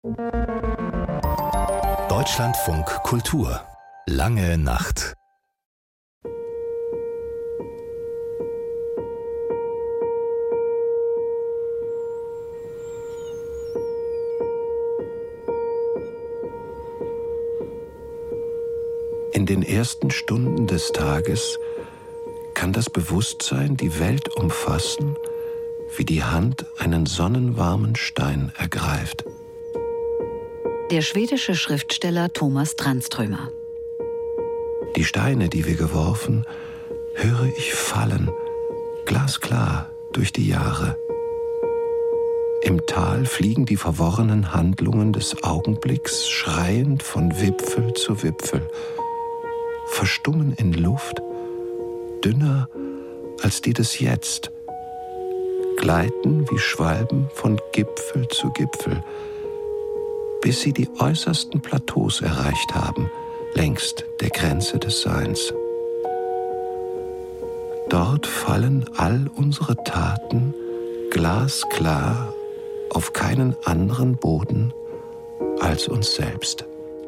Deutschlandfunk Kultur. Lange Nacht. In den ersten Stunden des Tages kann das Bewusstsein die Welt umfassen, wie die Hand einen sonnenwarmen Stein ergreift. Der schwedische Schriftsteller Tomas Tranströmer. Die Steine, die wir geworfen, höre ich fallen, glasklar durch die Jahre. Im Tal fliegen die verworrenen Handlungen des Augenblicks schreiend von Wipfel zu Wipfel, verstummen in Luft, dünner als die des Jetzt, gleiten wie Schwalben von Gipfel zu Gipfel, bis sie die äußersten Plateaus erreicht haben, längst der Grenze des Seins. Dort fallen all unsere Taten glasklar auf keinen anderen Boden als uns selbst.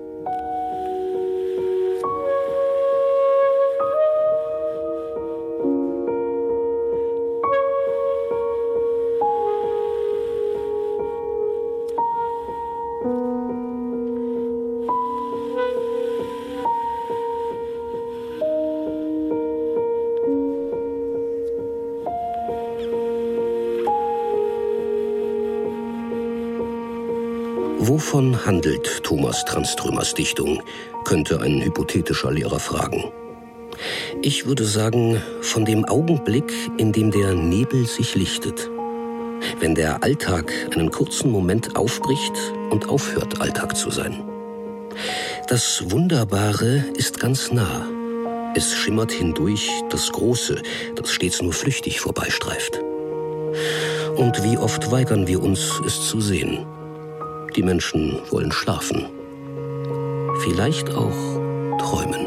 Wovon handelt Tomas Tranströmers Dichtung, könnte ein hypothetischer Lehrer fragen. Ich würde sagen, von dem Augenblick, in dem der Nebel sich lichtet. Wenn der Alltag einen kurzen Moment aufbricht und aufhört, Alltag zu sein. Das Wunderbare ist ganz nah. Es schimmert hindurch das Große, das stets nur flüchtig vorbeistreift. Und wie oft weigern wir uns, es zu sehen? Die Menschen wollen schlafen. Vielleicht auch träumen.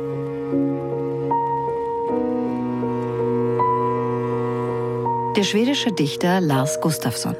Der schwedische Dichter Lars Gustafsson.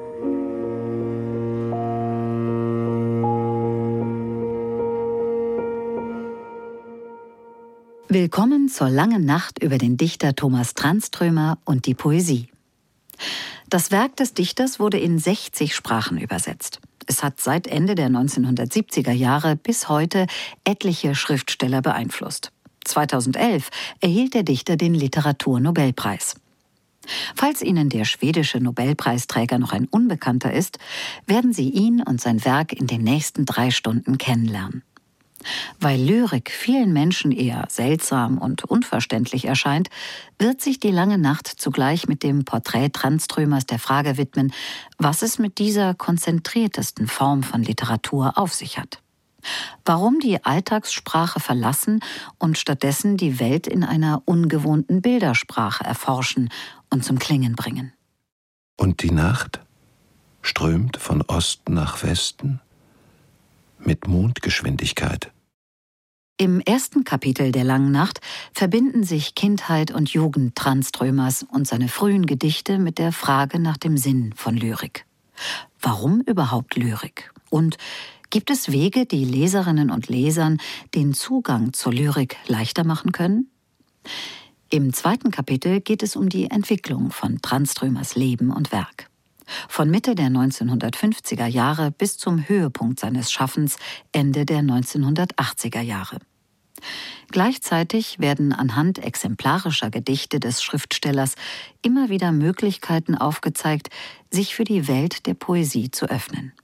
Willkommen zur langen Nacht über den Dichter Tomas Tranströmer und die Poesie. Das Werk des Dichters wurde in 60 Sprachen übersetzt. Es hat seit Ende der 1970er Jahre bis heute etliche Schriftsteller beeinflusst. 2011 erhielt der Dichter den Literaturnobelpreis. Falls Ihnen der schwedische Nobelpreisträger noch ein Unbekannter ist, werden Sie ihn und sein Werk in den nächsten 3 Stunden kennenlernen. Weil Lyrik vielen Menschen eher seltsam und unverständlich erscheint, wird sich die lange Nacht zugleich mit dem Porträt Tranströmers der Frage widmen, was es mit dieser konzentriertesten Form von Literatur auf sich hat. Warum die Alltagssprache verlassen und stattdessen die Welt in einer ungewohnten Bildersprache erforschen und zum Klingen bringen. Und die Nacht strömt von Osten nach Westen mit Mondgeschwindigkeit. Im ersten Kapitel der langen Nacht verbinden sich Kindheit und Jugend Tranströmers und seine frühen Gedichte mit der Frage nach dem Sinn von Lyrik. Warum überhaupt Lyrik? Und gibt es Wege, die Leserinnen und Lesern den Zugang zur Lyrik leichter machen können? Im zweiten Kapitel geht es um die Entwicklung von Tranströmers Leben und Werk. Von Mitte der 1950er Jahre bis zum Höhepunkt seines Schaffens Ende der 1980er Jahre. Gleichzeitig werden anhand exemplarischer Gedichte des Schriftstellers immer wieder Möglichkeiten aufgezeigt, sich für die Welt der Poesie zu öffnen.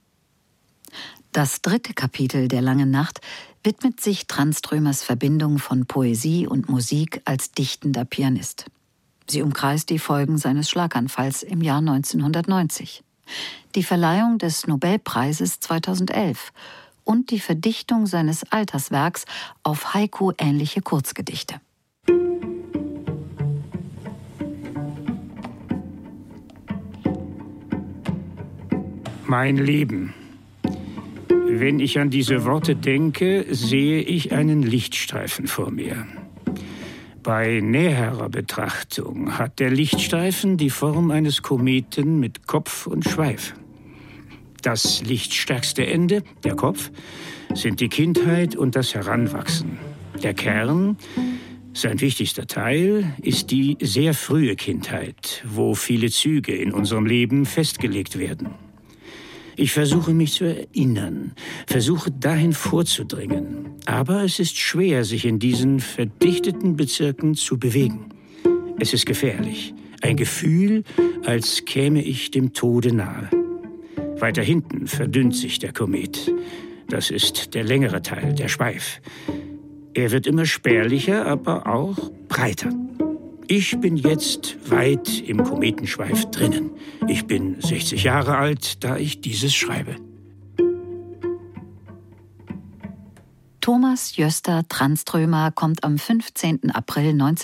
Das dritte Kapitel der langen Nacht widmet sich Tranströmers Verbindung von Poesie und Musik als dichtender Pianist. Sie umkreist die Folgen seines Schlaganfalls im Jahr 1990, die Verleihung des Nobelpreises 2011 und die Verdichtung seines Alterswerks auf Haiku-ähnliche Kurzgedichte. Mein Leben. Wenn ich an diese Worte denke, sehe ich einen Lichtstreifen vor mir. Bei näherer Betrachtung hat der Lichtstreifen die Form eines Kometen mit Kopf und Schweif. Das lichtstärkste Ende, der Kopf, sind die Kindheit und das Heranwachsen. Der Kern, sein wichtigster Teil, ist die sehr frühe Kindheit, wo viele Züge in unserem Leben festgelegt werden. Ich versuche mich zu erinnern, versuche dahin vorzudringen. Aber es ist schwer, sich in diesen verdichteten Bezirken zu bewegen. Es ist gefährlich. Ein Gefühl, als käme ich dem Tode nahe. Weiter hinten verdünnt sich der Komet. Das ist der längere Teil, der Schweif. Er wird immer spärlicher, aber auch breiter. Ich bin jetzt weit im Kometenschweif drinnen. Ich bin 60 Jahre alt, da ich dieses schreibe. Thomas Gösta Tranströmer kommt am 15. April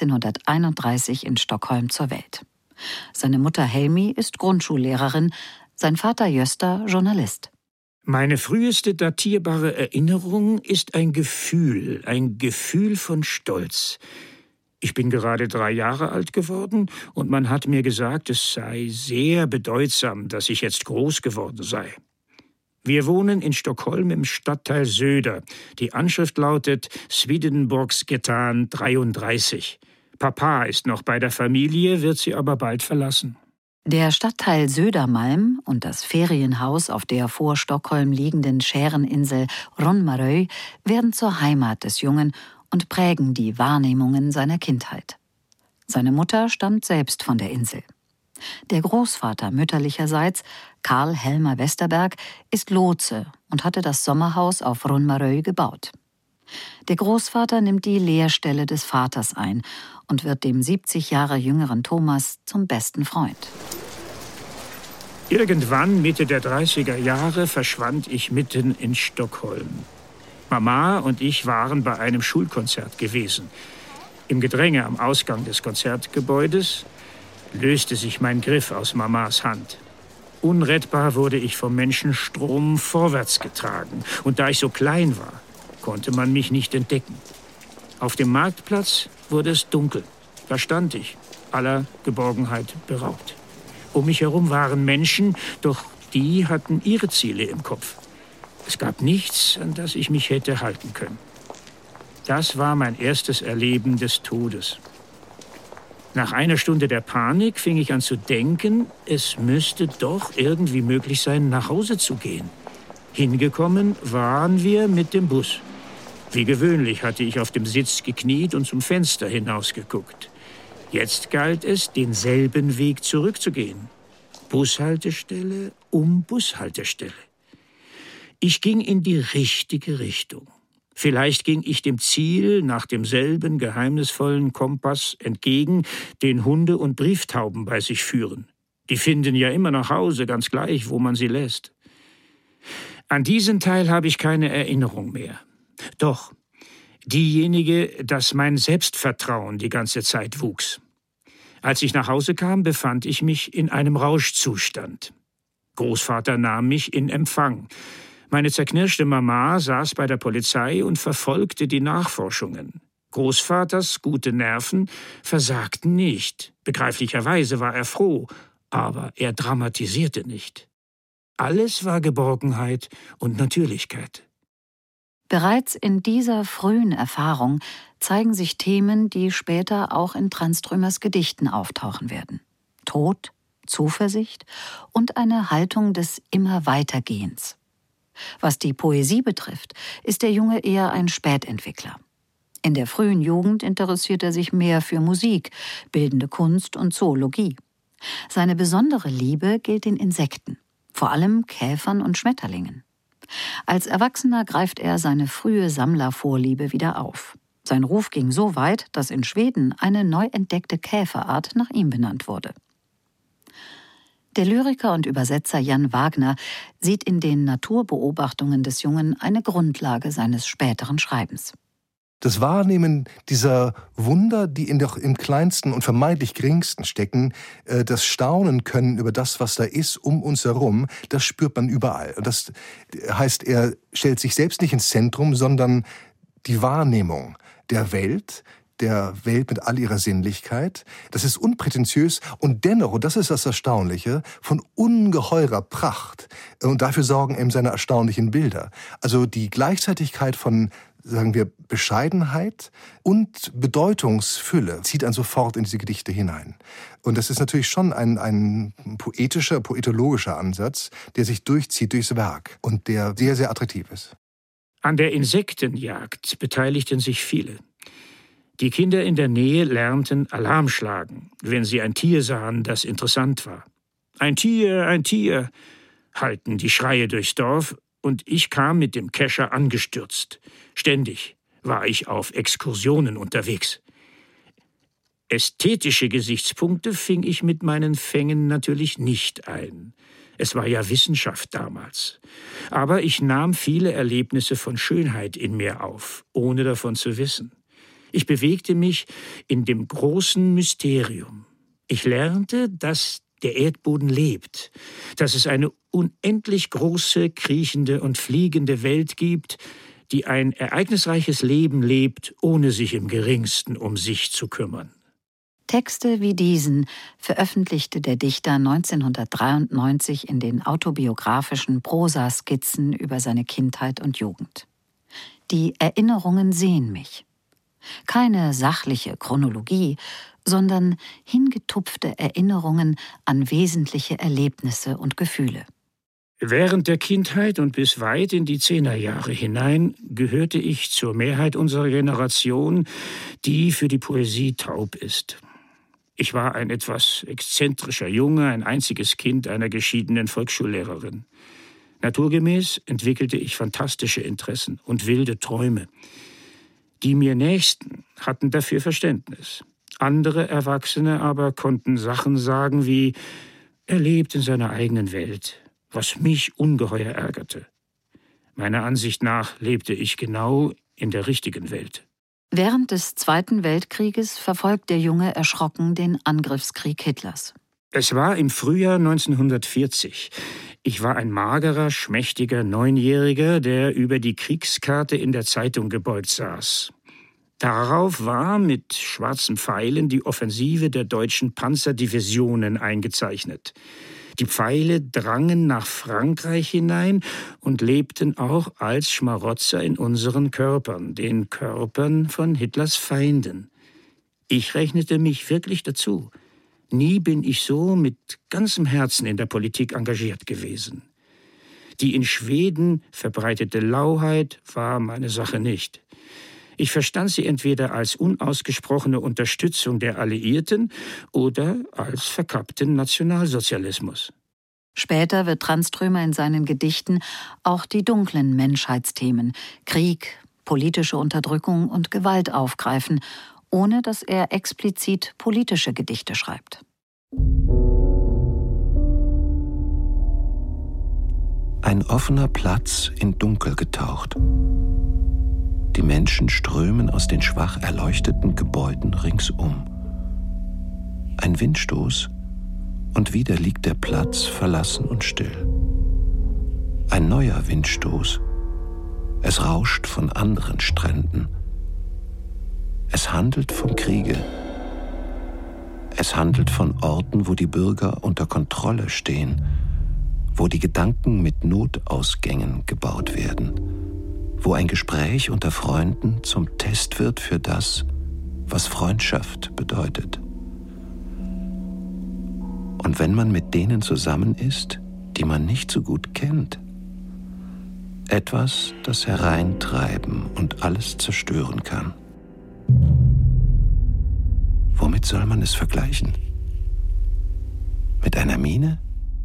1931 in Stockholm zur Welt. Seine Mutter Helmi ist Grundschullehrerin, sein Vater Gösta Journalist. Meine früheste datierbare Erinnerung ist ein Gefühl von Stolz. Ich bin gerade 3 Jahre alt geworden und man hat mir gesagt, es sei sehr bedeutsam, dass ich jetzt groß geworden sei. Wir wohnen in Stockholm im Stadtteil Söder. Die Anschrift lautet Swedenborgsgatan 33. Papa ist noch bei der Familie, wird sie aber bald verlassen. Der Stadtteil Södermalm und das Ferienhaus auf der vor Stockholm liegenden Schäreninsel Ronmaröy werden zur Heimat des Jungen und prägen die Wahrnehmungen seiner Kindheit. Seine Mutter stammt selbst von der Insel. Der Großvater mütterlicherseits, Karl Helmer Westerberg, ist Lotse und hatte das Sommerhaus auf Ronmaröy gebaut. Der Großvater nimmt die Lehrstelle des Vaters ein und wird dem 70 Jahre jüngeren Thomas zum besten Freund. Irgendwann, Mitte der 30er Jahre, verschwand ich mitten in Stockholm. Mama und ich waren bei einem Schulkonzert gewesen. Im Gedränge am Ausgang des Konzertgebäudes löste sich mein Griff aus Mamas Hand. Unrettbar wurde ich vom Menschenstrom vorwärts getragen. Und da ich so klein war, konnte man mich nicht entdecken. Auf dem Marktplatz wurde es dunkel. Da stand ich, aller Geborgenheit beraubt. Um mich herum waren Menschen, doch die hatten ihre Ziele im Kopf. Es gab nichts, an das ich mich hätte halten können. Das war mein erstes Erleben des Todes. Nach einer Stunde der Panik fing ich an zu denken, es müsste doch irgendwie möglich sein, nach Hause zu gehen. Hingekommen waren wir mit dem Bus. Wie gewöhnlich hatte ich auf dem Sitz gekniet und zum Fenster hinausgeguckt. Jetzt galt es, denselben Weg zurückzugehen. Bushaltestelle um Bushaltestelle. Ich ging in die richtige Richtung. Vielleicht ging ich dem Ziel nach demselben geheimnisvollen Kompass entgegen, den Hunde und Brieftauben bei sich führen. Die finden ja immer nach Hause, ganz gleich, wo man sie lässt. An diesen Teil habe ich keine Erinnerung mehr. Doch diejenige, dass mein Selbstvertrauen die ganze Zeit wuchs. Als ich nach Hause kam, befand ich mich in einem Rauschzustand. Großvater nahm mich in Empfang. Meine zerknirschte Mama saß bei der Polizei und verfolgte die Nachforschungen. Großvaters gute Nerven versagten nicht. Begreiflicherweise war er froh, aber er dramatisierte nicht. Alles war Geborgenheit und Natürlichkeit. Bereits in dieser frühen Erfahrung zeigen sich Themen, die später auch in Tranströmers Gedichten auftauchen werden. Tod, Zuversicht und eine Haltung des Immer-Weitergehens. Was die Poesie betrifft, ist der Junge eher ein Spätentwickler. In der frühen Jugend interessiert er sich mehr für Musik, bildende Kunst und Zoologie. Seine besondere Liebe gilt den Insekten, vor allem Käfern und Schmetterlingen. Als Erwachsener greift er seine frühe Sammlervorliebe wieder auf. Sein Ruf ging so weit, dass in Schweden eine neu entdeckte Käferart nach ihm benannt wurde. Der Lyriker und Übersetzer Jan Wagner sieht in den Naturbeobachtungen des Jungen eine Grundlage seines späteren Schreibens. Das Wahrnehmen dieser Wunder, die im kleinsten und vermeintlich geringsten stecken, das Staunen können über das, was da ist, um uns herum, das spürt man überall. Und das heißt, er stellt sich selbst nicht ins Zentrum, sondern die Wahrnehmung der Welt, der Welt mit all ihrer Sinnlichkeit. Das ist unprätentiös und dennoch, und das ist das Erstaunliche, von ungeheurer Pracht. Und dafür sorgen eben seine erstaunlichen Bilder. Also die Gleichzeitigkeit von, sagen wir, Bescheidenheit und Bedeutungsfülle zieht einen sofort in diese Gedichte hinein. Und das ist natürlich schon ein poetologischer Ansatz, der sich durchzieht durchs Werk und der sehr, sehr attraktiv ist. An der Insektenjagd beteiligten sich viele. Die Kinder in der Nähe lernten Alarm schlagen, wenn sie ein Tier sahen, das interessant war. Ein Tier, hallten die Schreie durchs Dorf, und ich kam mit dem Kescher angestürzt. Ständig war ich auf Exkursionen unterwegs. Ästhetische Gesichtspunkte fing ich mit meinen Fängen natürlich nicht ein. Es war ja Wissenschaft damals. Aber ich nahm viele Erlebnisse von Schönheit in mir auf, ohne davon zu wissen. Ich bewegte mich in dem großen Mysterium. Ich lernte, dass der Erdboden lebt, dass es eine unendlich große, kriechende und fliegende Welt gibt, die ein ereignisreiches Leben lebt, ohne sich im geringsten um sich zu kümmern. Texte wie diesen veröffentlichte der Dichter 1993 in den autobiografischen Prosaskizzen über seine Kindheit und Jugend. Die Erinnerungen sehen mich. Keine sachliche Chronologie, sondern hingetupfte Erinnerungen an wesentliche Erlebnisse und Gefühle. Während der Kindheit und bis weit in die 10er-Jahre hinein gehörte ich zur Mehrheit unserer Generation, die für die Poesie taub ist. Ich war ein etwas exzentrischer Junge, ein einziges Kind einer geschiedenen Volksschullehrerin. Naturgemäß entwickelte ich fantastische Interessen und wilde Träume. Die mir Nächsten hatten dafür Verständnis. Andere Erwachsene aber konnten Sachen sagen wie, er lebt in seiner eigenen Welt, was mich ungeheuer ärgerte. Meiner Ansicht nach lebte ich genau in der richtigen Welt. Während des Zweiten Weltkrieges verfolgt der Junge erschrocken den Angriffskrieg Hitlers. Es war im Frühjahr 1940. Ich war ein magerer, schmächtiger Neunjähriger, der über die Kriegskarte in der Zeitung gebeugt saß. Darauf war mit schwarzen Pfeilen die Offensive der deutschen Panzerdivisionen eingezeichnet. Die Pfeile drangen nach Frankreich hinein und lebten auch als Schmarotzer in unseren Körpern, den Körpern von Hitlers Feinden. Ich rechnete mich wirklich dazu. Nie bin ich so mit ganzem Herzen in der Politik engagiert gewesen. Die in Schweden verbreitete Lauheit war meine Sache nicht. Ich verstand sie entweder als unausgesprochene Unterstützung der Alliierten oder als verkappten Nationalsozialismus. Später wird Tranströmer in seinen Gedichten auch die dunklen Menschheitsthemen, Krieg, politische Unterdrückung und Gewalt aufgreifen, ohne dass er explizit politische Gedichte schreibt. Ein offener Platz in Dunkel getaucht. Die Menschen strömen aus den schwach erleuchteten Gebäuden ringsum. Ein Windstoß, und wieder liegt der Platz verlassen und still. Ein neuer Windstoß. Es rauscht von anderen Stränden. Es handelt vom Kriege. Es handelt von Orten, wo die Bürger unter Kontrolle stehen, wo die Gedanken mit Notausgängen gebaut werden, wo ein Gespräch unter Freunden zum Test wird für das, was Freundschaft bedeutet. Und wenn man mit denen zusammen ist, die man nicht so gut kennt, etwas, das hereintreiben und alles zerstören kann. Womit soll man es vergleichen? Mit einer Mine?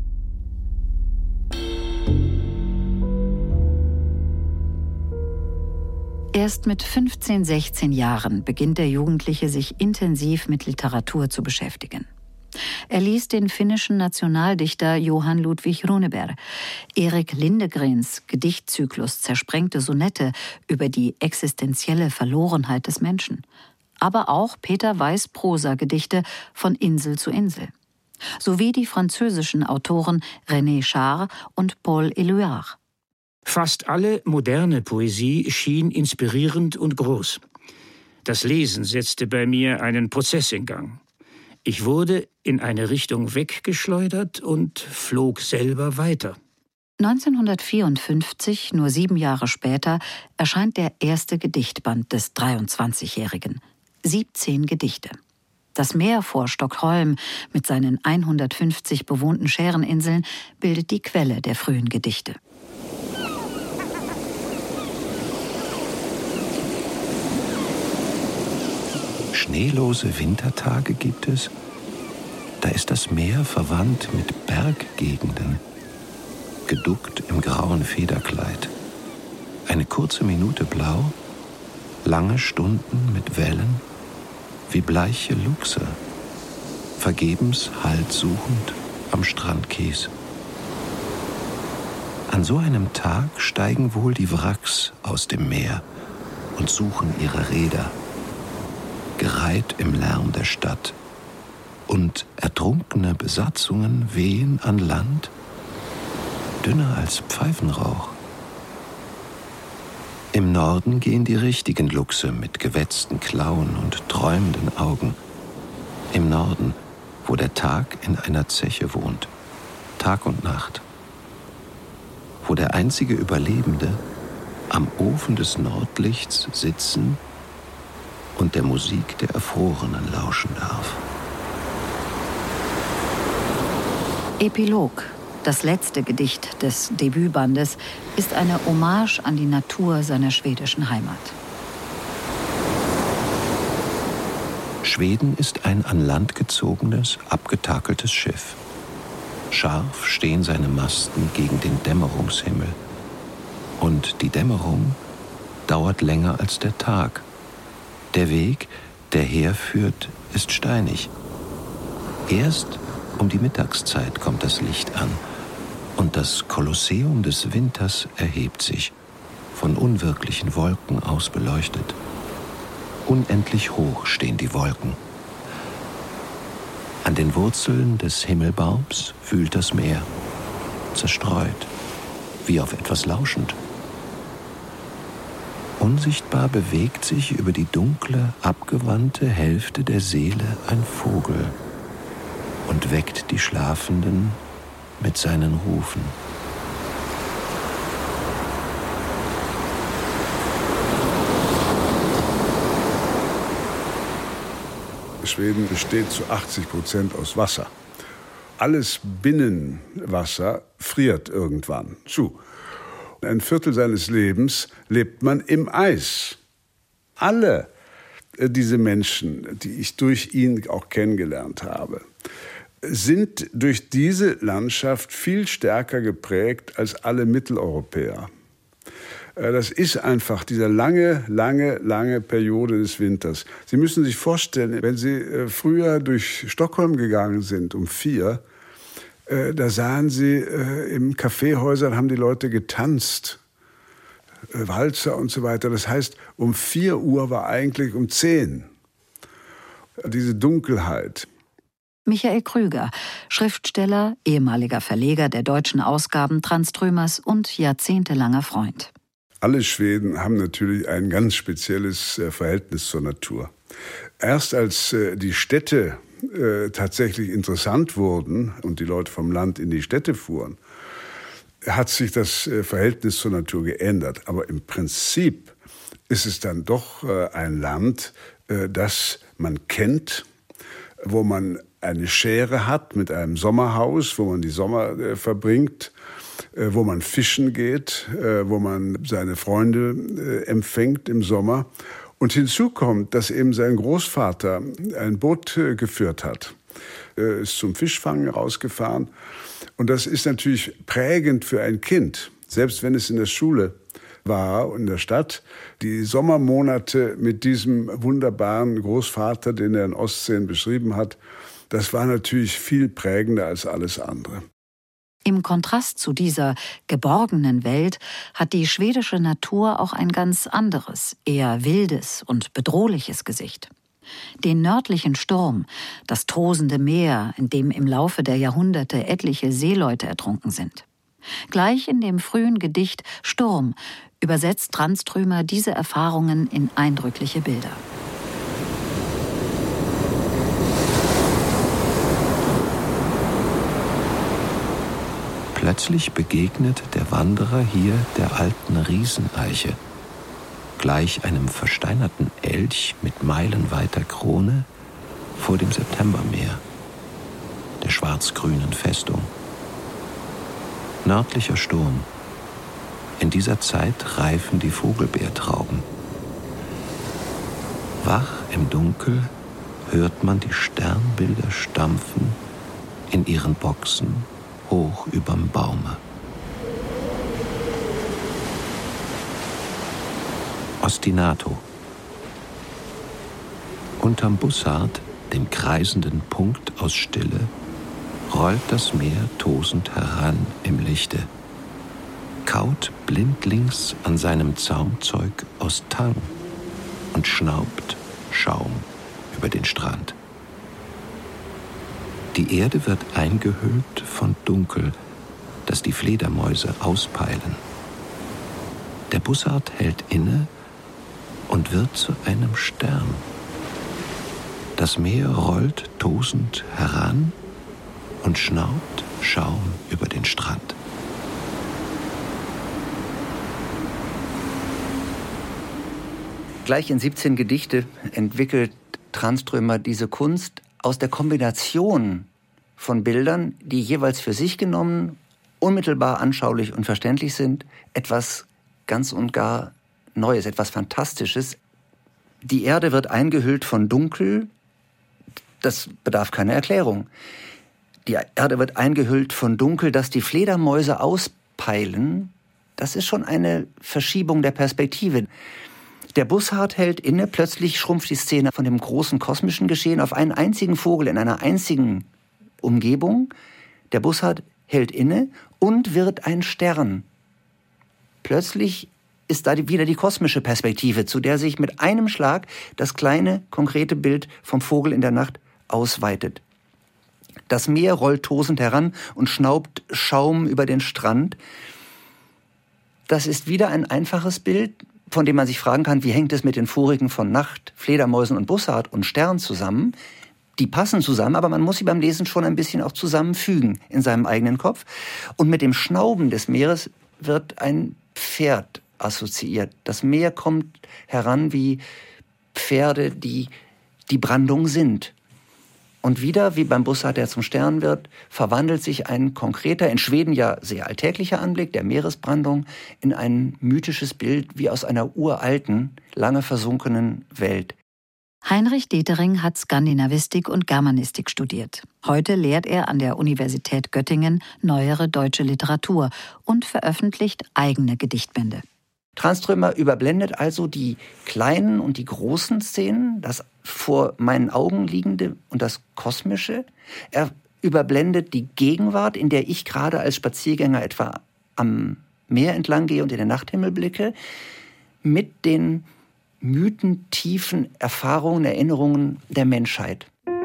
Erst mit 15, 16 Jahren beginnt der Jugendliche sich intensiv mit Literatur zu beschäftigen. Er liest den finnischen Nationaldichter Johan Ludvig Runeberg, Erik Lindegrens Gedichtzyklus Zersprengte Sonette über die existenzielle Verlorenheit des Menschen, aber auch Peter Weiß Prosagedichte von Insel zu Insel, sowie die französischen Autoren René Char und Paul Éluard. Fast alle moderne Poesie schien inspirierend und groß. Das Lesen setzte bei mir einen Prozess in Gang. Ich wurde in eine Richtung weggeschleudert und flog selber weiter. 1954, nur 7 Jahre später, erscheint der erste Gedichtband des 23-Jährigen. 17 Gedichte. Das Meer vor Stockholm mit seinen 150 bewohnten Schäreninseln bildet die Quelle der frühen Gedichte. Schneelose Wintertage gibt es. Da ist das Meer verwandt mit Berggegenden, geduckt im grauen Federkleid. Eine kurze Minute blau, lange Stunden mit Wellen, wie bleiche Luchse, vergebens Halt suchend am Strandkies. An so einem Tag steigen wohl die Wracks aus dem Meer und suchen ihre Räder, gereiht im Lärm der Stadt, und ertrunkene Besatzungen wehen an Land, dünner als Pfeifenrauch. Im Norden gehen die richtigen Luchse mit gewetzten Klauen und träumenden Augen. Im Norden, wo der Tag in einer Zeche wohnt, Tag und Nacht. Wo der einzige Überlebende am Ofen des Nordlichts sitzen und der Musik der Erfrorenen lauschen darf. Epilog, das letzte Gedicht des Debütbandes, ist eine Hommage an die Natur seiner schwedischen Heimat. Schweden ist ein an Land gezogenes, abgetakeltes Schiff. Scharf stehen seine Masten gegen den Dämmerungshimmel. Und die Dämmerung dauert länger als der Tag. Der Weg, der herführt, ist steinig. Erst um die Mittagszeit kommt das Licht an und das Kolosseum des Winters erhebt sich, von unwirklichen Wolken aus beleuchtet. Unendlich hoch stehen die Wolken. An den Wurzeln des Himmelbaums wühlt das Meer, zerstreut, wie auf etwas lauschend. Unsichtbar bewegt sich über die dunkle, abgewandte Hälfte der Seele ein Vogel und weckt die Schlafenden mit seinen Rufen. Schweden besteht zu 80% aus Wasser. Alles Binnenwasser friert irgendwann zu. Ein Viertel seines Lebens lebt man im Eis. Alle diese Menschen, die ich durch ihn auch kennengelernt habe, sind durch diese Landschaft viel stärker geprägt als alle Mitteleuropäer. Das ist einfach diese lange Periode des Winters. Sie müssen sich vorstellen, wenn Sie früher durch Stockholm gegangen sind um 4, da sahen Sie im Kaffeehäusern haben die Leute getanzt, Walzer und so weiter. Das heißt, um 4 Uhr war eigentlich um 10. Diese Dunkelheit. Michael Krüger, Schriftsteller, ehemaliger Verleger der deutschen Ausgaben Tranströmers und jahrzehntelanger Freund. Alle Schweden haben natürlich ein ganz spezielles Verhältnis zur Natur. Erst als die Städte tatsächlich interessant wurden und die Leute vom Land in die Städte fuhren, hat sich das Verhältnis zur Natur geändert. Aber im Prinzip ist es dann doch ein Land, das man kennt, wo man eine Schere hat mit einem Sommerhaus, wo man die Sommer verbringt, wo man fischen geht, wo man seine Freunde empfängt im Sommer. Und hinzu kommt, dass eben sein Großvater ein Boot geführt hat, ist zum Fischfangen rausgefahren. Und das ist natürlich prägend für ein Kind, selbst wenn es in der Schule war in der Stadt, die Sommermonate mit diesem wunderbaren Großvater, den er in Ostseen beschrieben hat, das war natürlich viel prägender als alles andere. Im Kontrast zu dieser geborgenen Welt hat die schwedische Natur auch ein ganz anderes, eher wildes und bedrohliches Gesicht. Den nördlichen Sturm, das tosende Meer, in dem im Laufe der Jahrhunderte etliche Seeleute ertrunken sind. Gleich in dem frühen Gedicht Sturm übersetzt Tranströmer diese Erfahrungen in eindrückliche Bilder. Plötzlich begegnet der Wanderer hier der alten Rieseneiche, gleich einem versteinerten Elch mit meilenweiter Krone vor dem Septembermeer, der schwarz-grünen Festung. Nördlicher Sturm. In dieser Zeit reifen die Vogelbeertrauben. Wach im Dunkel hört man die Sternbilder stampfen in ihren Boxen hoch überm Baume. Ostinato. Unterm Bussard, dem kreisenden Punkt aus Stille, rollt das Meer tosend heran im Lichte, kaut blindlings an seinem Zaumzeug aus Tang und schnaubt Schaum über den Strand. Die Erde wird eingehüllt von Dunkel, das die Fledermäuse auspeilen. Der Bussard hält inne und wird zu einem Stern. Das Meer rollt tosend heran und schnaubt Schaum über den Strand. Gleich in 17 Gedichte entwickelt Tranströmer diese Kunst aus der Kombination von Bildern, die jeweils für sich genommen unmittelbar anschaulich und verständlich sind, etwas ganz und gar Neues, etwas Fantastisches. Die Erde wird eingehüllt von Dunkel, das bedarf keiner Erklärung. Die Erde wird eingehüllt von Dunkel, das die Fledermäuse auspeilen, das ist schon eine Verschiebung der Perspektive. Der Bussard hält inne, plötzlich schrumpft die Szene von dem großen kosmischen Geschehen auf einen einzigen Vogel in einer einzigen Umgebung. Der Bussard hält inne und wird ein Stern. Plötzlich ist da wieder die kosmische Perspektive, zu der sich mit einem Schlag das kleine, konkrete Bild vom Vogel in der Nacht ausweitet. Das Meer rollt tosend heran und schnaubt Schaum über den Strand. Das ist wieder ein einfaches Bild, von dem man sich fragen kann, wie hängt es mit den vorigen von Nacht, Fledermäusen und Bussard und Stern zusammen? Die passen zusammen, aber man muss sie beim Lesen schon ein bisschen auch zusammenfügen in seinem eigenen Kopf. Und mit dem Schnauben des Meeres wird ein Pferd assoziiert. Das Meer kommt heran wie Pferde, die die Brandung sind. Und wieder, wie beim Bussard, der zum Stern wird, verwandelt sich ein konkreter, in Schweden ja sehr alltäglicher Anblick der Meeresbrandung in ein mythisches Bild wie aus einer uralten, lange versunkenen Welt. Heinrich Detering hat Skandinavistik und Germanistik studiert. Heute lehrt er an der Universität Göttingen neuere deutsche Literatur und veröffentlicht eigene Gedichtbände. Tranströmer überblendet also die kleinen und die großen Szenen, das vor meinen Augen liegende und das Kosmische. Er überblendet die Gegenwart, in der ich gerade als Spaziergänger etwa am Meer entlang gehe und in den Nachthimmel blicke, mit den mythentiefen Erfahrungen, Erinnerungen der Menschheit.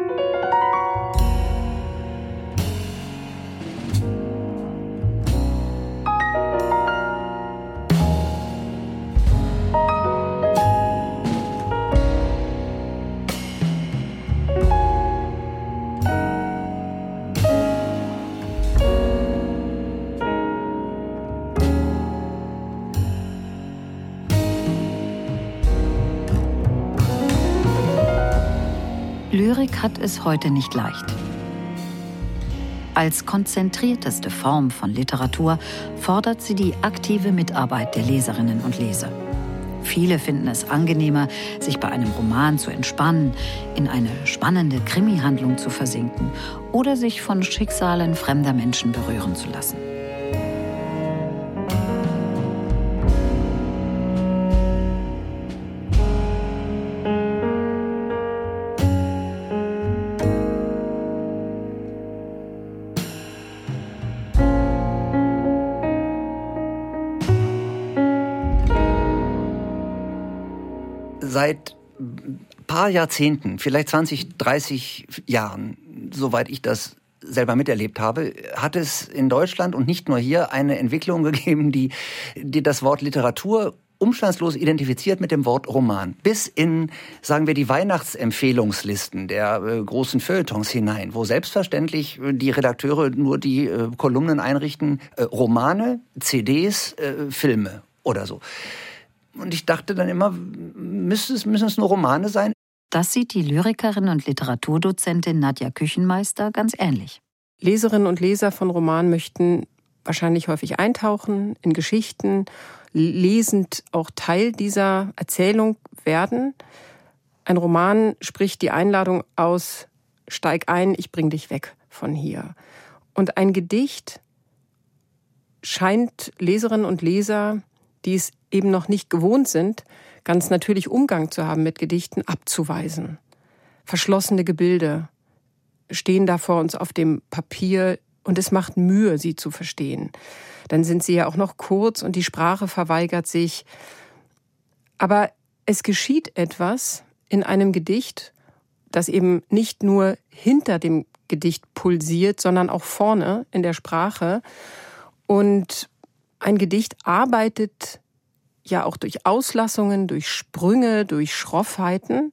Lyrik hat es heute nicht leicht. Als konzentrierteste Form von Literatur fordert sie die aktive Mitarbeit der Leserinnen und Leser. Viele finden es angenehmer, sich bei einem Roman zu entspannen, in eine spannende Krimi-Handlung zu versinken oder sich von Schicksalen fremder Menschen berühren zu lassen. Seit ein paar Jahrzehnten, vielleicht 20, 30 Jahren, soweit ich das selber miterlebt habe, hat es in Deutschland und nicht nur hier eine Entwicklung gegeben, die das Wort Literatur umstandslos identifiziert mit dem Wort Roman. Bis in, sagen wir, die Weihnachtsempfehlungslisten der großen Feuilletons hinein, wo selbstverständlich die Redakteure nur die Kolumnen einrichten, Romane, CDs, Filme oder so. Und ich dachte dann immer, müssen es nur Romane sein? Das sieht die Lyrikerin und Literaturdozentin Nadja Küchenmeister ganz ähnlich. Leserinnen und Leser von Romanen möchten wahrscheinlich häufig eintauchen in Geschichten, lesend auch Teil dieser Erzählung werden. Ein Roman spricht die Einladung aus, steig ein, ich bring dich weg von hier. Und ein Gedicht scheint Leserinnen und Leser, die es eben noch nicht gewohnt sind, ganz natürlich Umgang zu haben mit Gedichten, abzuweisen. Verschlossene Gebilde stehen da vor uns auf dem Papier und es macht Mühe, sie zu verstehen. Dann sind sie ja auch noch kurz und die Sprache verweigert sich. Aber es geschieht etwas in einem Gedicht, das eben nicht nur hinter dem Gedicht pulsiert, sondern auch vorne in der Sprache. Und ein Gedicht arbeitet ja auch durch Auslassungen, durch Sprünge, durch Schroffheiten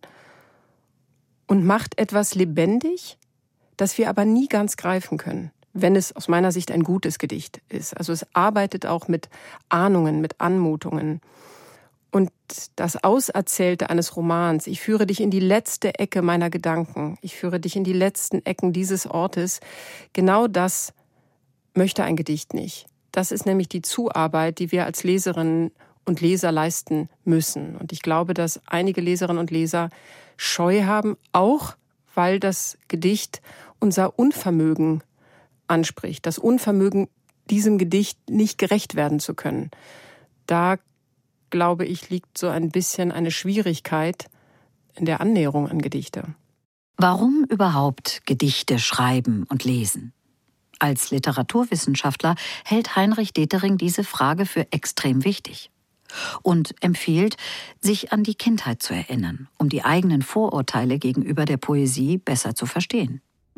und macht etwas lebendig, das wir aber nie ganz greifen können, wenn es aus meiner Sicht ein gutes Gedicht ist. Also es arbeitet auch mit Ahnungen, mit Anmutungen. Und das Auserzählte eines Romans, ich führe dich in die letzte Ecke meiner Gedanken, ich führe dich in die letzten Ecken dieses Ortes, genau das möchte ein Gedicht nicht. Das ist nämlich die Zuarbeit, die wir als Leserinnen und Leser leisten müssen. Und ich glaube, dass einige Leserinnen und Leser Scheu haben, auch weil das Gedicht unser Unvermögen anspricht. Das Unvermögen, diesem Gedicht nicht gerecht werden zu können. Da, glaube ich, liegt so ein bisschen eine Schwierigkeit in der Annäherung an Gedichte. Warum überhaupt Gedichte schreiben und lesen? Als Literaturwissenschaftler hält Heinrich Detering diese Frage für extrem wichtig und empfiehlt, sich an die Kindheit zu erinnern, um die eigenen Vorurteile gegenüber der Poesie besser zu verstehen.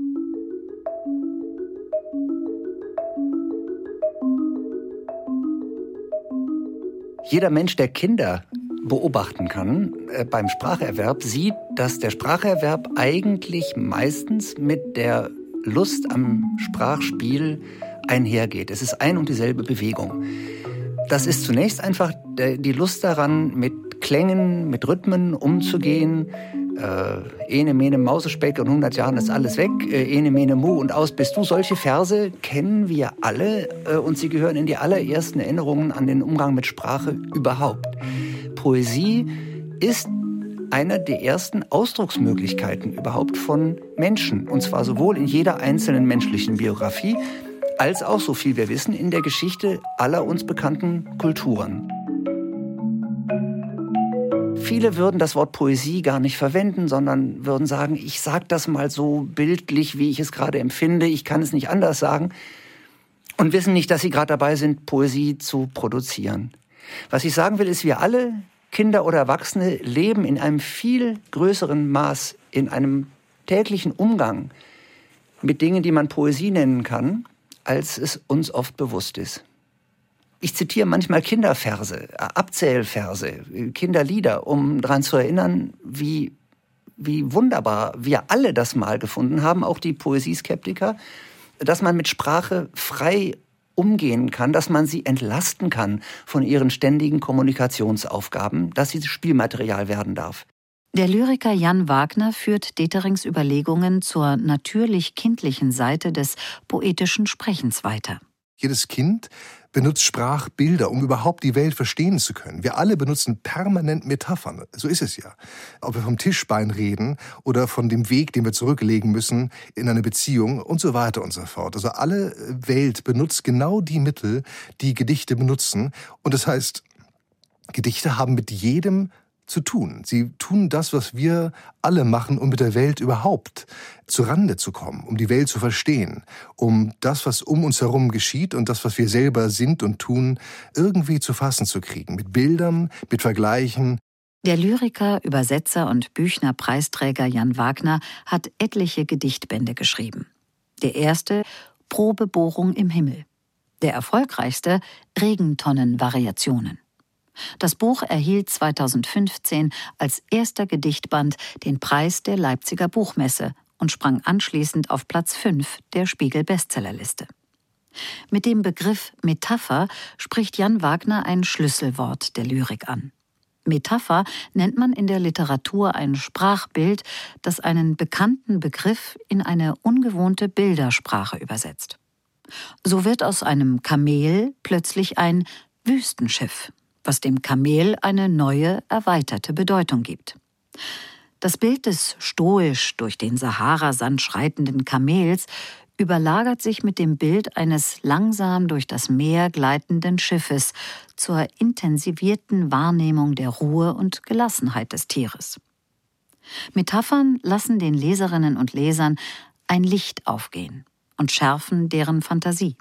Jeder Mensch, der Kinder beobachten kann beim Spracherwerb, sieht, dass der Spracherwerb eigentlich meistens mit der Lust am Sprachspiel einhergeht. Es ist ein und dieselbe Bewegung. Das ist zunächst einfach die Lust daran, mit Klängen, mit Rhythmen umzugehen. Ene, mene, Mausespeck und 100 Jahren ist alles weg. Ene, mene, mu und aus bist du. Solche Verse kennen wir alle und sie gehören in die allerersten Erinnerungen an den Umgang mit Sprache überhaupt. Poesie ist einer der ersten Ausdrucksmöglichkeiten überhaupt von Menschen. Und zwar sowohl in jeder einzelnen menschlichen Biografie, als auch, so viel wir wissen, in der Geschichte aller uns bekannten Kulturen. Viele würden das Wort Poesie gar nicht verwenden, sondern würden sagen, ich sage das mal so bildlich, wie ich es gerade empfinde, ich kann es nicht anders sagen, und wissen nicht, dass sie gerade dabei sind, Poesie zu produzieren. Was ich sagen will, ist, wir alle, Kinder oder Erwachsene, leben in einem viel größeren Maß, in einem täglichen Umgang mit Dingen, die man Poesie nennen kann, als es uns oft bewusst ist. Ich zitiere manchmal Kinderverse, Abzählverse, Kinderlieder, um daran zu erinnern, wie wunderbar wir alle das mal gefunden haben, auch die Poesieskeptiker, dass man mit Sprache frei umgehen kann, dass man sie entlasten kann von ihren ständigen Kommunikationsaufgaben, dass sie Spielmaterial werden darf. Der Lyriker Jan Wagner führt Deterings Überlegungen zur natürlich-kindlichen Seite des poetischen Sprechens weiter. Jedes Kind benutzt Sprachbilder, um überhaupt die Welt verstehen zu können. Wir alle benutzen permanent Metaphern. So ist es ja. Ob wir vom Tischbein reden oder von dem Weg, den wir zurücklegen müssen in eine Beziehung und so weiter und so fort. Also alle Welt benutzt genau die Mittel, die Gedichte benutzen. Und das heißt, Gedichte haben mit jedem zu tun. Sie tun das, was wir alle machen, um mit der Welt überhaupt zurande zu kommen, um die Welt zu verstehen, um das, was um uns herum geschieht und das, was wir selber sind und tun, irgendwie zu fassen zu kriegen. Mit Bildern, mit Vergleichen. Der Lyriker, Übersetzer und Büchner-Preisträger Jan Wagner hat etliche Gedichtbände geschrieben. Der erste, Probebohrung im Himmel. Der erfolgreichste, Regentonnen-Variationen. Das Buch erhielt 2015 als erster Gedichtband den Preis der Leipziger Buchmesse und sprang anschließend auf Platz 5 der Spiegel-Bestsellerliste. Mit dem Begriff Metapher spricht Jan Wagner ein Schlüsselwort der Lyrik an. Metapher nennt man in der Literatur ein Sprachbild, das einen bekannten Begriff in eine ungewohnte Bildersprache übersetzt. So wird aus einem Kamel plötzlich ein Wüstenschiff, was dem Kamel eine neue, erweiterte Bedeutung gibt. Das Bild des stoisch durch den Sahara-Sand schreitenden Kamels überlagert sich mit dem Bild eines langsam durch das Meer gleitenden Schiffes zur intensivierten Wahrnehmung der Ruhe und Gelassenheit des Tieres. Metaphern lassen den Leserinnen und Lesern ein Licht aufgehen und schärfen deren Fantasie.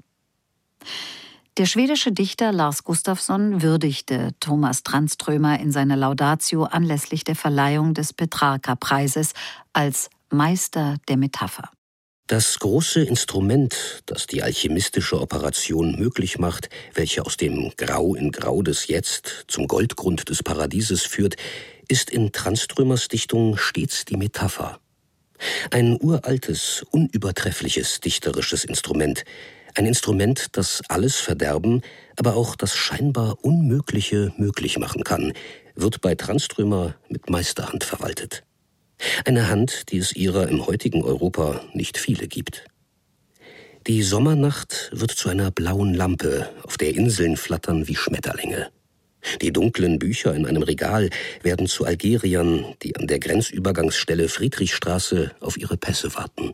Der schwedische Dichter Lars Gustafsson würdigte Thomas Tranströmer in seiner Laudatio anlässlich der Verleihung des Petrarca-Preises als Meister der Metapher. Das große Instrument, das die alchemistische Operation möglich macht, welche aus dem Grau in Grau des Jetzt zum Goldgrund des Paradieses führt, ist in Tranströmers Dichtung stets die Metapher. Ein uraltes, unübertreffliches dichterisches Instrument. Ein Instrument, das alles Verderben, aber auch das scheinbar Unmögliche möglich machen kann, wird bei Tranströmer mit Meisterhand verwaltet. Eine Hand, die es ihrer im heutigen Europa nicht viele gibt. Die Sommernacht wird zu einer blauen Lampe, auf der Inseln flattern wie Schmetterlinge. Die dunklen Bücher in einem Regal werden zu Algeriern, die an der Grenzübergangsstelle Friedrichstraße auf ihre Pässe warten.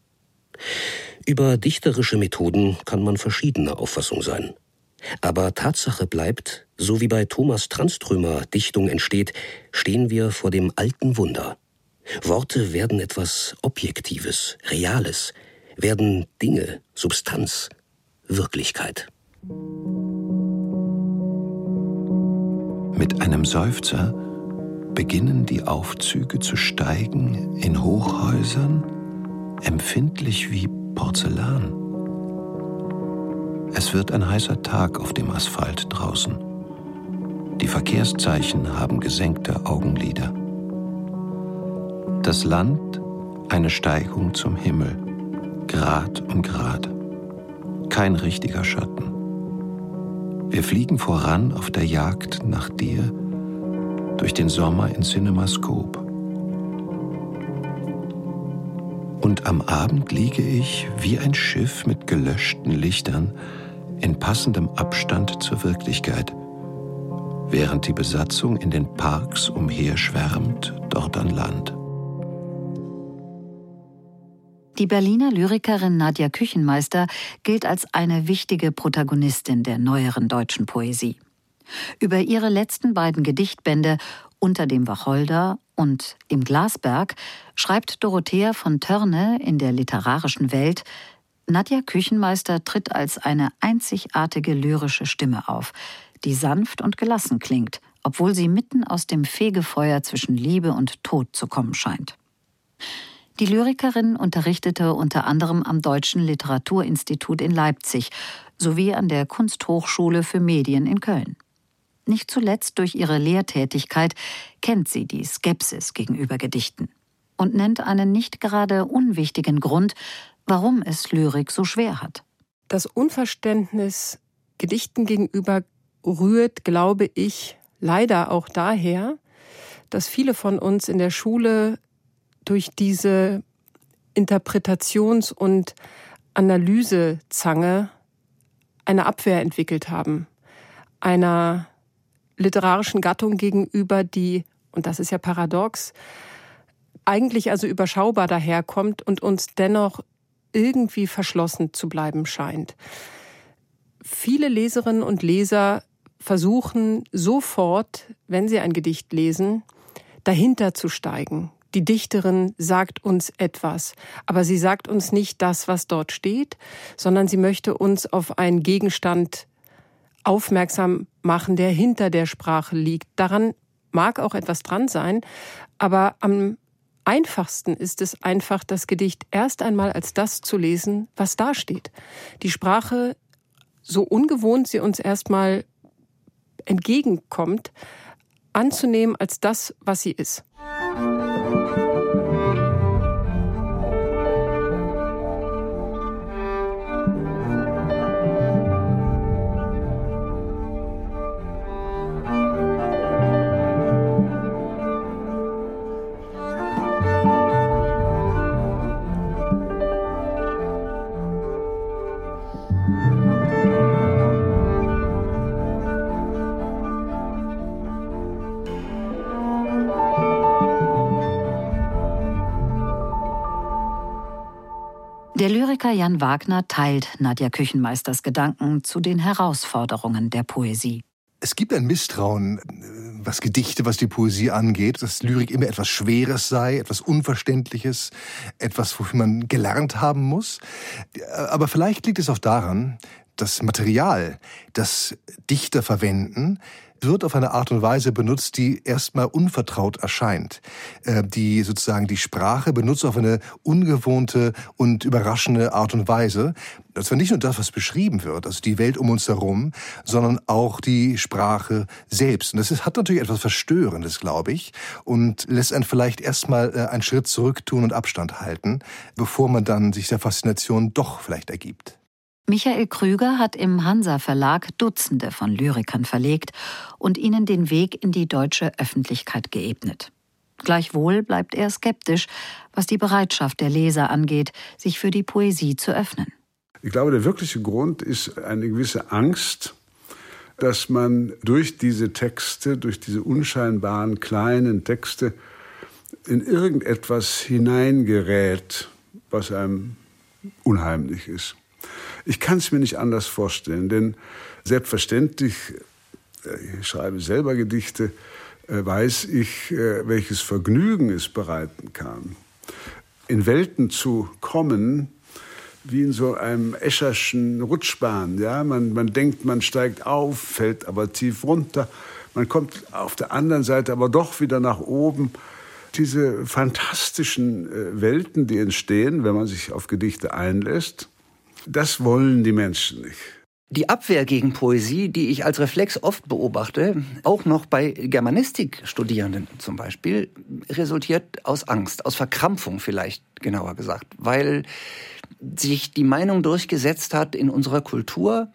Über dichterische Methoden kann man verschiedener Auffassung sein. Aber Tatsache bleibt, so wie bei Thomas Tranströmer Dichtung entsteht, stehen wir vor dem alten Wunder. Worte werden etwas Objektives, Reales, werden Dinge, Substanz, Wirklichkeit. Mit einem Seufzer beginnen die Aufzüge zu steigen in Hochhäusern, empfindlich wie Porzellan. Es wird ein heißer Tag auf dem Asphalt draußen. Die Verkehrszeichen haben gesenkte Augenlider. Das Land eine Steigung zum Himmel, Grad um Grad. Kein richtiger Schatten. Wir fliegen voran auf der Jagd nach dir durch den Sommer in Cinemascope. Und am Abend liege ich wie ein Schiff mit gelöschten Lichtern in passendem Abstand zur Wirklichkeit, während die Besatzung in den Parks umherschwärmt dort an Land. Die Berliner Lyrikerin Nadja Küchenmeister gilt als eine wichtige Protagonistin der neueren deutschen Poesie. Über ihre letzten beiden Gedichtbände Unter dem Wacholder und Im Glasberg schreibt Dorothea von Törne in der literarischen Welt: Nadja Küchenmeister tritt als eine einzigartige lyrische Stimme auf, die sanft und gelassen klingt, obwohl sie mitten aus dem Fegefeuer zwischen Liebe und Tod zu kommen scheint. Die Lyrikerin unterrichtete unter anderem am Deutschen Literaturinstitut in Leipzig sowie an der Kunsthochschule für Medien in Köln. Nicht zuletzt durch ihre Lehrtätigkeit kennt sie die Skepsis gegenüber Gedichten und nennt einen nicht gerade unwichtigen Grund, warum es Lyrik so schwer hat. Das Unverständnis Gedichten gegenüber rührt, glaube ich, leider auch daher, dass viele von uns in der Schule durch diese Interpretations- und Analysezange eine Abwehr entwickelt haben. Einer literarischen Gattung gegenüber, die, und das ist ja paradox, eigentlich also überschaubar daherkommt und uns dennoch irgendwie verschlossen zu bleiben scheint. Viele Leserinnen und Leser versuchen sofort, wenn sie ein Gedicht lesen, dahinter zu steigen. Die Dichterin sagt uns etwas, aber sie sagt uns nicht das, was dort steht, sondern sie möchte uns auf einen Gegenstand aufmerksam machen, der hinter der Sprache liegt. Daran mag auch etwas dran sein, aber am einfachsten ist es einfach, das Gedicht erst einmal als das zu lesen, was da steht. Die Sprache, so ungewohnt sie uns erstmal entgegenkommt, anzunehmen als das, was sie ist. Der Lyriker Jan Wagner teilt Nadja Küchenmeisters Gedanken zu den Herausforderungen der Poesie. Es gibt ein Misstrauen, was Gedichte, was die Poesie angeht, dass Lyrik immer etwas Schweres sei, etwas Unverständliches, etwas, wofür man gelernt haben muss. Aber vielleicht liegt es auch daran, das Material, das Dichter verwenden, wird auf eine Art und Weise benutzt, die erstmal unvertraut erscheint. Die sozusagen die Sprache benutzt auf eine ungewohnte und überraschende Art und Weise. Das war nicht nur das, was beschrieben wird, also die Welt um uns herum, sondern auch die Sprache selbst. Und das hat natürlich etwas Verstörendes, glaube ich, und lässt einen vielleicht erstmal einen Schritt zurück tun und Abstand halten, bevor man dann sich der Faszination doch vielleicht ergibt. Michael Krüger hat im Hansa Verlag Dutzende von Lyrikern verlegt und ihnen den Weg in die deutsche Öffentlichkeit geebnet. Gleichwohl bleibt er skeptisch, was die Bereitschaft der Leser angeht, sich für die Poesie zu öffnen. Ich glaube, der wirkliche Grund ist eine gewisse Angst, dass man durch diese Texte, durch diese unscheinbaren kleinen Texte in irgendetwas hineingerät, was einem unheimlich ist. Ich kann es mir nicht anders vorstellen, denn selbstverständlich, ich schreibe selber Gedichte, weiß ich, welches Vergnügen es bereiten kann, in Welten zu kommen, wie in so einem Escherschen Rutschbahn. Ja? Man denkt, man steigt auf, fällt aber tief runter. Man kommt auf der anderen Seite aber doch wieder nach oben. Diese fantastischen Welten, die entstehen, wenn man sich auf Gedichte einlässt, das wollen die Menschen nicht. Die Abwehr gegen Poesie, die ich als Reflex oft beobachte, auch noch bei Germanistikstudierenden zum Beispiel, resultiert aus Angst, aus Verkrampfung vielleicht, genauer gesagt, weil sich die Meinung durchgesetzt hat in unserer Kultur,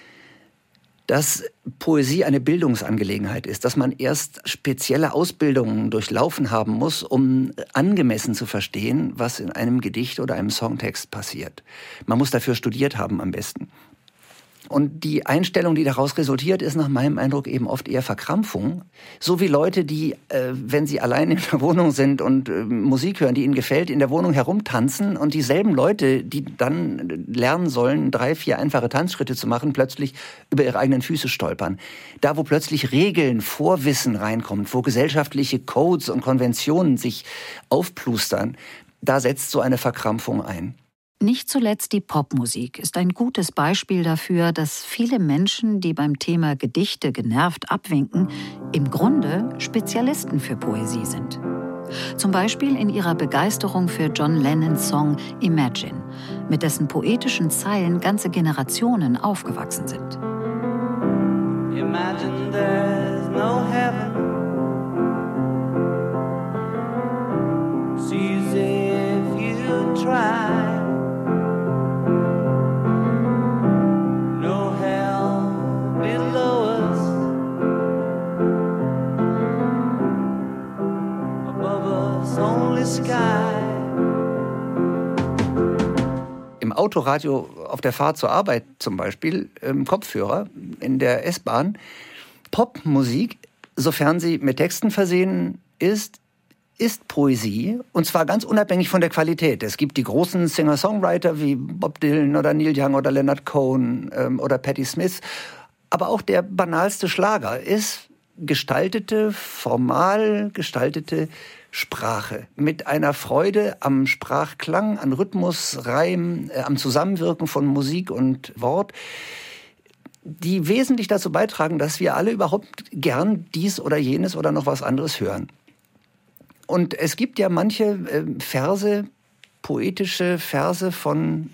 dass Poesie eine Bildungsangelegenheit ist, dass man erst spezielle Ausbildungen durchlaufen haben muss, um angemessen zu verstehen, was in einem Gedicht oder einem Songtext passiert. Man muss dafür studiert haben am besten. Und die Einstellung, die daraus resultiert, ist nach meinem Eindruck eben oft eher Verkrampfung. So wie Leute, die, wenn sie allein in der Wohnung sind und Musik hören, die ihnen gefällt, in der Wohnung herumtanzen und dieselben Leute, die dann lernen sollen, 3, 4 einfache Tanzschritte zu machen, plötzlich über ihre eigenen Füße stolpern. Da, wo plötzlich Regeln, Vorwissen reinkommt, wo gesellschaftliche Codes und Konventionen sich aufplustern, da setzt so eine Verkrampfung ein. Nicht zuletzt die Popmusik ist ein gutes Beispiel dafür, dass viele Menschen, die beim Thema Gedichte genervt abwinken, im Grunde Spezialisten für Poesie sind. Zum Beispiel in ihrer Begeisterung für John Lennons Song Imagine, mit dessen poetischen Zeilen ganze Generationen aufgewachsen sind. Imagine there's no heaven. It's easy if you try. Im Autoradio auf der Fahrt zur Arbeit zum Beispiel, Kopfhörer in der S-Bahn, Popmusik, sofern sie mit Texten versehen ist Poesie, und zwar ganz unabhängig von der Qualität. Es gibt die großen Singer-Songwriter wie Bob Dylan oder Neil Young oder Leonard Cohen oder Patti Smith, aber auch der banalste Schlager ist formal gestaltete Sprache mit einer Freude am Sprachklang, an Rhythmus, Reim, am Zusammenwirken von Musik und Wort, die wesentlich dazu beitragen, dass wir alle überhaupt gern dies oder jenes oder noch was anderes hören. Und es gibt ja manche poetische Verse von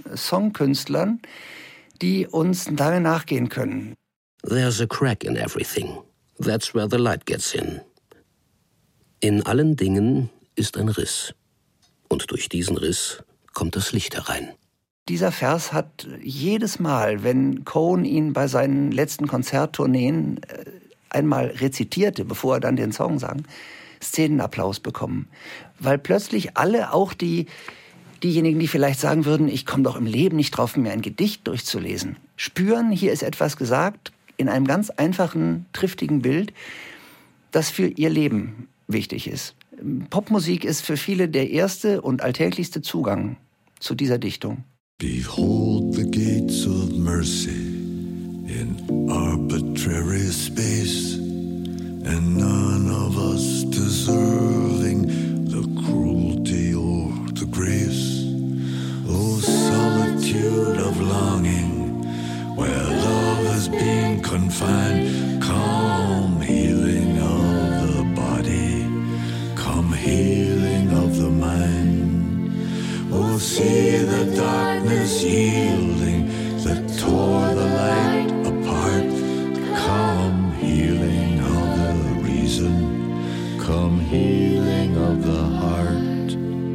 Songkünstlern, die uns lange nachgehen können. There's a crack in everything. That's where the light gets in. In allen Dingen ist ein Riss. Und durch diesen Riss kommt das Licht herein. Dieser Vers hat jedes Mal, wenn Cohen ihn bei seinen letzten Konzerttourneen einmal rezitierte, bevor er dann den Song sang, Szenenapplaus bekommen. Weil plötzlich alle, auch diejenigen, die vielleicht sagen würden, ich komme doch im Leben nicht drauf, mir ein Gedicht durchzulesen, spüren, hier ist etwas gesagt, in einem ganz einfachen, triftigen Bild, das für ihr Leben wichtig ist. Popmusik ist für viele der erste und alltäglichste Zugang zu dieser Dichtung. Behold the gates of mercy in arbitrary space, and none of us deserving the cruelty or the grace. Oh, solitude of longing, where love has been confined, come healing of the body, come healing of the mind. Oh, see the darkness yielding that tore the light apart. Come healing of the reason, come healing of the heart.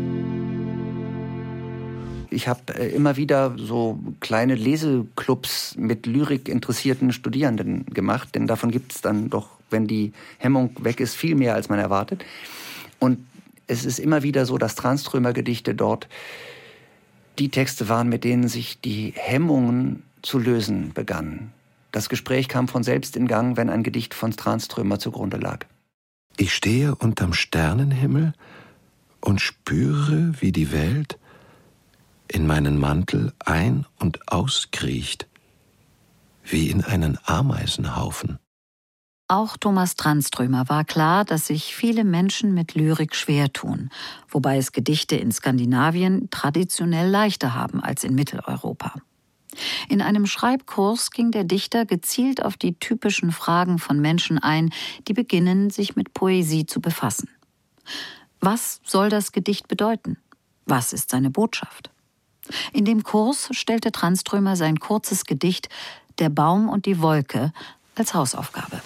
Ich habe immer wieder so kleine Leseclubs mit lyrikinteressierten Studierenden gemacht, denn davon gibt es dann doch, wenn die Hemmung weg ist, viel mehr, als man erwartet. Und es ist immer wieder so, dass Tranströmer-Gedichte dort die Texte waren, mit denen sich die Hemmungen zu lösen begannen. Das Gespräch kam von selbst in Gang, wenn ein Gedicht von Tranströmer zugrunde lag. Ich stehe unterm Sternenhimmel und spüre, wie die Welt in meinen Mantel ein- und auskriecht, wie in einen Ameisenhaufen. Auch Thomas Tranströmer war klar, dass sich viele Menschen mit Lyrik schwer tun, wobei es Gedichte in Skandinavien traditionell leichter haben als in Mitteleuropa. In einem Schreibkurs ging der Dichter gezielt auf die typischen Fragen von Menschen ein, die beginnen, sich mit Poesie zu befassen. Was soll das Gedicht bedeuten? Was ist seine Botschaft? In dem Kurs stellte Tranströmer sein kurzes Gedicht »Der Baum und die Wolke« als Hausaufgabe.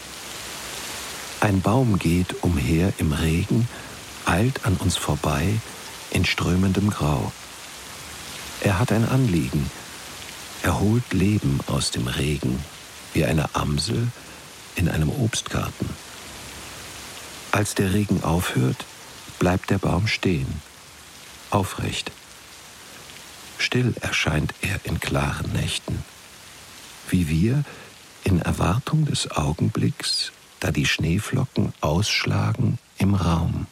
Ein Baum geht umher im Regen, eilt an uns vorbei in strömendem Grau. Er hat ein Anliegen. Er holt Leben aus dem Regen, wie eine Amsel in einem Obstgarten. Als der Regen aufhört, bleibt der Baum stehen, aufrecht. Still erscheint er in klaren Nächten, wie wir in Erwartung des Augenblicks, da die Schneeflocken ausschlagen im Raum.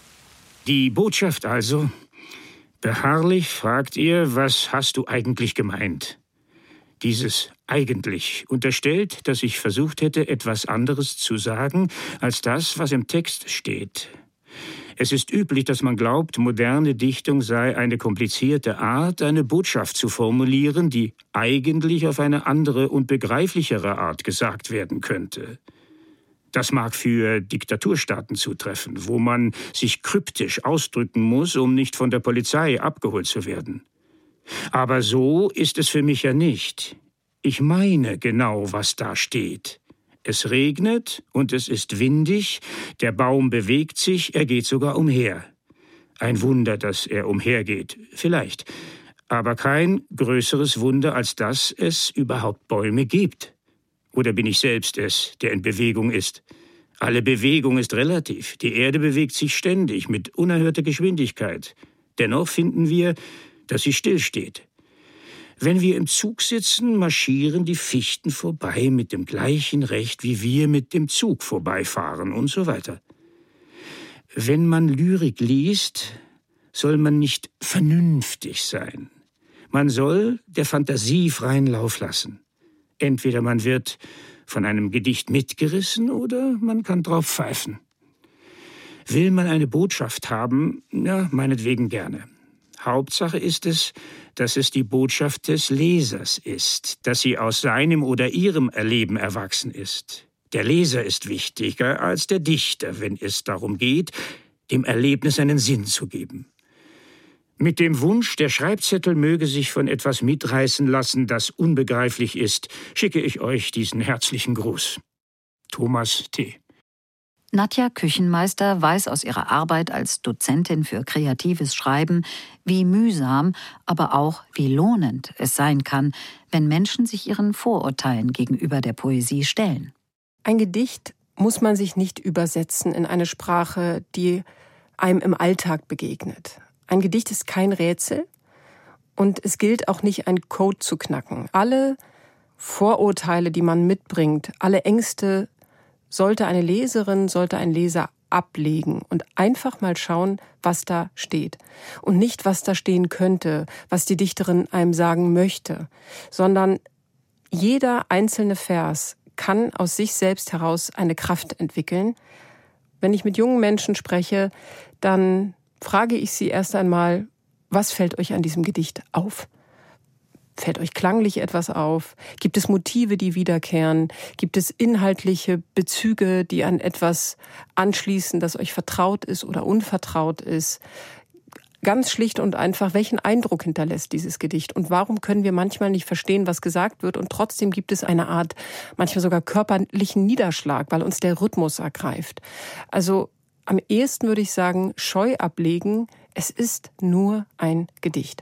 Die Botschaft also. Beharrlich fragt ihr, was hast du eigentlich gemeint? Dieses eigentlich unterstellt, dass ich versucht hätte, etwas anderes zu sagen, als das, was im Text steht. Es ist üblich, dass man glaubt, moderne Dichtung sei eine komplizierte Art, eine Botschaft zu formulieren, die eigentlich auf eine andere und begreiflichere Art gesagt werden könnte. Das mag für Diktaturstaaten zutreffen, wo man sich kryptisch ausdrücken muss, um nicht von der Polizei abgeholt zu werden. Aber so ist es für mich ja nicht. Ich meine genau, was da steht. Es regnet und es ist windig, der Baum bewegt sich, er geht sogar umher. Ein Wunder, dass er umhergeht, vielleicht. Aber kein größeres Wunder, als dass es überhaupt Bäume gibt. Oder bin ich selbst es, der in Bewegung ist? Alle Bewegung ist relativ. Die Erde bewegt sich ständig, mit unerhörter Geschwindigkeit. Dennoch finden wir, dass sie stillsteht. Wenn wir im Zug sitzen, marschieren die Fichten vorbei mit dem gleichen Recht, wie wir mit dem Zug vorbeifahren und so weiter. Wenn man Lyrik liest, soll man nicht vernünftig sein. Man soll der Fantasie freien Lauf lassen. Entweder man wird von einem Gedicht mitgerissen oder man kann drauf pfeifen. Will man eine Botschaft haben, ja, meinetwegen gerne. Hauptsache ist es, dass es die Botschaft des Lesers ist, dass sie aus seinem oder ihrem Erleben erwachsen ist. Der Leser ist wichtiger als der Dichter, wenn es darum geht, dem Erlebnis einen Sinn zu geben. Mit dem Wunsch, der Schreibzettel möge sich von etwas mitreißen lassen, das unbegreiflich ist, schicke ich euch diesen herzlichen Gruß. Thomas T. Nadja Küchenmeister weiß aus ihrer Arbeit als Dozentin für kreatives Schreiben, wie mühsam, aber auch wie lohnend es sein kann, wenn Menschen sich ihren Vorurteilen gegenüber der Poesie stellen. Ein Gedicht muss man sich nicht übersetzen in eine Sprache, die einem im Alltag begegnet. Ein Gedicht ist kein Rätsel und es gilt auch nicht, einen Code zu knacken. Alle Vorurteile, die man mitbringt, alle Ängste, sollte eine Leserin, sollte ein Leser ablegen und einfach mal schauen, was da steht. Und nicht, was da stehen könnte, was die Dichterin einem sagen möchte, sondern jeder einzelne Vers kann aus sich selbst heraus eine Kraft entwickeln. Wenn ich mit jungen Menschen spreche, dann frage ich sie erst einmal, was fällt euch an diesem Gedicht auf? Fällt euch klanglich etwas auf? Gibt es Motive, die wiederkehren? Gibt es inhaltliche Bezüge, die an etwas anschließen, das euch vertraut ist oder unvertraut ist? Ganz schlicht und einfach, welchen Eindruck hinterlässt dieses Gedicht? Und warum können wir manchmal nicht verstehen, was gesagt wird? Und trotzdem gibt es eine Art, manchmal sogar körperlichen Niederschlag, weil uns der Rhythmus ergreift. Also am ehesten würde ich sagen, Scheu ablegen. Es ist nur ein Gedicht.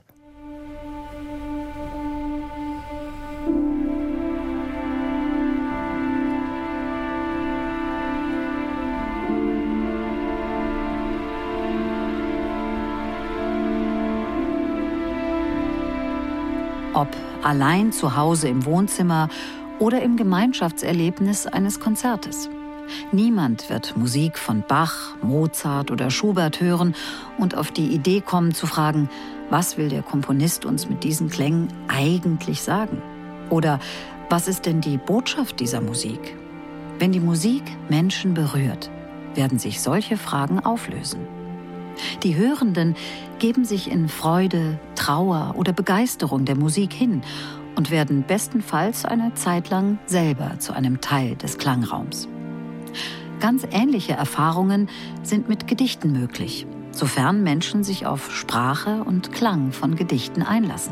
Ob allein zu Hause im Wohnzimmer oder im Gemeinschaftserlebnis eines Konzertes. Niemand wird Musik von Bach, Mozart oder Schubert hören und auf die Idee kommen zu fragen, was will der Komponist uns mit diesen Klängen eigentlich sagen? Oder was ist denn die Botschaft dieser Musik? Wenn die Musik Menschen berührt, werden sich solche Fragen auflösen. Die Hörenden geben sich in Freude, Trauer oder Begeisterung der Musik hin und werden bestenfalls eine Zeit lang selber zu einem Teil des Klangraums. Ganz ähnliche Erfahrungen sind mit Gedichten möglich, sofern Menschen sich auf Sprache und Klang von Gedichten einlassen.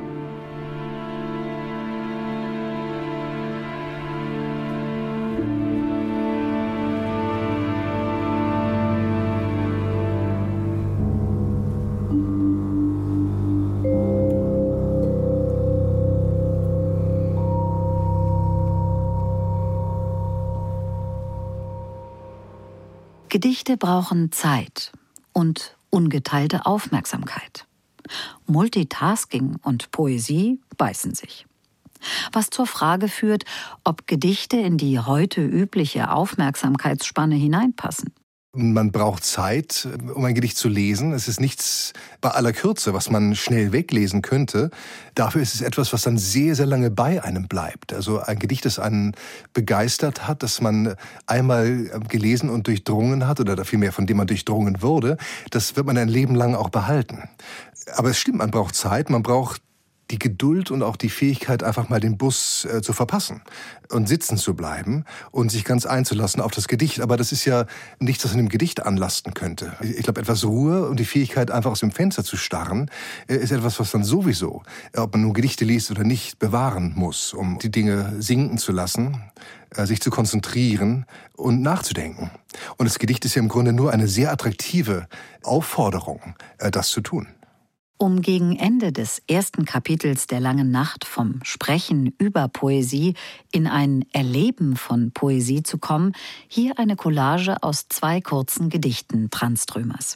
Gedichte brauchen Zeit und ungeteilte Aufmerksamkeit. Multitasking und Poesie beißen sich. Was zur Frage führt, ob Gedichte in die heute übliche Aufmerksamkeitsspanne hineinpassen. Man braucht Zeit, um ein Gedicht zu lesen. Es ist nichts bei aller Kürze, was man schnell weglesen könnte. Dafür ist es etwas, was dann sehr, sehr lange bei einem bleibt. Also ein Gedicht, das einen begeistert hat, das man einmal gelesen und durchdrungen hat, oder vielmehr von dem man durchdrungen wurde, das wird man ein Leben lang auch behalten. Aber es stimmt, man braucht Zeit, man braucht die Geduld und auch die Fähigkeit, einfach mal den Bus zu verpassen und sitzen zu bleiben und sich ganz einzulassen auf das Gedicht. Aber das ist ja nichts, was in dem Gedicht anlasten könnte. Ich glaube, etwas Ruhe und die Fähigkeit, einfach aus dem Fenster zu starren, ist etwas, was man sowieso, ob man nun Gedichte liest oder nicht, bewahren muss, um die Dinge sinken zu lassen, sich zu konzentrieren und nachzudenken. Und das Gedicht ist ja im Grunde nur eine sehr attraktive Aufforderung, das zu tun. Um gegen Ende des ersten Kapitels der Langen Nacht vom Sprechen über Poesie in ein Erleben von Poesie zu kommen, hier eine Collage aus 2 kurzen Gedichten Tranströmers.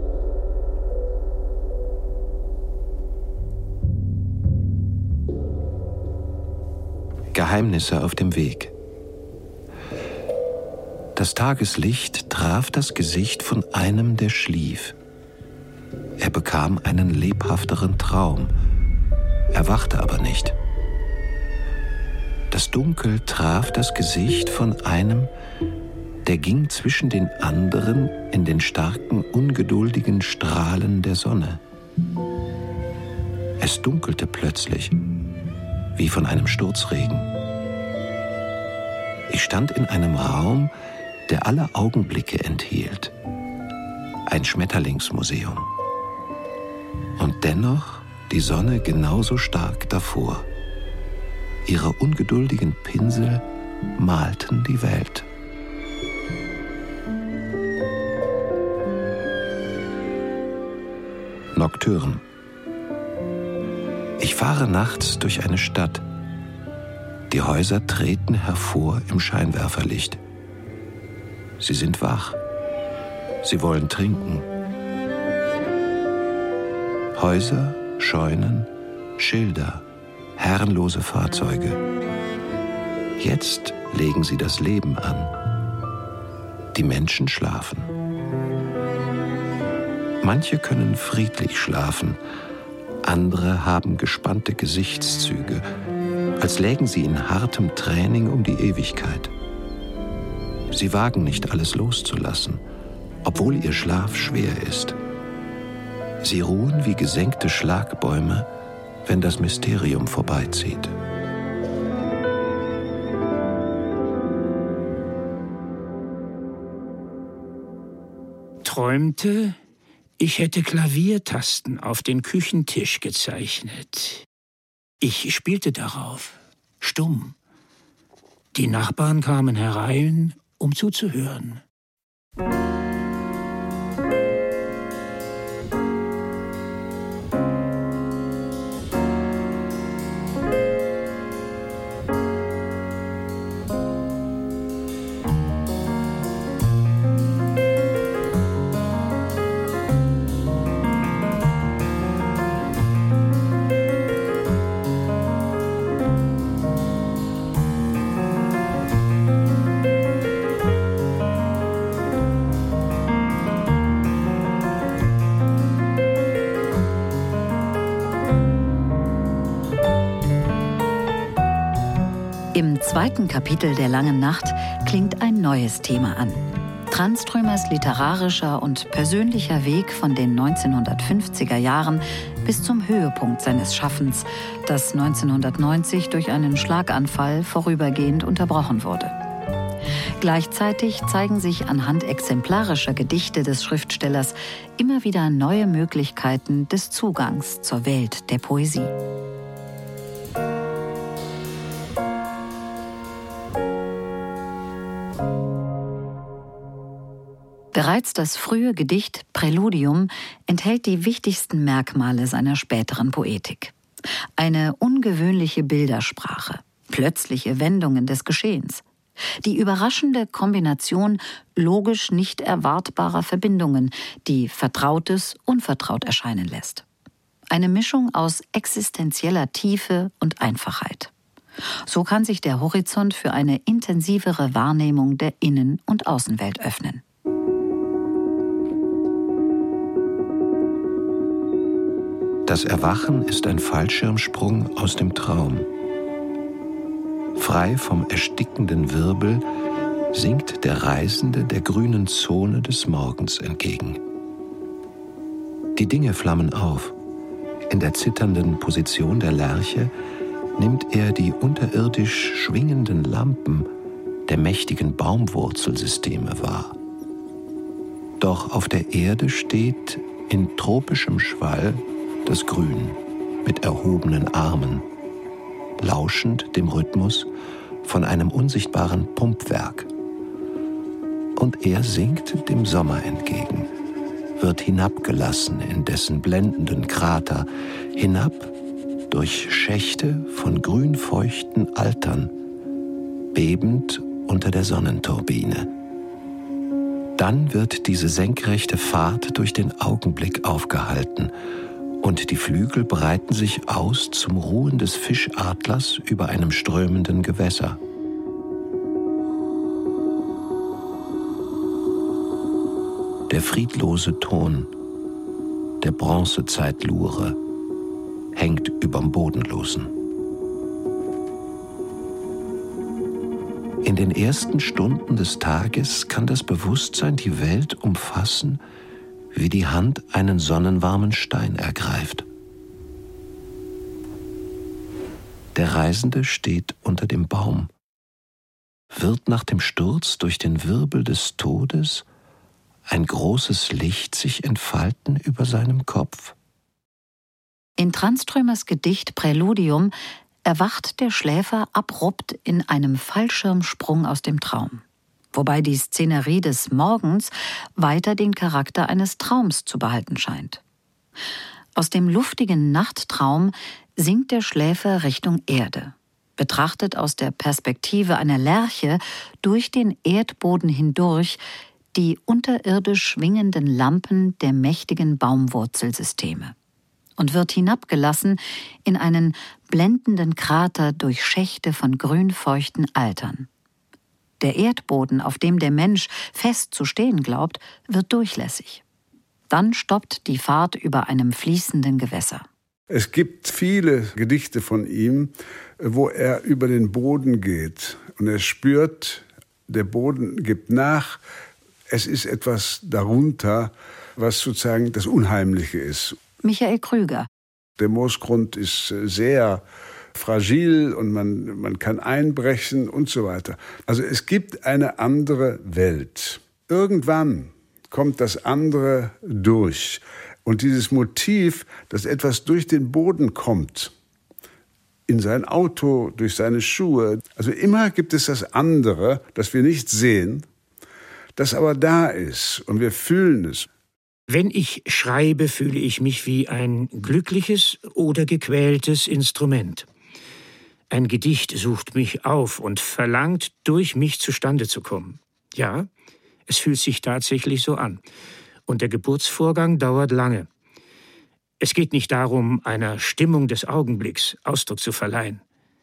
Geheimnisse auf dem Weg. Das Tageslicht traf das Gesicht von einem, der schlief. Er bekam einen lebhafteren Traum, erwachte aber nicht. Das Dunkel traf das Gesicht von einem, der ging zwischen den anderen in den starken, ungeduldigen Strahlen der Sonne. Es dunkelte plötzlich, wie von einem Sturzregen. Ich stand in einem Raum, der alle Augenblicke enthielt. Ein Schmetterlingsmuseum. Und dennoch die Sonne genauso stark davor. Ihre ungeduldigen Pinsel malten die Welt. Nocturne. Ich fahre nachts durch eine Stadt. Die Häuser treten hervor im Scheinwerferlicht. Sie sind wach. Sie wollen trinken. Häuser, Scheunen, Schilder, herrenlose Fahrzeuge. Jetzt legen sie das Leben an. Die Menschen schlafen. Manche können friedlich schlafen, andere haben gespannte Gesichtszüge, als lägen sie in hartem Training um die Ewigkeit. Sie wagen nicht, alles loszulassen, obwohl ihr Schlaf schwer ist. Sie ruhen wie gesenkte Schlagbäume, wenn das Mysterium vorbeizieht. Träumte, ich hätte Klaviertasten auf den Küchentisch gezeichnet. Ich spielte darauf, stumm. Die Nachbarn kamen herein, um zuzuhören. Im zweiten Kapitel der Langen Nacht klingt ein neues Thema an. Tranströmers literarischer und persönlicher Weg von den 1950er Jahren bis zum Höhepunkt seines Schaffens, das 1990 durch einen Schlaganfall vorübergehend unterbrochen wurde. Gleichzeitig zeigen sich anhand exemplarischer Gedichte des Schriftstellers immer wieder neue Möglichkeiten des Zugangs zur Welt der Poesie. Bereits das frühe Gedicht Präludium enthält die wichtigsten Merkmale seiner späteren Poetik. Eine ungewöhnliche Bildersprache, plötzliche Wendungen des Geschehens, die überraschende Kombination logisch nicht erwartbarer Verbindungen, die Vertrautes unvertraut erscheinen lässt. Eine Mischung aus existenzieller Tiefe und Einfachheit. So kann sich der Horizont für eine intensivere Wahrnehmung der Innen- und Außenwelt öffnen. Das Erwachen ist ein Fallschirmsprung aus dem Traum. Frei vom erstickenden Wirbel sinkt der Reisende der grünen Zone des Morgens entgegen. Die Dinge flammen auf. In der zitternden Position der Lerche nimmt er die unterirdisch schwingenden Lampen der mächtigen Baumwurzelsysteme wahr. Doch auf der Erde steht in tropischem Schwall das Grün mit erhobenen Armen, lauschend dem Rhythmus von einem unsichtbaren Pumpwerk. Und er sinkt dem Sommer entgegen, wird hinabgelassen in dessen blendenden Krater, hinab durch Schächte von grünfeuchten Altern, bebend unter der Sonnenturbine. Dann wird diese senkrechte Fahrt durch den Augenblick aufgehalten und die Flügel breiten sich aus zum Ruhen des Fischadlers über einem strömenden Gewässer. Der friedlose Ton der Bronzezeitlure hängt überm Bodenlosen. In den ersten Stunden des Tages kann das Bewusstsein die Welt umfassen, wie die Hand einen sonnenwarmen Stein ergreift. Der Reisende steht unter dem Baum. Wird nach dem Sturz durch den Wirbel des Todes ein großes Licht sich entfalten über seinem Kopf? In Tranströmers Gedicht Präludium erwacht der Schläfer abrupt in einem Fallschirmsprung aus dem Traum, wobei die Szenerie des Morgens weiter den Charakter eines Traums zu behalten scheint. Aus dem luftigen Nachttraum sinkt der Schläfer Richtung Erde. Betrachtet aus der Perspektive einer Lerche durch den Erdboden hindurch die unterirdisch schwingenden Lampen der mächtigen Baumwurzelsysteme und wird hinabgelassen in einen blendenden Krater durch Schächte von grünfeuchten Altern. Der Erdboden, auf dem der Mensch fest zu stehen glaubt, wird durchlässig. Dann stoppt die Fahrt über einem fließenden Gewässer. Es gibt viele Gedichte von ihm, wo er über den Boden geht und er spürt, der Boden gibt nach, es ist etwas darunter, was sozusagen das Unheimliche ist. Michael Krüger. Der Moosgrund ist sehr fragil und man kann einbrechen und so weiter. Also es gibt eine andere Welt. Irgendwann kommt das andere durch. Und dieses Motiv, dass etwas durch den Boden kommt, in sein Auto, durch seine Schuhe, also immer gibt es das andere, das wir nicht sehen, das aber da ist und wir fühlen es. Wenn ich schreibe, fühle ich mich wie ein glückliches oder gequältes Instrument. Ein Gedicht sucht mich auf und verlangt, durch mich zustande zu kommen. Ja, es fühlt sich tatsächlich so an. Und der Geburtsvorgang dauert lange. Es geht nicht darum, einer Stimmung des Augenblicks Ausdruck zu verleihen.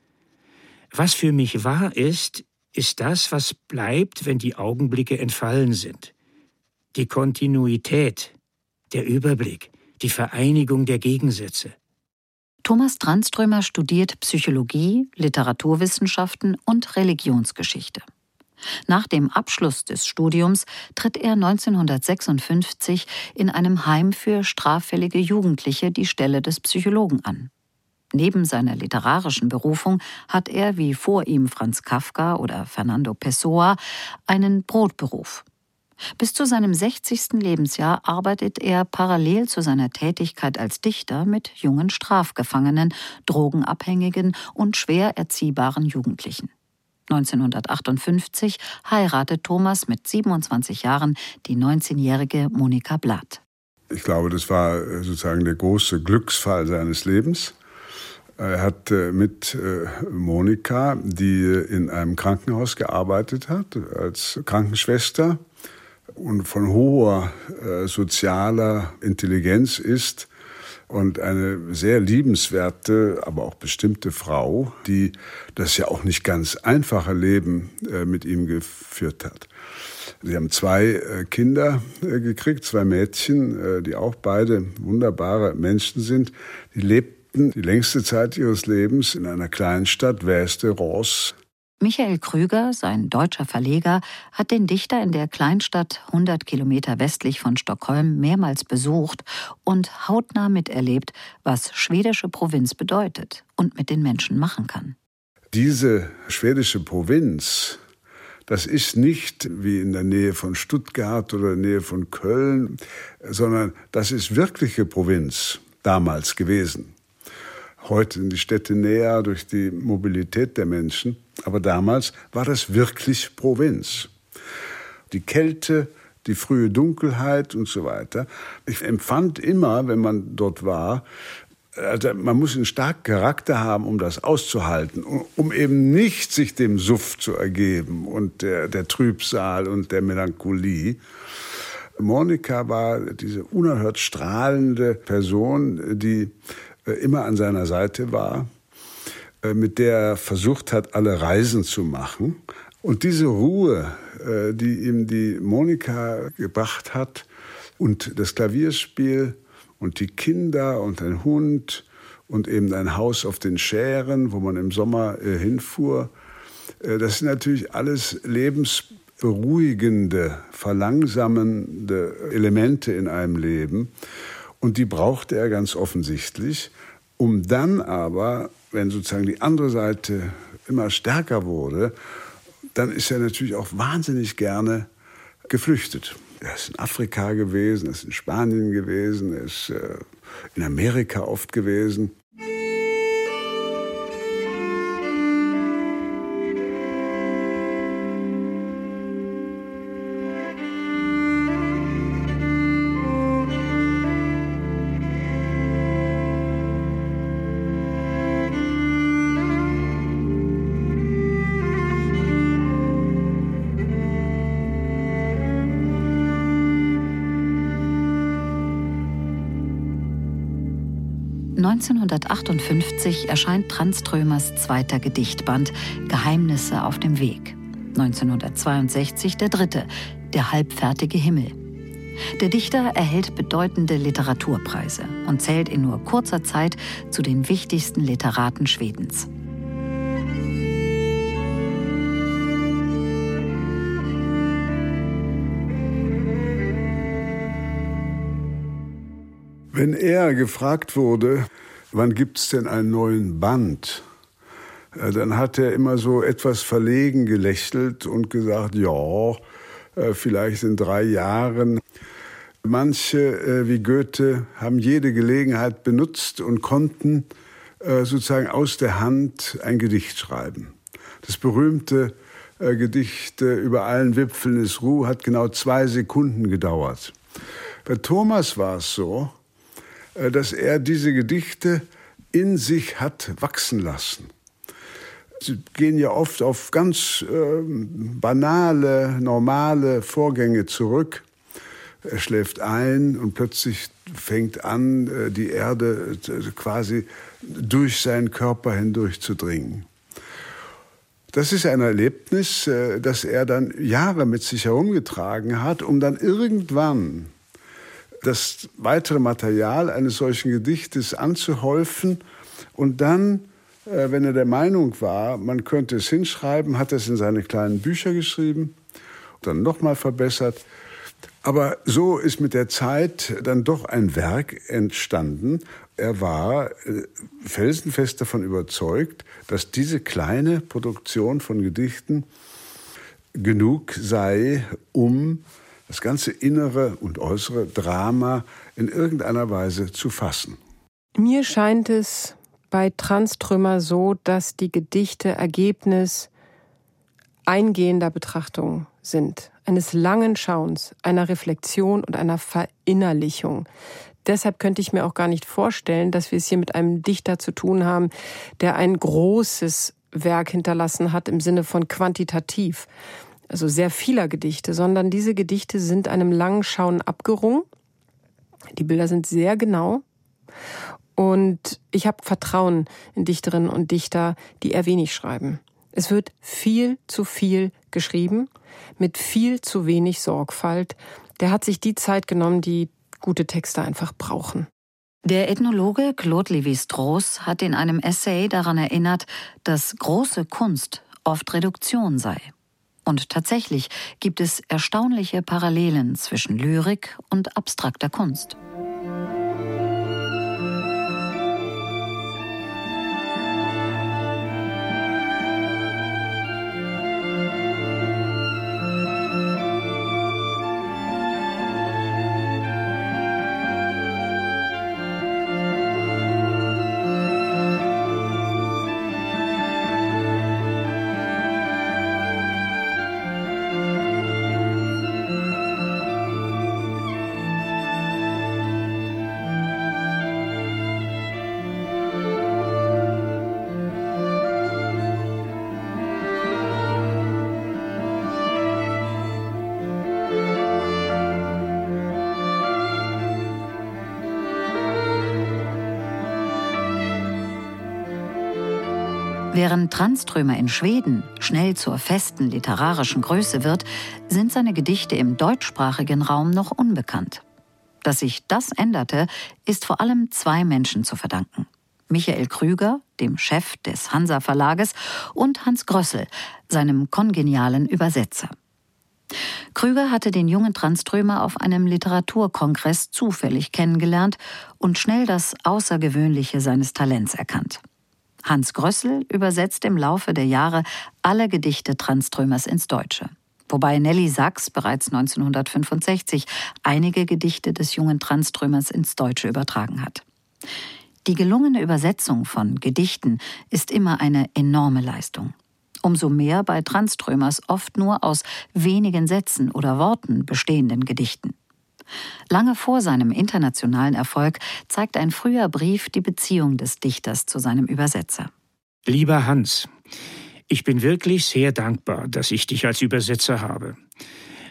Was für mich wahr ist, ist das, was bleibt, wenn die Augenblicke entfallen sind. Die Kontinuität, der Überblick, die Vereinigung der Gegensätze. Thomas Tranströmer studiert Psychologie, Literaturwissenschaften und Religionsgeschichte. Nach dem Abschluss des Studiums tritt er 1956 in einem Heim für straffällige Jugendliche die Stelle des Psychologen an. Neben seiner literarischen Berufung hat er, wie vor ihm Franz Kafka oder Fernando Pessoa, einen Brotberuf. Bis zu seinem 60. Lebensjahr arbeitet er parallel zu seiner Tätigkeit als Dichter mit jungen Strafgefangenen, drogenabhängigen und schwer erziehbaren Jugendlichen. 1958 heiratet Thomas mit 27 Jahren die 19-jährige Monika Blatt. Ich glaube, das war sozusagen der große Glücksfall seines Lebens. Er hat mit Monika, die in einem Krankenhaus gearbeitet hat, als Krankenschwester und von hoher sozialer Intelligenz ist, und eine sehr liebenswerte, aber auch bestimmte Frau, die das ja auch nicht ganz einfache Leben mit ihm geführt hat. Sie haben 2 Kinder gekriegt, 2 Mädchen, die auch beide wunderbare Menschen sind. Die lebten die längste Zeit ihres Lebens in einer Kleinstadt, Västerås. Michael Krüger, sein deutscher Verleger, hat den Dichter in der Kleinstadt 100 Kilometer westlich von Stockholm mehrmals besucht und hautnah miterlebt, was schwedische Provinz bedeutet und mit den Menschen machen kann. Diese schwedische Provinz, das ist nicht wie in der Nähe von Stuttgart oder in der Nähe von Köln, sondern das ist wirkliche Provinz damals gewesen. Heute sind die Städte näher durch die Mobilität der Menschen, aber damals war das wirklich Provinz. Die Kälte, die frühe Dunkelheit und so weiter. Ich empfand immer, wenn man dort war, also man muss einen starken Charakter haben, um das auszuhalten, um eben nicht sich dem Suff zu ergeben und der Trübsal und der Melancholie. Monika war diese unerhört strahlende Person, die immer an seiner Seite war, mit der er versucht hat, alle Reisen zu machen. Und diese Ruhe, die ihm die Monika gebracht hat, und das Klavierspiel und die Kinder und ein Hund und eben ein Haus auf den Schären, wo man im Sommer hinfuhr, das sind natürlich alles lebensberuhigende, verlangsamende Elemente in einem Leben. Und die brauchte er ganz offensichtlich, um dann aber, wenn sozusagen die andere Seite immer stärker wurde, dann ist er natürlich auch wahnsinnig gerne geflüchtet. Er ist in Afrika gewesen, er ist in Spanien gewesen, er ist in Amerika oft gewesen. 1958 erscheint Tranströmers zweiter Gedichtband »Geheimnisse auf dem Weg«. 1962 der dritte, »Der halbfertige Himmel«. Der Dichter erhält bedeutende Literaturpreise und zählt in nur kurzer Zeit zu den wichtigsten Literaten Schwedens. Wenn er gefragt wurde, wann gibt's denn einen neuen Band, dann hat er immer so etwas verlegen gelächelt und gesagt, ja, vielleicht in 3 Jahren. Manche, wie Goethe, haben jede Gelegenheit benutzt und konnten sozusagen aus der Hand ein Gedicht schreiben. Das berühmte Gedicht »Über allen Wipfeln ist Ruhe« hat genau 2 Sekunden gedauert. Bei Thomas war es so, dass er diese Gedichte in sich hat wachsen lassen. Sie gehen ja oft auf ganz banale, normale Vorgänge zurück. Er schläft ein und plötzlich fängt an, die Erde quasi durch seinen Körper hindurch zu dringen. Das ist ein Erlebnis, das er dann Jahre mit sich herumgetragen hat, um dann irgendwann das weitere Material eines solchen Gedichtes anzuhäufen und dann, wenn er der Meinung war, man könnte es hinschreiben, hat er es in seine kleinen Bücher geschrieben, dann nochmal verbessert. Aber so ist mit der Zeit dann doch ein Werk entstanden. Er war felsenfest davon überzeugt, dass diese kleine Produktion von Gedichten genug sei, um das ganze innere und äußere Drama in irgendeiner Weise zu fassen. Mir scheint es bei Tranströmer so, dass die Gedichte Ergebnis eingehender Betrachtung sind, eines langen Schauens, einer Reflexion und einer Verinnerlichung. Deshalb könnte ich mir auch gar nicht vorstellen, dass wir es hier mit einem Dichter zu tun haben, der ein großes Werk hinterlassen hat im Sinne von quantitativ, also sehr vieler Gedichte, sondern diese Gedichte sind einem langen Schauen abgerungen. Die Bilder sind sehr genau. Und ich habe Vertrauen in Dichterinnen und Dichter, die eher wenig schreiben. Es wird viel zu viel geschrieben, mit viel zu wenig Sorgfalt. Der hat sich die Zeit genommen, die gute Texte einfach brauchen. Der Ethnologe Claude Lévi-Strauss hat in einem Essay daran erinnert, dass große Kunst oft Reduktion sei. Und tatsächlich gibt es erstaunliche Parallelen zwischen Lyrik und abstrakter Kunst. Während Tranströmer in Schweden schnell zur festen literarischen Größe wird, sind seine Gedichte im deutschsprachigen Raum noch unbekannt. Dass sich das änderte, ist vor allem 2 Menschen zu verdanken. Michael Krüger, dem Chef des Hansa-Verlages, und Hans Grössel, seinem kongenialen Übersetzer. Krüger hatte den jungen Tranströmer auf einem Literaturkongress zufällig kennengelernt und schnell das Außergewöhnliche seines Talents erkannt. Hans Grössel übersetzt im Laufe der Jahre alle Gedichte Tranströmers ins Deutsche. Wobei Nelly Sachs bereits 1965 einige Gedichte des jungen Tranströmers ins Deutsche übertragen hat. Die gelungene Übersetzung von Gedichten ist immer eine enorme Leistung. Umso mehr bei Tranströmers oft nur aus wenigen Sätzen oder Worten bestehenden Gedichten. Lange vor seinem internationalen Erfolg zeigt ein früher Brief die Beziehung des Dichters zu seinem Übersetzer. Lieber Hans, ich bin wirklich sehr dankbar, dass ich dich als Übersetzer habe.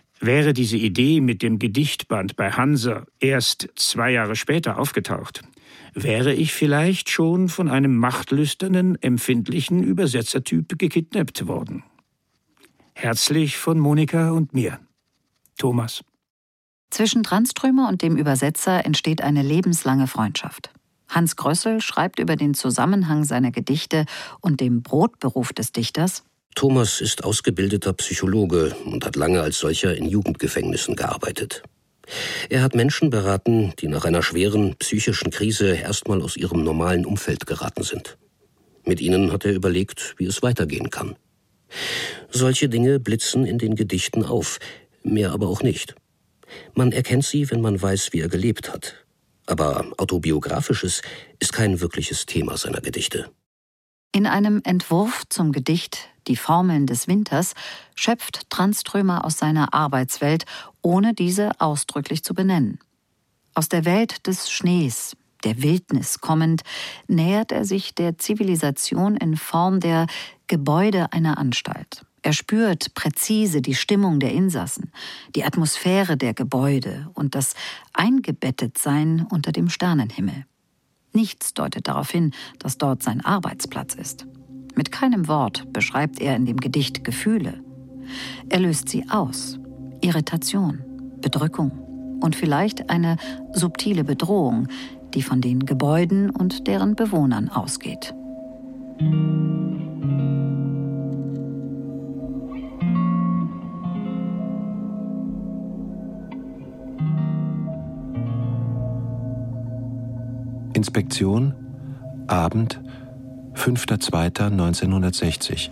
Wäre diese Idee mit dem Gedichtband bei Hansa erst 2 Jahre später aufgetaucht, wäre ich vielleicht schon von einem machtlüsternen, empfindlichen Übersetzertyp gekidnappt worden. Herzlich von Monika und mir. Thomas. Zwischen Tranströmer und dem Übersetzer entsteht eine lebenslange Freundschaft. Hans Grössel schreibt über den Zusammenhang seiner Gedichte und dem Brotberuf des Dichters: Thomas ist ausgebildeter Psychologe und hat lange als solcher in Jugendgefängnissen gearbeitet. Er hat Menschen beraten, die nach einer schweren psychischen Krise erstmal aus ihrem normalen Umfeld geraten sind. Mit ihnen hat er überlegt, wie es weitergehen kann. Solche Dinge blitzen in den Gedichten auf, mehr aber auch nicht. Man erkennt sie, wenn man weiß, wie er gelebt hat. Aber Autobiografisches ist kein wirkliches Thema seiner Gedichte. In einem Entwurf zum Gedicht »Die Formeln des Winters« schöpft Tranströmer aus seiner Arbeitswelt, ohne diese ausdrücklich zu benennen. Aus der Welt des Schnees, der Wildnis kommend, nähert er sich der Zivilisation in Form der Gebäude einer Anstalt. Er spürt präzise die Stimmung der Insassen, die Atmosphäre der Gebäude und das Eingebettetsein unter dem Sternenhimmel. Nichts deutet darauf hin, dass dort sein Arbeitsplatz ist. Mit keinem Wort beschreibt er in dem Gedicht Gefühle. Er löst sie aus. Irritation, Bedrückung und vielleicht eine subtile Bedrohung, die von den Gebäuden und deren Bewohnern ausgeht. Inspektion, Abend, 5.2.1960.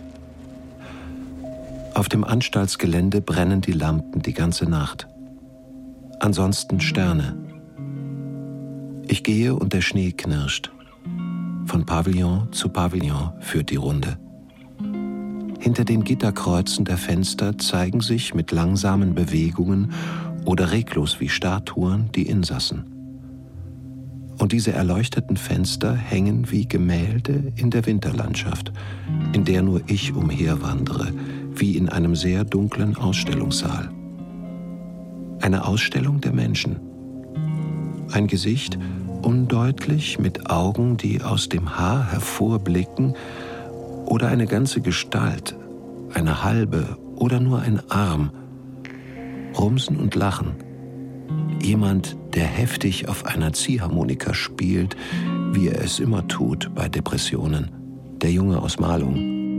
Auf dem Anstaltsgelände brennen die Lampen die ganze Nacht. Ansonsten Sterne. Ich gehe und der Schnee knirscht. Von Pavillon zu Pavillon führt die Runde. Hinter den Gitterkreuzen der Fenster zeigen sich mit langsamen Bewegungen oder reglos wie Statuen die Insassen. Und diese erleuchteten Fenster hängen wie Gemälde in der Winterlandschaft, in der nur ich umherwandere, wie in einem sehr dunklen Ausstellungssaal. Eine Ausstellung der Menschen. Ein Gesicht, undeutlich, mit Augen, die aus dem Haar hervorblicken, oder eine ganze Gestalt, eine halbe oder nur ein Arm. Rumsen und Lachen. Jemand, der heftig auf einer Ziehharmonika spielt, wie er es immer tut bei Depressionen. Der Junge aus Malung.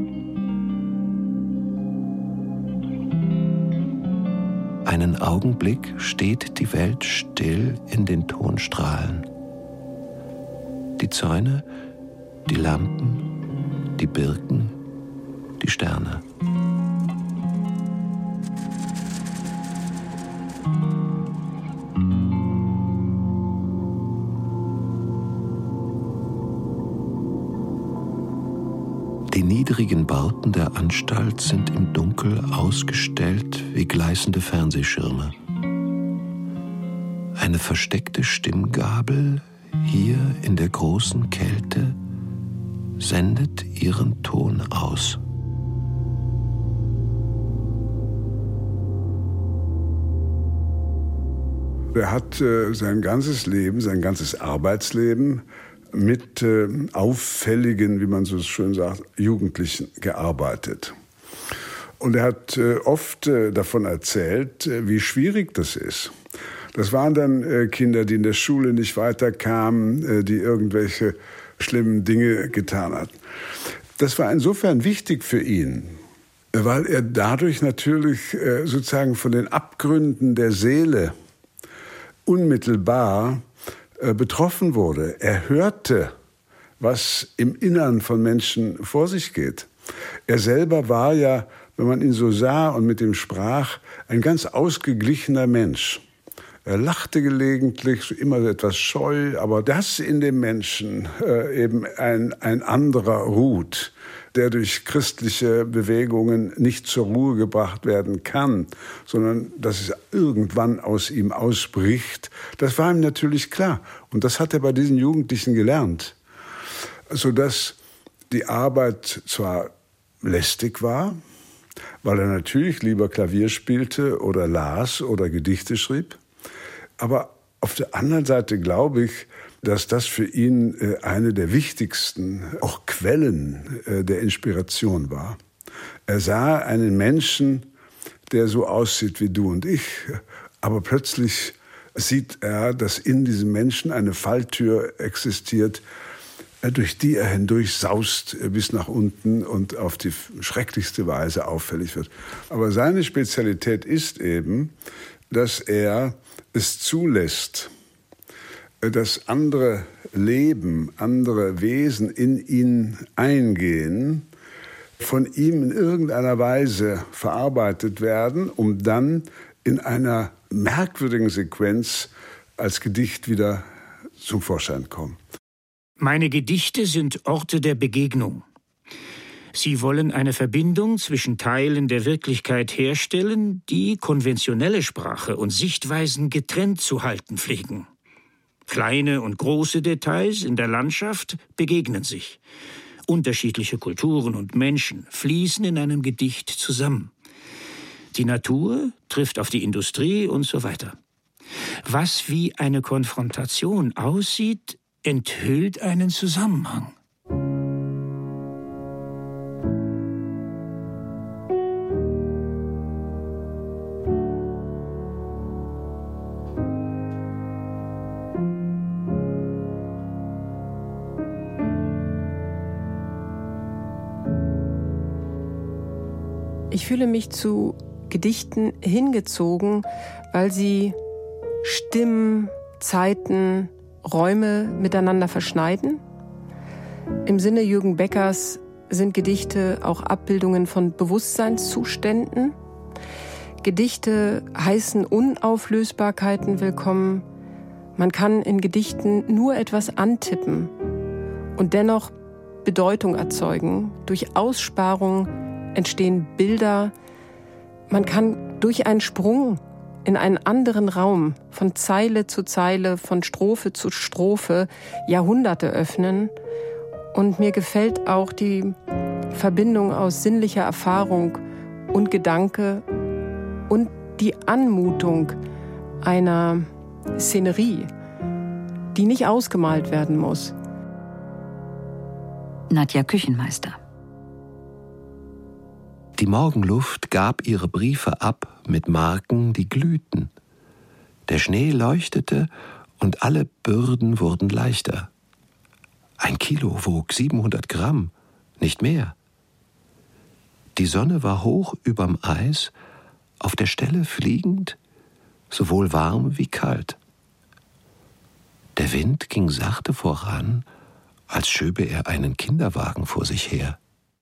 Einen Augenblick steht die Welt still in den Tonstrahlen. Die Zäune, die Lampen, die Birken, die Sterne. Die niedrigen Bauten der Anstalt sind im Dunkel ausgestellt wie gleißende Fernsehschirme. Eine versteckte Stimmgabel hier in der großen Kälte sendet ihren Ton aus. Er hat sein ganzes Leben, sein ganzes Arbeitsleben mit auffälligen, wie man so schön sagt, Jugendlichen gearbeitet. Und er hat oft davon erzählt, wie schwierig das ist. Das waren dann Kinder, die in der Schule nicht weiterkamen, die irgendwelche schlimmen Dinge getan hatten. Das war insofern wichtig für ihn, weil er dadurch natürlich sozusagen von den Abgründen der Seele unmittelbar betroffen wurde. Er hörte, was im Innern von Menschen vor sich geht. Er selber war ja, wenn man ihn so sah und mit ihm sprach, ein ganz ausgeglichener Mensch. Er lachte gelegentlich, immer etwas scheu, aber das in dem Menschen eben ein anderer ruht, der durch christliche Bewegungen nicht zur Ruhe gebracht werden kann, sondern dass es irgendwann aus ihm ausbricht, das war ihm natürlich klar. Und das hat er bei diesen Jugendlichen gelernt, sodass die Arbeit zwar lästig war, weil er natürlich lieber Klavier spielte oder las oder Gedichte schrieb, aber auf der anderen Seite glaube ich, dass das für ihn eine der wichtigsten auch Quellen der Inspiration war. Er sah einen Menschen, der so aussieht wie du und ich, aber plötzlich sieht er, dass in diesem Menschen eine Falltür existiert, durch die er hindurch saust bis nach unten und auf die schrecklichste Weise auffällig wird. Aber seine Spezialität ist eben, dass er es zulässt, dass andere Leben, andere Wesen in ihn eingehen, von ihm in irgendeiner Weise verarbeitet werden, um dann in einer merkwürdigen Sequenz als Gedicht wieder zum Vorschein kommen. Meine Gedichte sind Orte der Begegnung. Sie wollen eine Verbindung zwischen Teilen der Wirklichkeit herstellen, die konventionelle Sprache und Sichtweisen getrennt zu halten pflegen. Kleine und große Details in der Landschaft begegnen sich. Unterschiedliche Kulturen und Menschen fließen in einem Gedicht zusammen. Die Natur trifft auf die Industrie und so weiter. Was wie eine Konfrontation aussieht, enthüllt einen Zusammenhang. Ich fühle mich zu Gedichten hingezogen, weil sie Stimmen, Zeiten, Räume miteinander verschneiden. Im Sinne Jürgen Beckers sind Gedichte auch Abbildungen von Bewusstseinszuständen. Gedichte heißen Unauflösbarkeiten willkommen. Man kann in Gedichten nur etwas antippen und dennoch Bedeutung erzeugen. Durch Aussparung entstehen Bilder. Man kann durch einen Sprung in einen anderen Raum, von Zeile zu Zeile, von Strophe zu Strophe, Jahrhunderte öffnen. Und mir gefällt auch die Verbindung aus sinnlicher Erfahrung und Gedanke und die Anmutung einer Szenerie, die nicht ausgemalt werden muss. Nadja Küchenmeister. Die Morgenluft gab ihre Briefe ab mit Marken, die glühten. Der Schnee leuchtete und alle Bürden wurden leichter. 1 Kilo wog 700 Gramm, nicht mehr. Die Sonne war hoch überm Eis, auf der Stelle fliegend, sowohl warm wie kalt. Der Wind ging sachte voran, als schöbe er einen Kinderwagen vor sich her.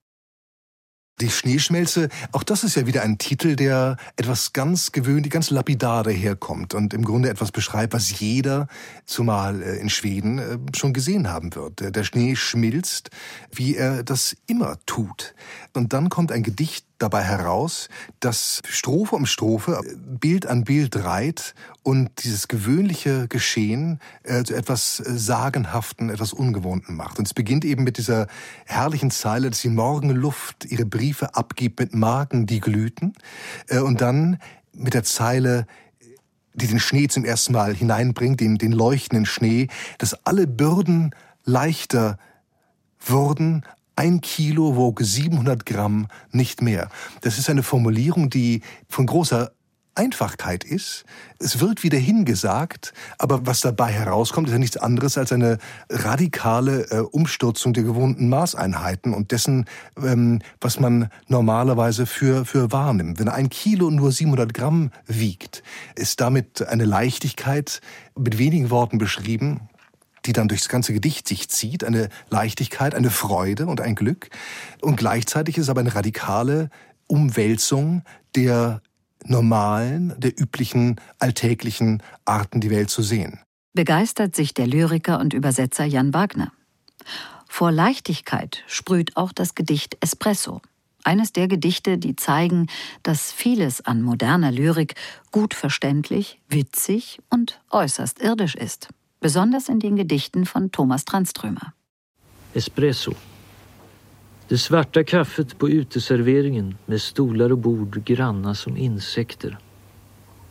Die Schneeschmelze, auch das ist ja wieder ein Titel, der etwas ganz gewöhnlich, ganz lapidar daherkommt und im Grunde etwas beschreibt, was jeder, zumal in Schweden, schon gesehen haben wird. Der Schnee schmilzt, wie er das immer tut. Und dann kommt ein Gedicht dabei heraus, das Strophe um Strophe, Bild an Bild reiht und dieses gewöhnliche Geschehen zu etwas Sagenhaften, etwas Ungewohnten macht. Und es beginnt eben mit dieser herrlichen Zeile, dass die Morgenluft ihre Briefe abgibt mit Marken, die glühten. Und dann mit der Zeile, die den Schnee zum ersten Mal hineinbringt, den leuchtenden Schnee, dass alle Bürden leichter wurden. 1 Kilo wog 700 Gramm, nicht mehr. Das ist eine Formulierung, die von großer Einfachkeit ist. Es wird wieder hingesagt, aber was dabei herauskommt, ist ja nichts anderes als eine radikale Umstürzung der gewohnten Maßeinheiten und dessen, was man normalerweise für wahrnimmt. Wenn 1 Kilo nur 700 Gramm wiegt, ist damit eine Leichtigkeit mit wenigen Worten beschrieben, die dann durchs ganze Gedicht sich zieht, eine Leichtigkeit, eine Freude und ein Glück. Und gleichzeitig ist es aber eine radikale Umwälzung der normalen, der üblichen, alltäglichen Arten, die Welt zu sehen. Begeistert sich der Lyriker und Übersetzer Jan Wagner. Vor Leichtigkeit sprüht auch das Gedicht Espresso. Eines der Gedichte, die zeigen, dass vieles an moderner Lyrik gut verständlich, witzig und äußerst irdisch ist. Besonders in den Gedichten von Thomas Tranströmer. Espresso. Det svarta kaffet på uteserveringen med stolar och bord granna som insekter.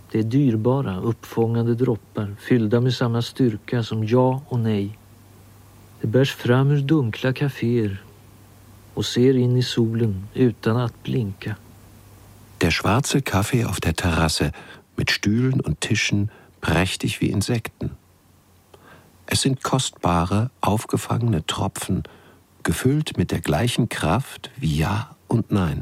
Det är dyrbara, uppfångande droppar fyllda med samma styrka som ja och nej. Det bärs fram ur dunkla kaféer och ser in i solen utan att blinka. Der schwarze Kaffee auf der Terrasse mit Stühlen und Tischen, prächtig wie Insekten. Es sind kostbare, aufgefangene Tropfen, gefüllt mit der gleichen Kraft wie Ja und Nein.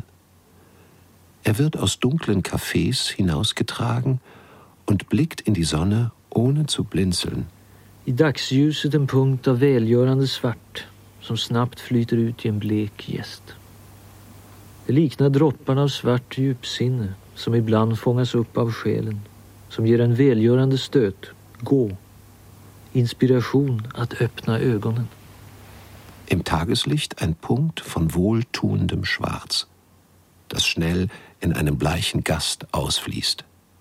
Er wird aus dunklen Cafés hinausgetragen und blickt in die Sonne, ohne zu blinzeln. I dagsljuset en punkt av välgörande svart som snabbt flyter ut i en blek gäst. Det liknar dropparna av svart djupsinne som ibland fångas upp av själen, som ger en välgörande stöt, gå, inspiration att öppna ögonen. Im Tageslicht ein Punkt von wohltuendem Schwarz, das schnell in einem bleichen Gast ausfließt.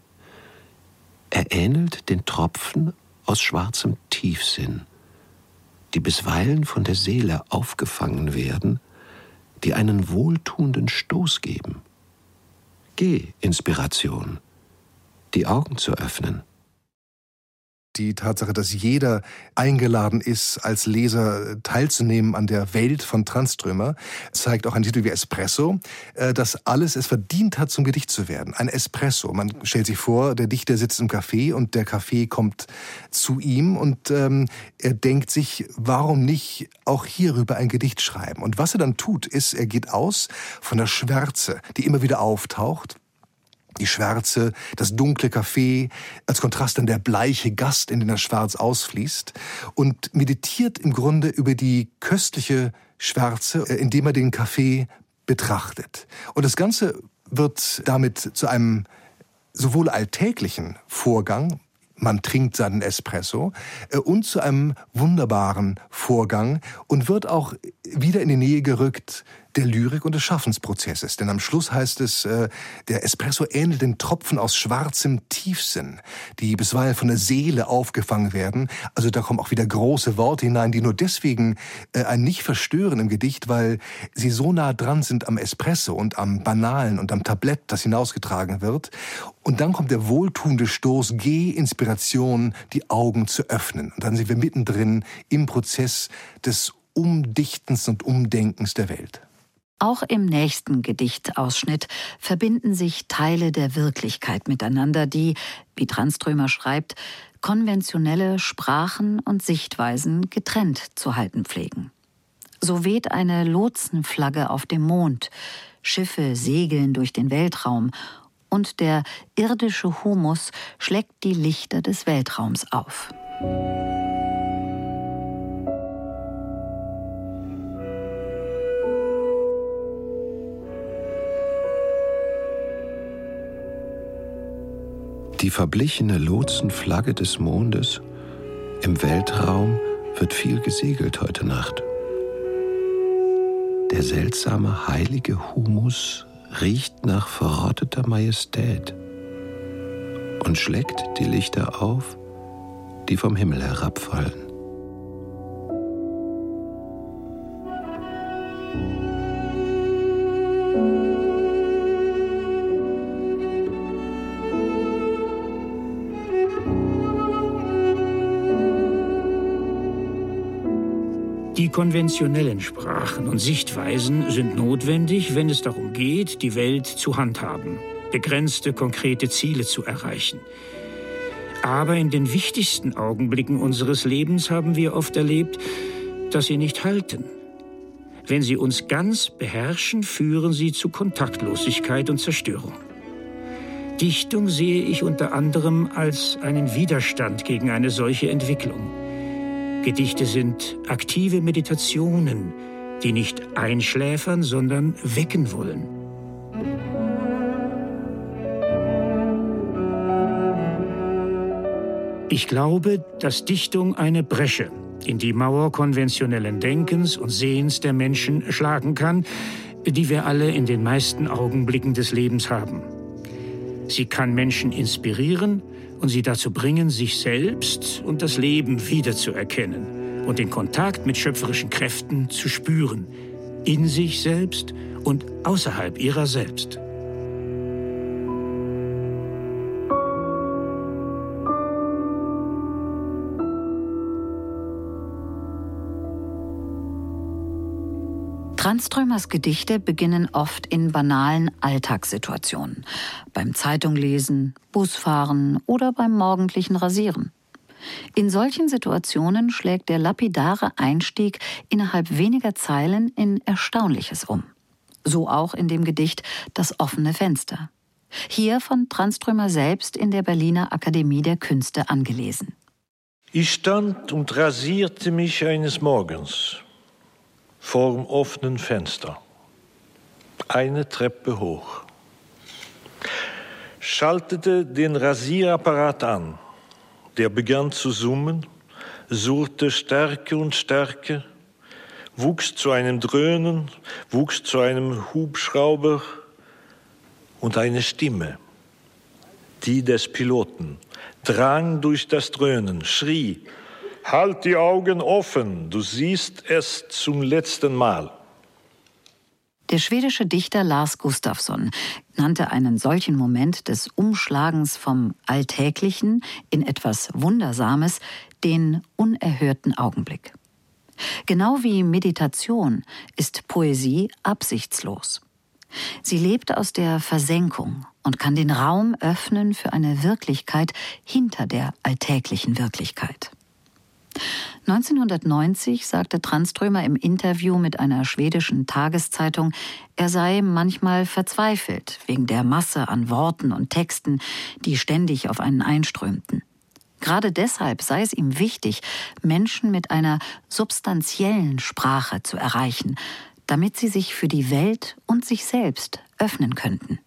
Er ähnelt den Tropfen aus schwarzem Tiefsinn, die bisweilen von der Seele aufgefangen werden, die einen wohltuenden Stoß geben. Geh, Inspiration, die Augen zu öffnen. Die Tatsache, dass jeder eingeladen ist, als Leser teilzunehmen an der Welt von Tranströmer, zeigt auch ein Titel wie Espresso, dass alles es verdient hat, zum Gedicht zu werden. Ein Espresso. Man stellt sich vor, der Dichter sitzt im Café und der Kaffee kommt zu ihm und er denkt sich, warum nicht auch hierüber ein Gedicht schreiben? Und was er dann tut, ist, er geht aus von der Schwärze, die immer wieder auftaucht. Die Schwärze, das dunkle Café, als Kontrast dann der bleiche Gast, in den das Schwarz ausfließt, und meditiert im Grunde über die köstliche Schwärze, indem er den Kaffee betrachtet. Und das Ganze wird damit zu einem sowohl alltäglichen Vorgang, man trinkt seinen Espresso, und zu einem wunderbaren Vorgang und wird auch wieder in die Nähe gerückt der Lyrik und des Schaffensprozesses. Denn am Schluss heißt es, der Espresso ähnelt den Tropfen aus schwarzem Tiefsinn, die bisweilen von der Seele aufgefangen werden. Also da kommen auch wieder große Worte hinein, die nur deswegen einen nicht verstören im Gedicht, weil sie so nah dran sind am Espresso und am Banalen und am Tablett, das hinausgetragen wird. Und dann kommt der wohltuende Stoß, geh, Inspiration, die Augen zu öffnen. Und dann sind wir mittendrin im Prozess des Umdichtens und Umdenkens der Welt. Auch im nächsten Gedichtausschnitt verbinden sich Teile der Wirklichkeit miteinander, die, wie Tranströmer schreibt, konventionelle Sprachen und Sichtweisen getrennt zu halten pflegen. So weht eine Lotsenflagge auf dem Mond, Schiffe segeln durch den Weltraum und der irdische Humus schlägt die Lichter des Weltraums auf. Die verblichene Lotsenflagge des Mondes. Im Weltraum wird viel gesegelt heute Nacht. Der seltsame, heilige Humus riecht nach verrotteter Majestät und schlägt die Lichter auf, die vom Himmel herabfallen. Die konventionellen Sprachen und Sichtweisen sind notwendig, wenn es darum geht, die Welt zu handhaben, begrenzte, konkrete Ziele zu erreichen. Aber in den wichtigsten Augenblicken unseres Lebens haben wir oft erlebt, dass sie nicht halten. Wenn sie uns ganz beherrschen, führen sie zu Kontaktlosigkeit und Zerstörung. Dichtung sehe ich unter anderem als einen Widerstand gegen eine solche Entwicklung. Gedichte sind aktive Meditationen, die nicht einschläfern, sondern wecken wollen. Ich glaube, dass Dichtung eine Bresche in die Mauer konventionellen Denkens und Sehens der Menschen schlagen kann, die wir alle in den meisten Augenblicken des Lebens haben. Sie kann Menschen inspirieren und sie dazu bringen, sich selbst und das Leben wiederzuerkennen und den Kontakt mit schöpferischen Kräften zu spüren, in sich selbst und außerhalb ihrer selbst. Tranströmers Gedichte beginnen oft in banalen Alltagssituationen. Beim Zeitunglesen, Busfahren oder beim morgendlichen Rasieren. In solchen Situationen schlägt der lapidare Einstieg innerhalb weniger Zeilen in Erstaunliches um. So auch in dem Gedicht »Das offene Fenster«. Hier von Tranströmer selbst in der Berliner Akademie der Künste angelesen. Ich stand und rasierte mich eines Morgens vorm offenen Fenster, eine Treppe hoch, schaltete den Rasierapparat an. Der begann zu summen, surrte stärker und stärker, wuchs zu einem Dröhnen, wuchs zu einem Hubschrauber und eine Stimme, die des Piloten, drang durch das Dröhnen, schrie: »Halt die Augen offen, du siehst es zum letzten Mal.« Der schwedische Dichter Lars Gustafsson nannte einen solchen Moment des Umschlagens vom Alltäglichen in etwas Wundersames den unerhörten Augenblick. Genau wie Meditation ist Poesie absichtslos. Sie lebt aus der Versenkung und kann den Raum öffnen für eine Wirklichkeit hinter der alltäglichen Wirklichkeit. 1990 sagte Tranströmer im Interview mit einer schwedischen Tageszeitung, er sei manchmal verzweifelt wegen der Masse an Worten und Texten, die ständig auf einen einströmten. Gerade deshalb sei es ihm wichtig, Menschen mit einer substanziellen Sprache zu erreichen, damit sie sich für die Welt und sich selbst öffnen könnten.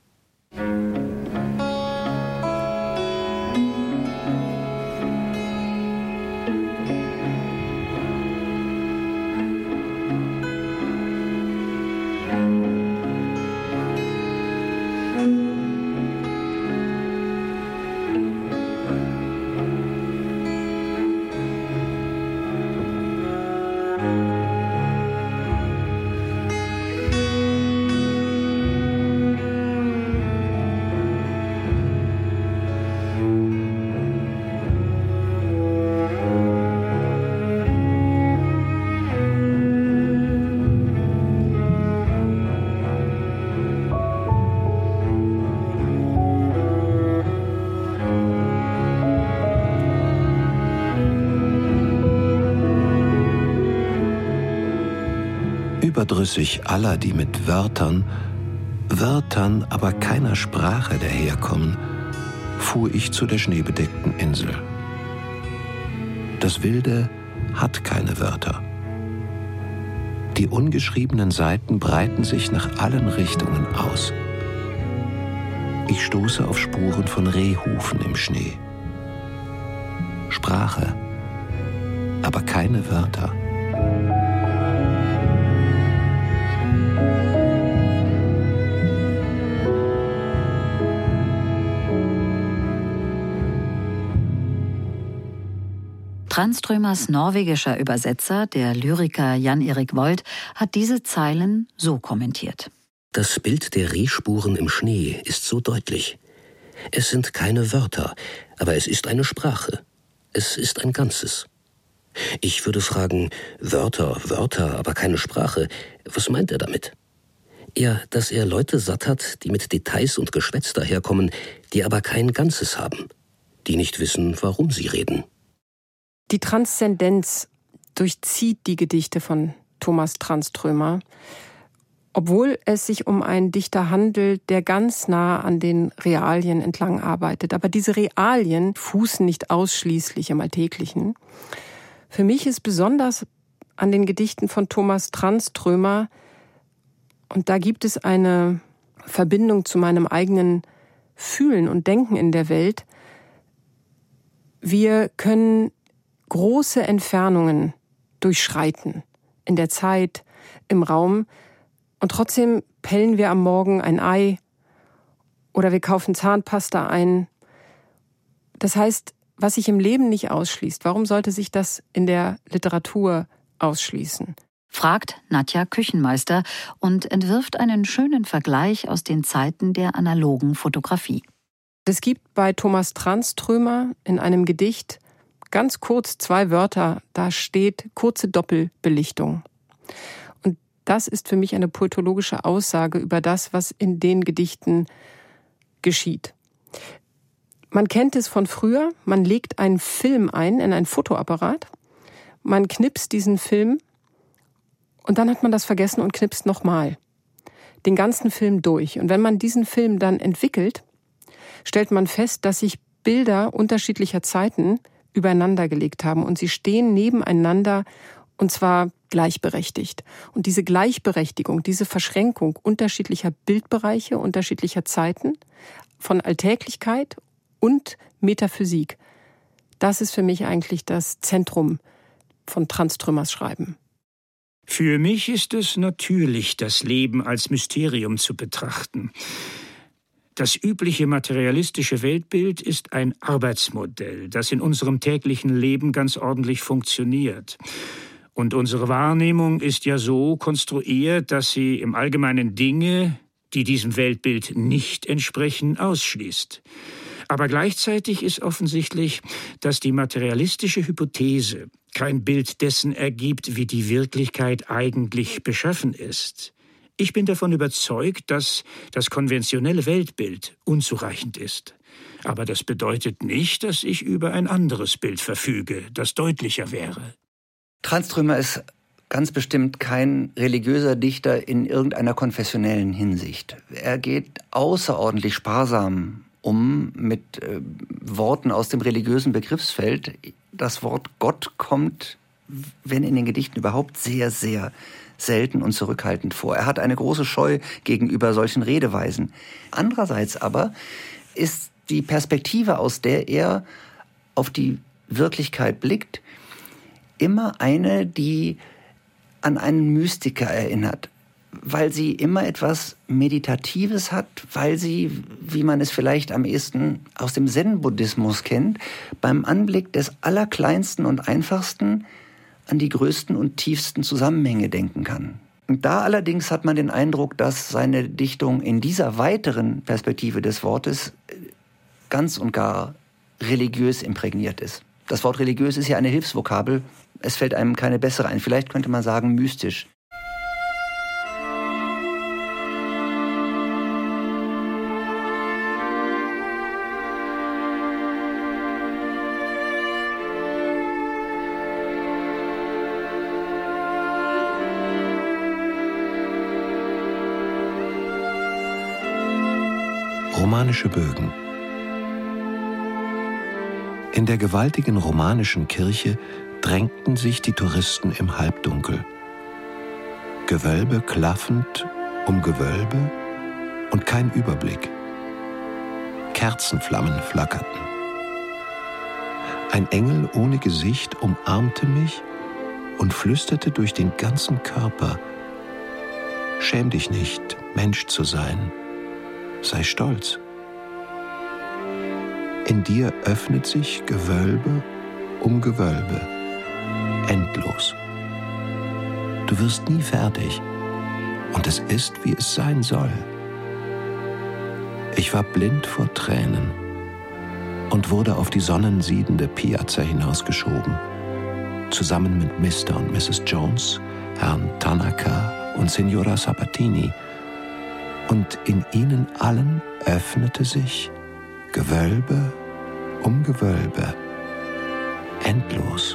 Überdrüssig aller, die mit Wörtern, aber keiner Sprache daherkommen, fuhr ich zu der schneebedeckten Insel. Das Wilde hat keine Wörter. Die ungeschriebenen Seiten breiten sich nach allen Richtungen aus. Ich stoße auf Spuren von Rehhufen im Schnee. Sprache, aber keine Wörter. Tranströmers norwegischer Übersetzer, der Lyriker Jan-Erik Vold, hat diese Zeilen so kommentiert. Das Bild der Rehspuren im Schnee ist so deutlich. Es sind keine Wörter, aber es ist eine Sprache. Es ist ein Ganzes. Ich würde fragen, Wörter, aber keine Sprache. Was meint er damit? Ja, dass er Leute satt hat, die mit Details und Geschwätz daherkommen, die aber kein Ganzes haben, die nicht wissen, warum sie reden. Die Transzendenz durchzieht die Gedichte von Thomas Tranströmer, obwohl es sich um einen Dichter handelt, der ganz nah an den Realien entlang arbeitet. Aber diese Realien fußen nicht ausschließlich im Alltäglichen. Für mich ist besonders an den Gedichten von Thomas Tranströmer, und da gibt es eine Verbindung zu meinem eigenen Fühlen und Denken in der Welt. Wir können große Entfernungen durchschreiten, in der Zeit, im Raum, und trotzdem pellen wir am Morgen ein Ei oder wir kaufen Zahnpasta ein. Das heißt, was sich im Leben nicht ausschließt, warum sollte sich das in der Literatur ausschließen? Fragt Nadja Küchenmeister und entwirft einen schönen Vergleich aus den Zeiten der analogen Fotografie. Es gibt bei Thomas Tranströmer in einem Gedicht ganz kurz 2 Wörter, da steht kurze Doppelbelichtung. Und Das ist für mich eine poetologische Aussage über das, was in den Gedichten geschieht. Man kennt es von früher, man legt einen Film ein in einen Fotoapparat, man knipst diesen Film und dann hat man das vergessen und knipst nochmal. Den ganzen Film durch. Und wenn man diesen Film dann entwickelt, stellt man fest, dass sich Bilder unterschiedlicher Zeiten übereinander gelegt haben und sie stehen nebeneinander und zwar gleichberechtigt. Und diese Gleichberechtigung, diese Verschränkung unterschiedlicher Bildbereiche, unterschiedlicher Zeiten, von Alltäglichkeit und Metaphysik, das ist für mich eigentlich das Zentrum von Trans-Trümmers Schreiben. Für mich ist es natürlich, das Leben als Mysterium zu betrachten. Das übliche materialistische Weltbild ist ein Arbeitsmodell, das in unserem täglichen Leben ganz ordentlich funktioniert. Und unsere Wahrnehmung ist ja so konstruiert, dass sie im Allgemeinen Dinge, die diesem Weltbild nicht entsprechen, ausschließt. Aber gleichzeitig ist offensichtlich, dass die materialistische Hypothese kein Bild dessen ergibt, wie die Wirklichkeit eigentlich beschaffen ist. Ich bin davon überzeugt, dass das konventionelle Weltbild unzureichend ist. Aber das bedeutet nicht, dass ich über ein anderes Bild verfüge, das deutlicher wäre. Trans-Trümmer ist ganz bestimmt kein religiöser Dichter in irgendeiner konfessionellen Hinsicht. Er geht außerordentlich sparsam mit Worten aus dem religiösen Begriffsfeld. Das Wort Gott kommt, wenn in den Gedichten überhaupt, sehr, sehr selten und zurückhaltend vor. Er hat eine große Scheu gegenüber solchen Redeweisen. Andererseits aber ist die Perspektive, aus der er auf die Wirklichkeit blickt, immer eine, die an einen Mystiker erinnert, weil sie immer etwas Meditatives hat, weil sie, wie man es vielleicht am ehesten aus dem Zen-Buddhismus kennt, beim Anblick des Allerkleinsten und Einfachsten an die größten und tiefsten Zusammenhänge denken kann. Und da allerdings hat man den Eindruck, dass seine Dichtung in dieser weiteren Perspektive des Wortes ganz und gar religiös imprägniert ist. Das Wort religiös ist ja eine Hilfsvokabel. Es fällt einem keine bessere ein. Vielleicht könnte man sagen mystisch. Romanische Bögen. In der gewaltigen romanischen Kirche drängten sich die Touristen im Halbdunkel. Gewölbe klaffend um Gewölbe und kein Überblick. Kerzenflammen flackerten. Ein Engel ohne Gesicht umarmte mich und flüsterte durch den ganzen Körper: Schäm dich nicht, Mensch zu sein. Sei stolz. In dir öffnet sich Gewölbe um Gewölbe, endlos. Du wirst nie fertig und es ist, wie es sein soll. Ich war blind vor Tränen und wurde auf die sonnensiedende Piazza hinausgeschoben, zusammen mit Mr. und Mrs. Jones, Herrn Tanaka und Signora Sabatini. Und in ihnen allen öffnete sich Gewölbe um Gewölbe, endlos.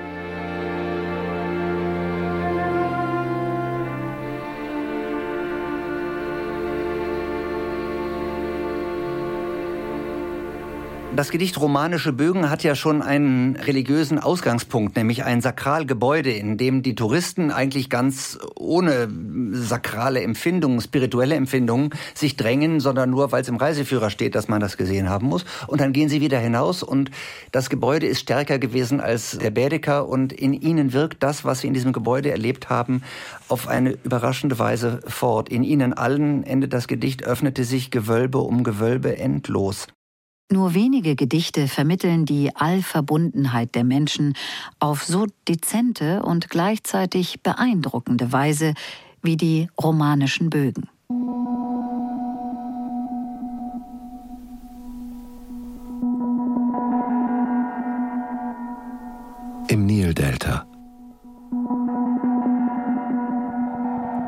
Das Gedicht Romanische Bögen hat ja schon einen religiösen Ausgangspunkt, nämlich ein Sakralgebäude, in dem die Touristen eigentlich ganz ohne sakrale Empfindungen, spirituelle Empfindungen sich drängen, sondern nur, weil es im Reiseführer steht, dass man das gesehen haben muss. Und dann gehen sie wieder hinaus und das Gebäude ist stärker gewesen als der Baedeker und in ihnen wirkt das, was sie in diesem Gebäude erlebt haben, auf eine überraschende Weise fort. In ihnen allen, endet das Gedicht, öffnete sich Gewölbe um Gewölbe endlos. Nur wenige Gedichte vermitteln die Allverbundenheit der Menschen auf so dezente und gleichzeitig beeindruckende Weise wie die romanischen Bögen. Im Nildelta.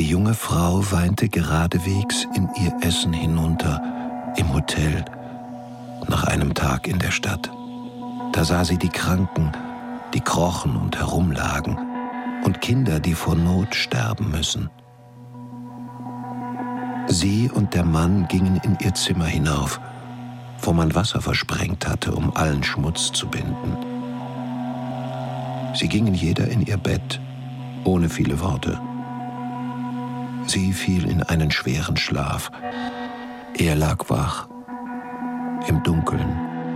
Die junge Frau weinte geradewegs in ihr Essen hinunter im Hotel nach einem Tag in der Stadt. Da sah sie die Kranken, die krochen und herumlagen, und Kinder, die vor Not sterben müssen. Sie und der Mann gingen in ihr Zimmer hinauf, wo man Wasser versprengt hatte, um allen Schmutz zu binden. Sie gingen jeder in ihr Bett, ohne viele Worte. Sie fiel in einen schweren Schlaf. Er lag wach, im Dunkeln.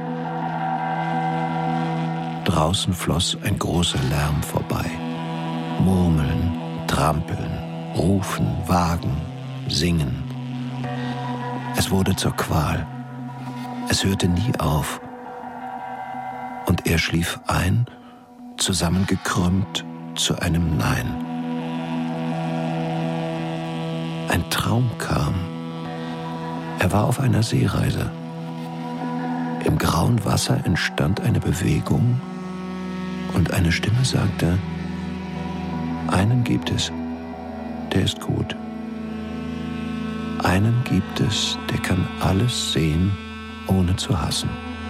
Draußen floss ein großer Lärm vorbei. Murmeln, Trampeln, Rufen, Wagen, Singen. Es wurde zur Qual. Es hörte nie auf. Und er schlief ein, zusammengekrümmt zu einem Nein. Ein Traum kam. Er war auf einer Seereise. Im grauen Wasser entstand eine Bewegung und eine Stimme sagte: Einen gibt es, der ist gut. Einen gibt es, der kann alles sehen, ohne zu hassen.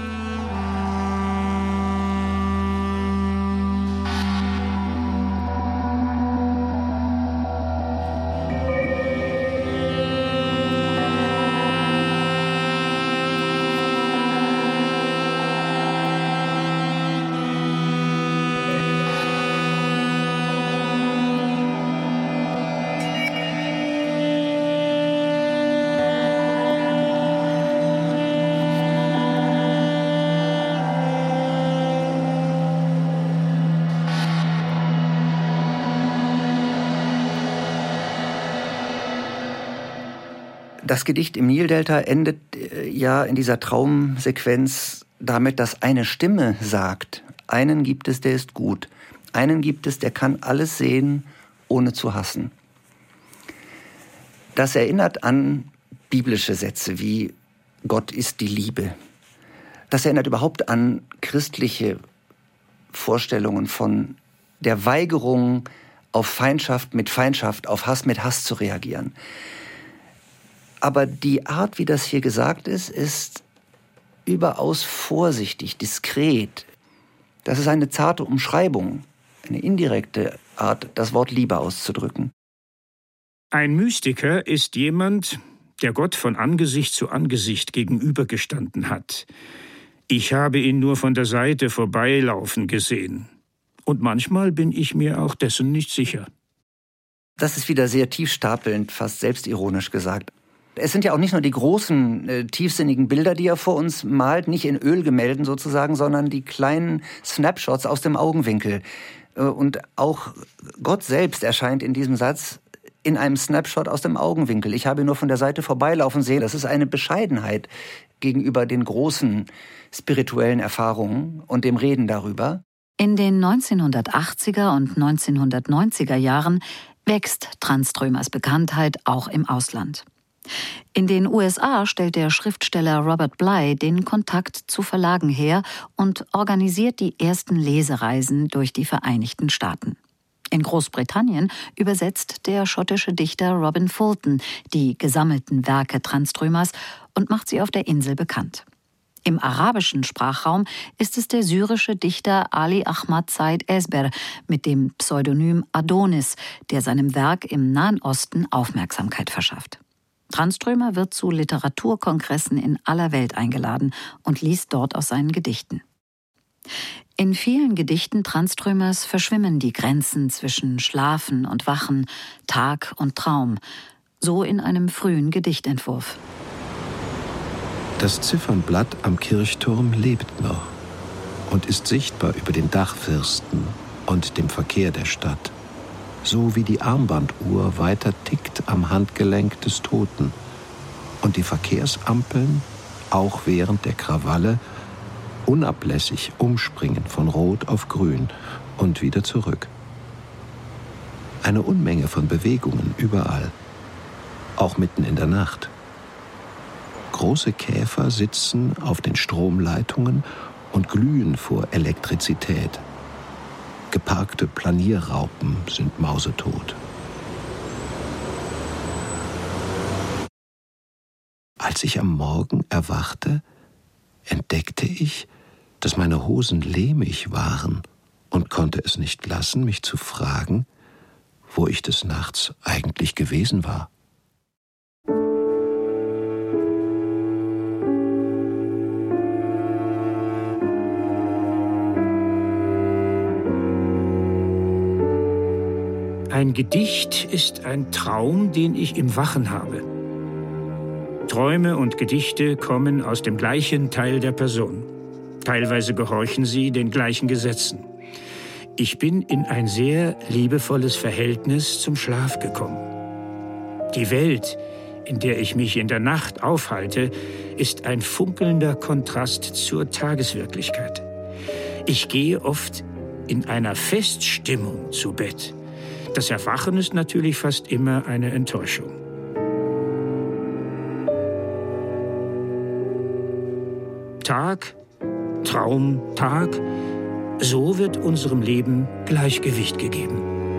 Das Gedicht im Nildelta endet ja in dieser Traumsequenz damit, dass eine Stimme sagt: Einen gibt es, der ist gut. Einen gibt es, der kann alles sehen, ohne zu hassen. Das erinnert an biblische Sätze wie Gott ist die Liebe. Das erinnert überhaupt an christliche Vorstellungen von der Weigerung, auf Feindschaft mit Feindschaft, auf Hass mit Hass zu reagieren. Aber die Art, wie das hier gesagt ist, ist überaus vorsichtig, diskret. Das ist eine zarte Umschreibung, eine indirekte Art, das Wort Liebe auszudrücken. Ein Mystiker ist jemand, der Gott von Angesicht zu Angesicht gegenübergestanden hat. Ich habe ihn nur von der Seite vorbeilaufen gesehen. Und manchmal bin ich mir auch dessen nicht sicher. Das ist wieder sehr tiefstapelnd, fast selbstironisch gesagt. Es sind ja auch nicht nur die großen, tiefsinnigen Bilder, die er vor uns malt, nicht in Ölgemälden sozusagen, sondern die kleinen Snapshots aus dem Augenwinkel. Und auch Gott selbst erscheint in diesem Satz in einem Snapshot aus dem Augenwinkel. Ich habe ihn nur von der Seite vorbeilaufen sehen. Das ist eine Bescheidenheit gegenüber den großen spirituellen Erfahrungen und dem Reden darüber. In den 1980er und 1990er Jahren wächst Tranströmers Bekanntheit auch im Ausland. In den USA stellt der Schriftsteller Robert Bly den Kontakt zu Verlagen her und organisiert die ersten Lesereisen durch die Vereinigten Staaten. In Großbritannien übersetzt der schottische Dichter Robin Fulton die gesammelten Werke Tranströmers und macht sie auf der Insel bekannt. Im arabischen Sprachraum ist es der syrische Dichter Ali Ahmad Said Esber mit dem Pseudonym Adonis, der seinem Werk im Nahen Osten Aufmerksamkeit verschafft. Tranströmer wird zu Literaturkongressen in aller Welt eingeladen und liest dort aus seinen Gedichten. In vielen Gedichten Tranströmers verschwimmen die Grenzen zwischen Schlafen und Wachen, Tag und Traum, so in einem frühen Gedichtentwurf. Das Ziffernblatt am Kirchturm lebt noch und ist sichtbar über den Dachfirsten und dem Verkehr der Stadt. So wie die Armbanduhr weiter tickt am Handgelenk des Toten und die Verkehrsampeln, auch während der Krawalle, unablässig umspringen von Rot auf Grün und wieder zurück. Eine Unmenge von Bewegungen überall, auch mitten in der Nacht. Große Käfer sitzen auf den Stromleitungen und glühen vor Elektrizität. Geparkte Planierraupen sind mausetot. Als ich am Morgen erwachte, entdeckte ich, dass meine Hosen lehmig waren und konnte es nicht lassen, mich zu fragen, wo ich des Nachts eigentlich gewesen war. Ein Gedicht ist ein Traum, den ich im Wachen habe. Träume und Gedichte kommen aus dem gleichen Teil der Person. Teilweise gehorchen sie den gleichen Gesetzen. Ich bin in ein sehr liebevolles Verhältnis zum Schlaf gekommen. Die Welt, in der ich mich in der Nacht aufhalte, ist ein funkelnder Kontrast zur Tageswirklichkeit. Ich gehe oft in einer Feststimmung zu Bett. Das Erwachen ist natürlich fast immer eine Enttäuschung. Tag, Traum, Tag, so wird unserem Leben Gleichgewicht gegeben.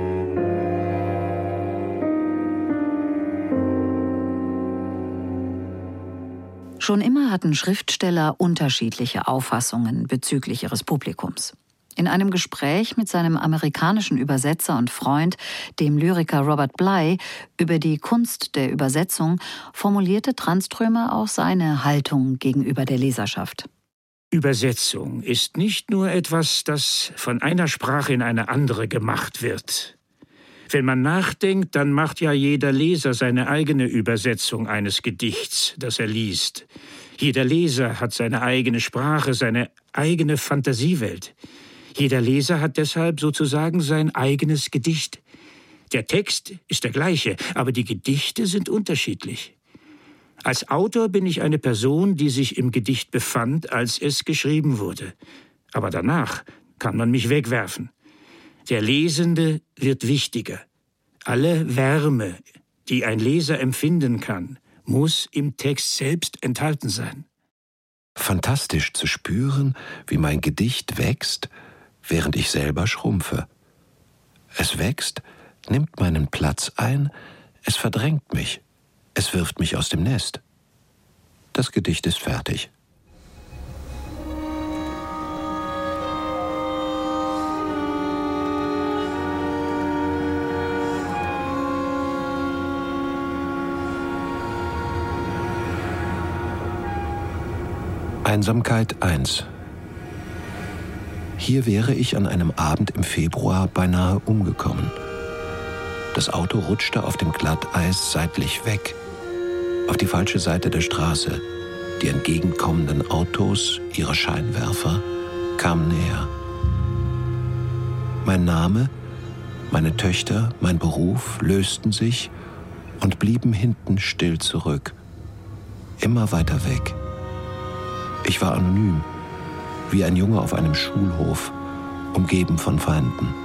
Schon immer hatten Schriftsteller unterschiedliche Auffassungen bezüglich ihres Publikums. In einem Gespräch mit seinem amerikanischen Übersetzer und Freund, dem Lyriker Robert Bly, über die Kunst der Übersetzung, formulierte Tranströmer auch seine Haltung gegenüber der Leserschaft. Übersetzung ist nicht nur etwas, das von einer Sprache in eine andere gemacht wird. Wenn man nachdenkt, dann macht ja jeder Leser seine eigene Übersetzung eines Gedichts, das er liest. Jeder Leser hat seine eigene Sprache, seine eigene Fantasiewelt. Jeder Leser hat deshalb sozusagen sein eigenes Gedicht. Der Text ist der gleiche, aber die Gedichte sind unterschiedlich. Als Autor bin ich eine Person, die sich im Gedicht befand, als es geschrieben wurde. Aber danach kann man mich wegwerfen. Der Lesende wird wichtiger. Alle Wärme, die ein Leser empfinden kann, muss im Text selbst enthalten sein. Fantastisch zu spüren, wie mein Gedicht wächst, während ich selber schrumpfe. Es wächst, nimmt meinen Platz ein, es verdrängt mich, es wirft mich aus dem Nest. Das Gedicht ist fertig. Einsamkeit 1. Hier wäre ich an einem Abend im Februar beinahe umgekommen. Das Auto rutschte auf dem Glatteis seitlich weg, auf die falsche Seite der Straße. Die entgegenkommenden Autos, ihre Scheinwerfer, kamen näher. Mein Name, meine Töchter, mein Beruf lösten sich und blieben hinten still zurück, immer weiter weg. Ich war anonym, wie ein Junge auf einem Schulhof, umgeben von Feinden.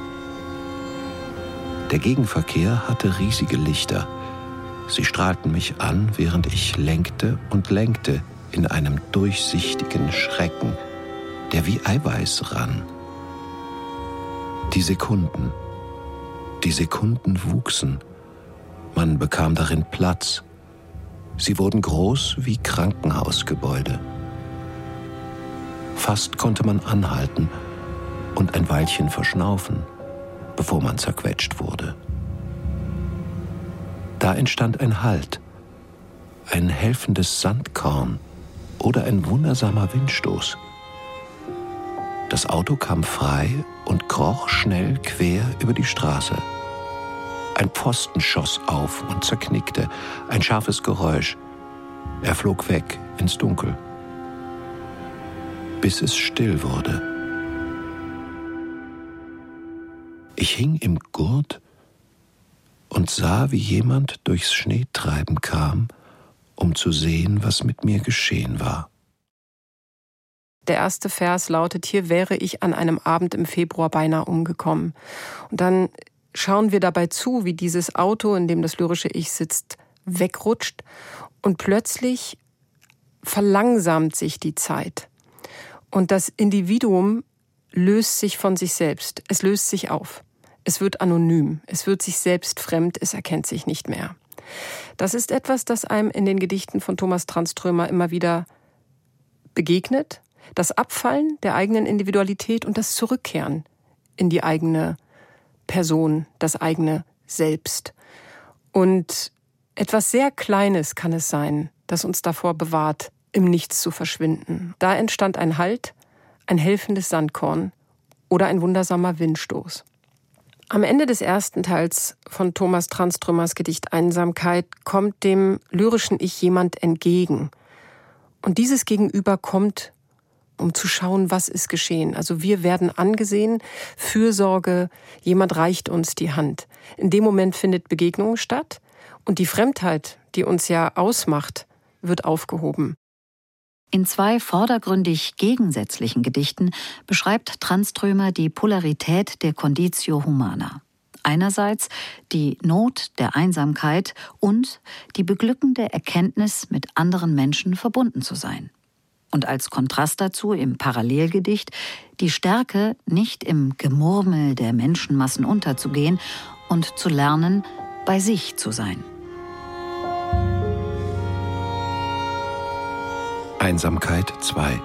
Der Gegenverkehr hatte riesige Lichter. Sie strahlten mich an, während ich lenkte und lenkte in einem durchsichtigen Schrecken, der wie Eiweiß rann. Die Sekunden wuchsen. Man bekam darin Platz. Sie wurden groß wie Krankenhausgebäude. Fast konnte man anhalten und ein Weilchen verschnaufen, bevor man zerquetscht wurde. Da entstand ein Halt, ein helfendes Sandkorn oder ein wundersamer Windstoß. Das Auto kam frei und kroch schnell quer über die Straße. Ein Pfosten schoss auf und zerknickte, ein scharfes Geräusch. Er flog weg ins Dunkel, bis es still wurde. Ich hing im Gurt und sah, wie jemand durchs Schneetreiben kam, um zu sehen, was mit mir geschehen war. Der erste Vers lautet: Hier wäre ich an einem Abend im Februar beinahe umgekommen. Und dann schauen wir dabei zu, wie dieses Auto, in dem das lyrische Ich sitzt, wegrutscht und plötzlich verlangsamt sich die Zeit. Und das Individuum löst sich von sich selbst. Es löst sich auf. Es wird anonym. Es wird sich selbst fremd. Es erkennt sich nicht mehr. Das ist etwas, das einem in den Gedichten von Thomas Tranströmer immer wieder begegnet. Das Abfallen der eigenen Individualität und das Zurückkehren in die eigene Person, das eigene Selbst. Und etwas sehr Kleines kann es sein, das uns davor bewahrt, im Nichts zu verschwinden. Da entstand ein Halt, ein helfendes Sandkorn oder ein wundersamer Windstoß. Am Ende des ersten Teils von Thomas Tranströmers Gedicht Einsamkeit kommt dem lyrischen Ich jemand entgegen. Und dieses Gegenüber kommt, um zu schauen, was ist geschehen. Also wir werden angesehen, Fürsorge, jemand reicht uns die Hand. In dem Moment findet Begegnung statt und die Fremdheit, die uns ja ausmacht, wird aufgehoben. In 2 vordergründig gegensätzlichen Gedichten beschreibt Tranströmer die Polarität der Conditio Humana. Einerseits die Not der Einsamkeit und die beglückende Erkenntnis, mit anderen Menschen verbunden zu sein. Und als Kontrast dazu im Parallelgedicht die Stärke, nicht im Gemurmel der Menschenmassen unterzugehen und zu lernen, bei sich zu sein. Einsamkeit 2.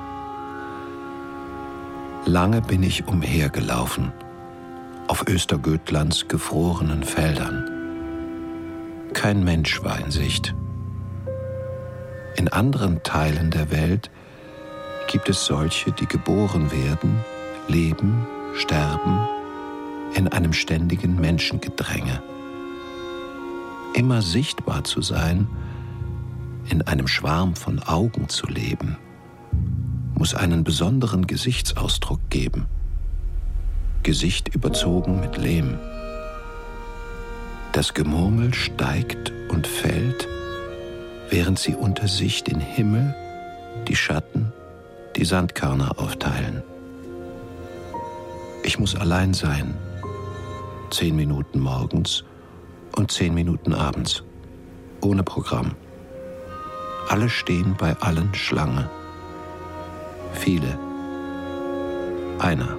Lange bin ich umhergelaufen, auf Östergötlands gefrorenen Feldern. Kein Mensch war in Sicht. In anderen Teilen der Welt gibt es solche, die geboren werden, leben, sterben, in einem ständigen Menschengedränge. Immer sichtbar zu sein, in einem Schwarm von Augen zu leben, muss einen besonderen Gesichtsausdruck geben. Gesicht überzogen mit Lehm. Das Gemurmel steigt und fällt, während sie unter sich den Himmel, die Schatten, die Sandkörner aufteilen. Ich muss allein sein, 10 Minuten morgens und 10 Minuten abends, ohne Programm. Alle stehen bei allen Schlange. Viele. Einer.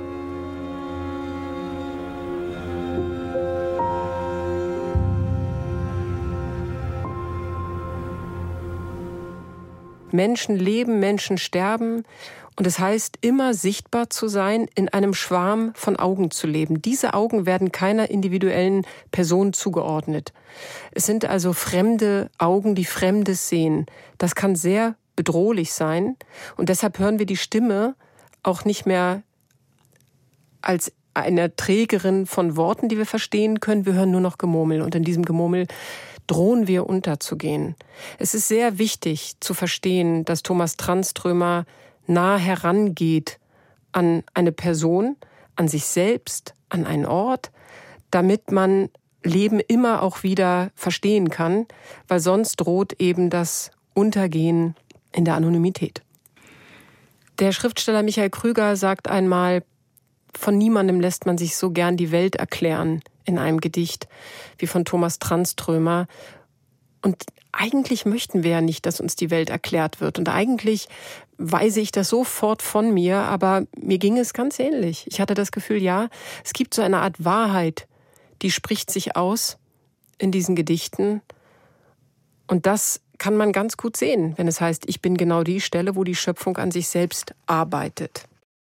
Menschen leben, Menschen sterben. Und es heißt, immer sichtbar zu sein, in einem Schwarm von Augen zu leben. Diese Augen werden keiner individuellen Person zugeordnet. Es sind also fremde Augen, die Fremdes sehen. Das kann sehr bedrohlich sein. Und deshalb hören wir die Stimme auch nicht mehr als eine Trägerin von Worten, die wir verstehen können. Wir hören nur noch Gemurmel. Und in diesem Gemurmel drohen wir unterzugehen. Es ist sehr wichtig zu verstehen, dass Thomas Tranströmer nah herangeht an eine Person, an sich selbst, an einen Ort, damit man Leben immer auch wieder verstehen kann, weil sonst droht eben das Untergehen in der Anonymität. Der Schriftsteller Michael Krüger sagt einmal, von niemandem lässt man sich so gern die Welt erklären in einem Gedicht wie von Thomas Tranströmer. Und eigentlich möchten wir ja nicht, dass uns die Welt erklärt wird. Und eigentlich weise ich das sofort von mir, aber mir ging es ganz ähnlich. Ich hatte das Gefühl, ja, es gibt so eine Art Wahrheit, die spricht sich aus in diesen Gedichten. Und das kann man ganz gut sehen, wenn es heißt, ich bin genau die Stelle, wo die Schöpfung an sich selbst arbeitet.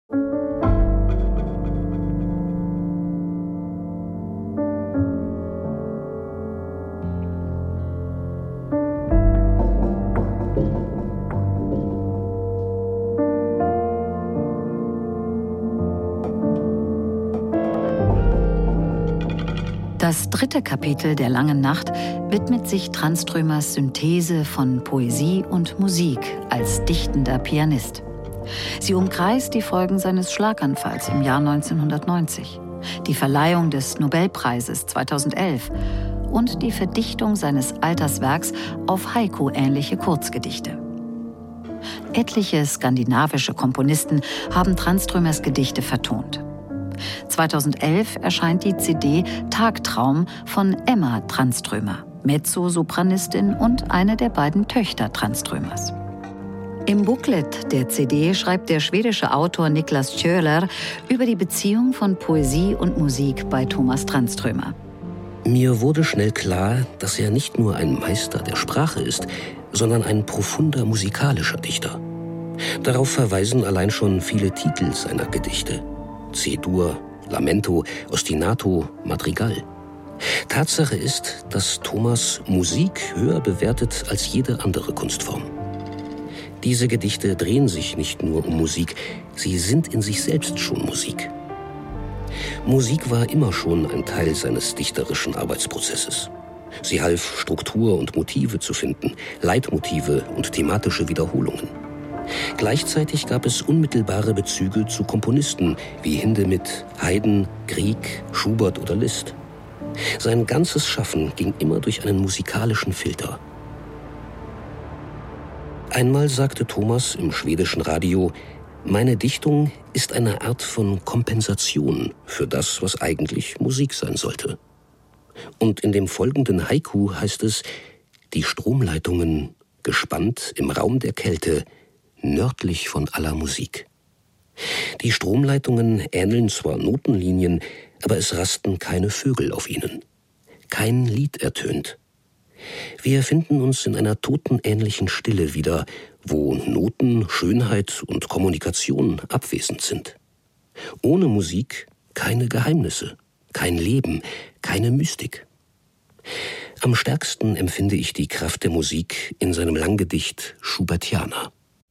Das 3. Kapitel der Langen Nacht widmet sich Tranströmers Synthese von Poesie und Musik als dichtender Pianist. Sie umkreist die Folgen seines Schlaganfalls im Jahr 1990, die Verleihung des Nobelpreises 2011 und die Verdichtung seines Alterswerks auf Haiku-ähnliche Kurzgedichte. Etliche skandinavische Komponisten haben Tranströmers Gedichte vertont. 2011 erscheint die CD Tagtraum von Emma Tranströmer, Mezzosopranistin und eine der beiden Töchter Tranströmers. Im Booklet der CD schreibt der schwedische Autor Niklas Köhler über die Beziehung von Poesie und Musik bei Thomas Tranströmer. Mir wurde schnell klar, dass er nicht nur ein Meister der Sprache ist, sondern ein profunder musikalischer Dichter. Darauf verweisen allein schon viele Titel seiner Gedichte: C-Dur, Lamento, Ostinato, Madrigal. Tatsache ist, dass Thomas Musik höher bewertet als jede andere Kunstform. Diese Gedichte drehen sich nicht nur um Musik, sie sind in sich selbst schon Musik. Musik war immer schon ein Teil seines dichterischen Arbeitsprozesses. Sie half, Struktur und Motive zu finden, Leitmotive und thematische Wiederholungen. Gleichzeitig gab es unmittelbare Bezüge zu Komponisten wie Hindemith, Haydn, Grieg, Schubert oder Liszt. Sein ganzes Schaffen ging immer durch einen musikalischen Filter. Einmal sagte Thomas im schwedischen Radio: Meine Dichtung ist eine Art von Kompensation für das, was eigentlich Musik sein sollte. Und in dem folgenden Haiku heißt es: Die Stromleitungen, gespannt im Raum der Kälte, nördlich von aller Musik. Die Stromleitungen ähneln zwar Notenlinien, aber es rasten keine Vögel auf ihnen. Kein Lied ertönt. Wir finden uns in einer totenähnlichen Stille wieder, wo Noten, Schönheit und Kommunikation abwesend sind. Ohne Musik keine Geheimnisse, kein Leben, keine Mystik. Am stärksten empfinde ich die Kraft der Musik in seinem Langgedicht Schubertiana.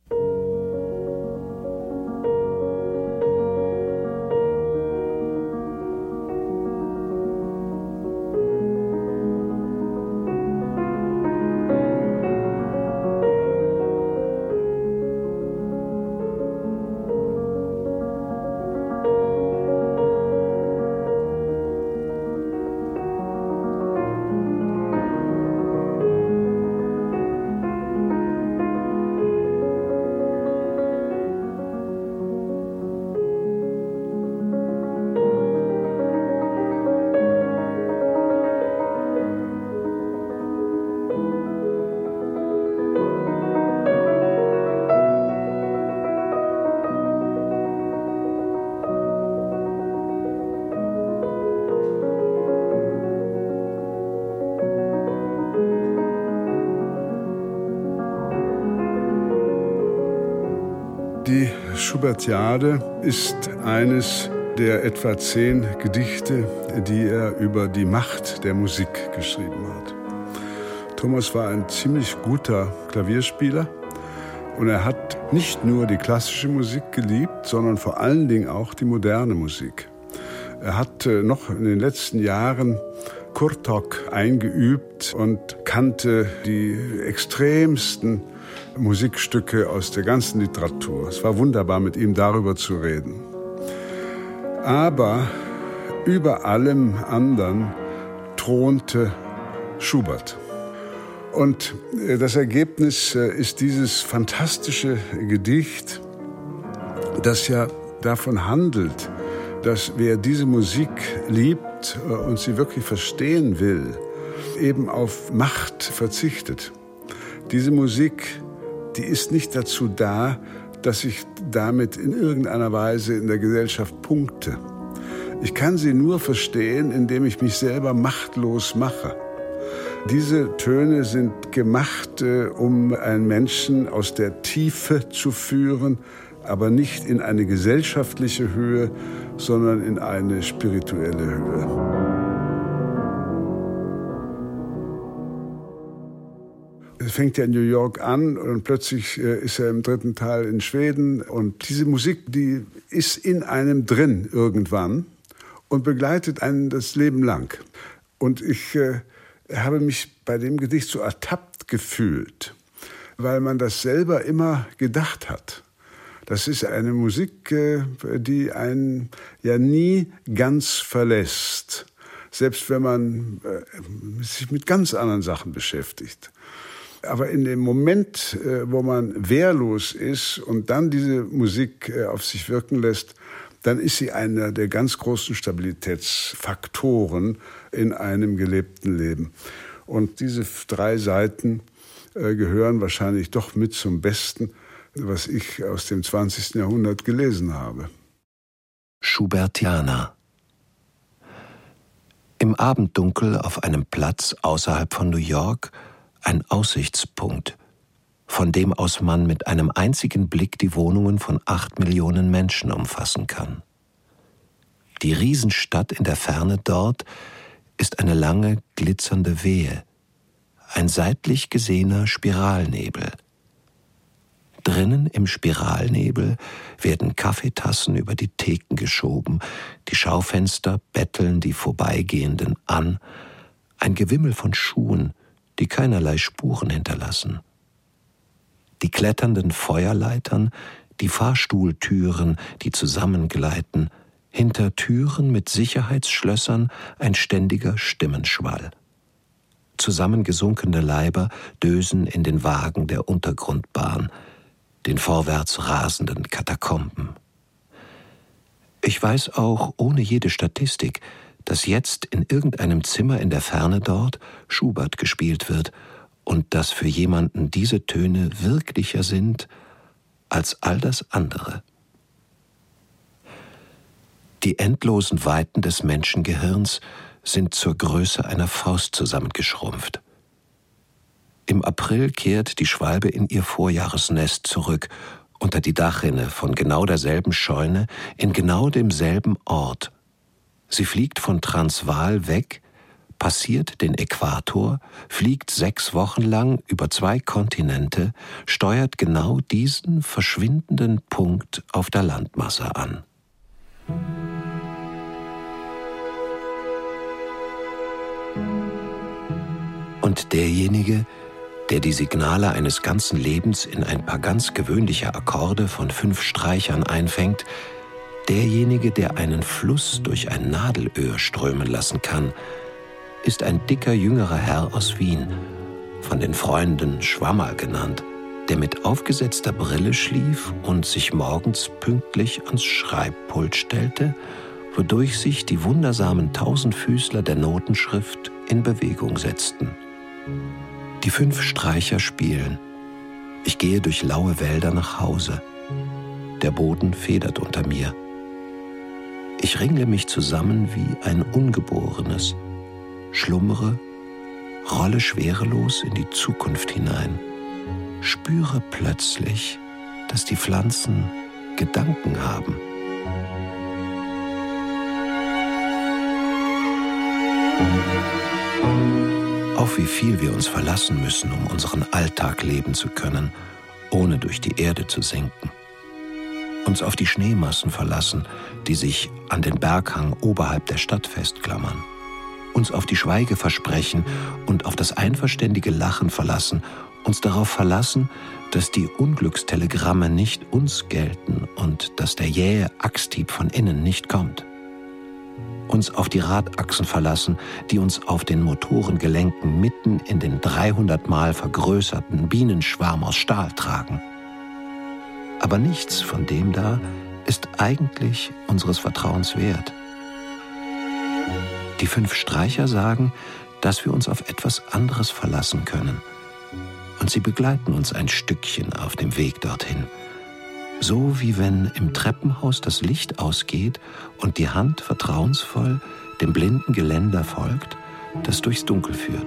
Die Schubertiade ist eines der etwa 10 Gedichte, die er über die Macht der Musik geschrieben hat. Thomas war ein ziemlich guter Klavierspieler und er hat nicht nur die klassische Musik geliebt, sondern vor allen Dingen auch die moderne Musik. Er hat noch in den letzten Jahren Kurtok eingeübt und kannte die extremsten Musikstücke aus der ganzen Literatur. Es war wunderbar, mit ihm darüber zu reden. Aber über allem anderen thronte Schubert. Und das Ergebnis ist dieses fantastische Gedicht, das ja davon handelt, dass wer diese Musik liebt und sie wirklich verstehen will, eben auf Macht verzichtet. Diese Musik, die ist nicht dazu da, dass ich damit in irgendeiner Weise in der Gesellschaft punkte. Ich kann sie nur verstehen, indem ich mich selber machtlos mache. Diese Töne sind gemacht, um einen Menschen aus der Tiefe zu führen, aber nicht in eine gesellschaftliche Höhe, sondern in eine spirituelle Höhe. Es fängt ja in New York an und plötzlich ist er im 3. Teil in Schweden. Und diese Musik, die ist in einem drin irgendwann und begleitet einen das Leben lang. Und ich habe mich bei dem Gedicht so ertappt gefühlt, weil man das selber immer gedacht hat. Das ist eine Musik, die einen ja nie ganz verlässt, selbst wenn man sich mit ganz anderen Sachen beschäftigt. Aber in dem Moment, wo man wehrlos ist und dann diese Musik auf sich wirken lässt, dann ist sie einer der ganz großen Stabilitätsfaktoren in einem gelebten Leben. Und diese 3 Seiten gehören wahrscheinlich doch mit zum Besten, was ich aus dem 20. Jahrhundert gelesen habe. Schubertiana. Im Abenddunkel auf einem Platz außerhalb von New York ein Aussichtspunkt, von dem aus man mit einem einzigen Blick die Wohnungen von 8 Millionen Menschen umfassen kann. Die Riesenstadt in der Ferne dort ist eine lange, glitzernde Wehe, ein seitlich gesehener Spiralnebel. Drinnen im Spiralnebel werden Kaffeetassen über die Theken geschoben, die Schaufenster betteln die Vorbeigehenden an, ein Gewimmel von Schuhen, die keinerlei Spuren hinterlassen. Die kletternden Feuerleitern, die Fahrstuhltüren, die zusammengleiten, hinter Türen mit Sicherheitsschlössern ein ständiger Stimmenschwall. Zusammengesunkene Leiber dösen in den Wagen der Untergrundbahn, den vorwärts rasenden Katakomben. Ich weiß auch ohne jede Statistik, dass jetzt in irgendeinem Zimmer in der Ferne dort Schubert gespielt wird und dass für jemanden diese Töne wirklicher sind als all das andere. Die endlosen Weiten des Menschengehirns sind zur Größe einer Faust zusammengeschrumpft. Im April kehrt die Schwalbe in ihr Vorjahresnest zurück, unter die Dachrinne von genau derselben Scheune, in genau demselben Ort. Sie fliegt von Transvaal weg, passiert den Äquator, fliegt 6 Wochen lang über 2 Kontinente, steuert genau diesen verschwindenden Punkt auf der Landmasse an. Und derjenige, der die Signale eines ganzen Lebens in ein paar ganz gewöhnliche Akkorde von 5 Streichern einfängt, derjenige, der einen Fluss durch ein Nadelöhr strömen lassen kann, ist ein dicker jüngerer Herr aus Wien, von den Freunden Schwammerl genannt, der mit aufgesetzter Brille schlief und sich morgens pünktlich ans Schreibpult stellte, wodurch sich die wundersamen Tausendfüßler der Notenschrift in Bewegung setzten. Die 5 Streicher spielen. Ich gehe durch laue Wälder nach Hause. Der Boden federt unter mir. Ich ringle mich zusammen wie ein Ungeborenes, schlummere, rolle schwerelos in die Zukunft hinein, spüre plötzlich, dass die Pflanzen Gedanken haben. Auf wie viel wir uns verlassen müssen, um unseren Alltag leben zu können, ohne durch die Erde zu sinken. Uns auf die Schneemassen verlassen, die sich an den Berghang oberhalb der Stadt festklammern. Uns auf die Schweigeversprechen und auf das einverständige Lachen verlassen, uns darauf verlassen, dass die Unglückstelegramme nicht uns gelten und dass der jähe Axthieb von innen nicht kommt. Uns auf die Radachsen verlassen, die uns auf den Motorengelenken mitten in den 300-mal vergrößerten Bienenschwarm aus Stahl tragen. Aber nichts von dem da ist eigentlich unseres Vertrauens wert. Die 5 Streicher sagen, dass wir uns auf etwas anderes verlassen können. Und sie begleiten uns ein Stückchen auf dem Weg dorthin. So wie wenn im Treppenhaus das Licht ausgeht und die Hand vertrauensvoll dem blinden Geländer folgt, das durchs Dunkel führt.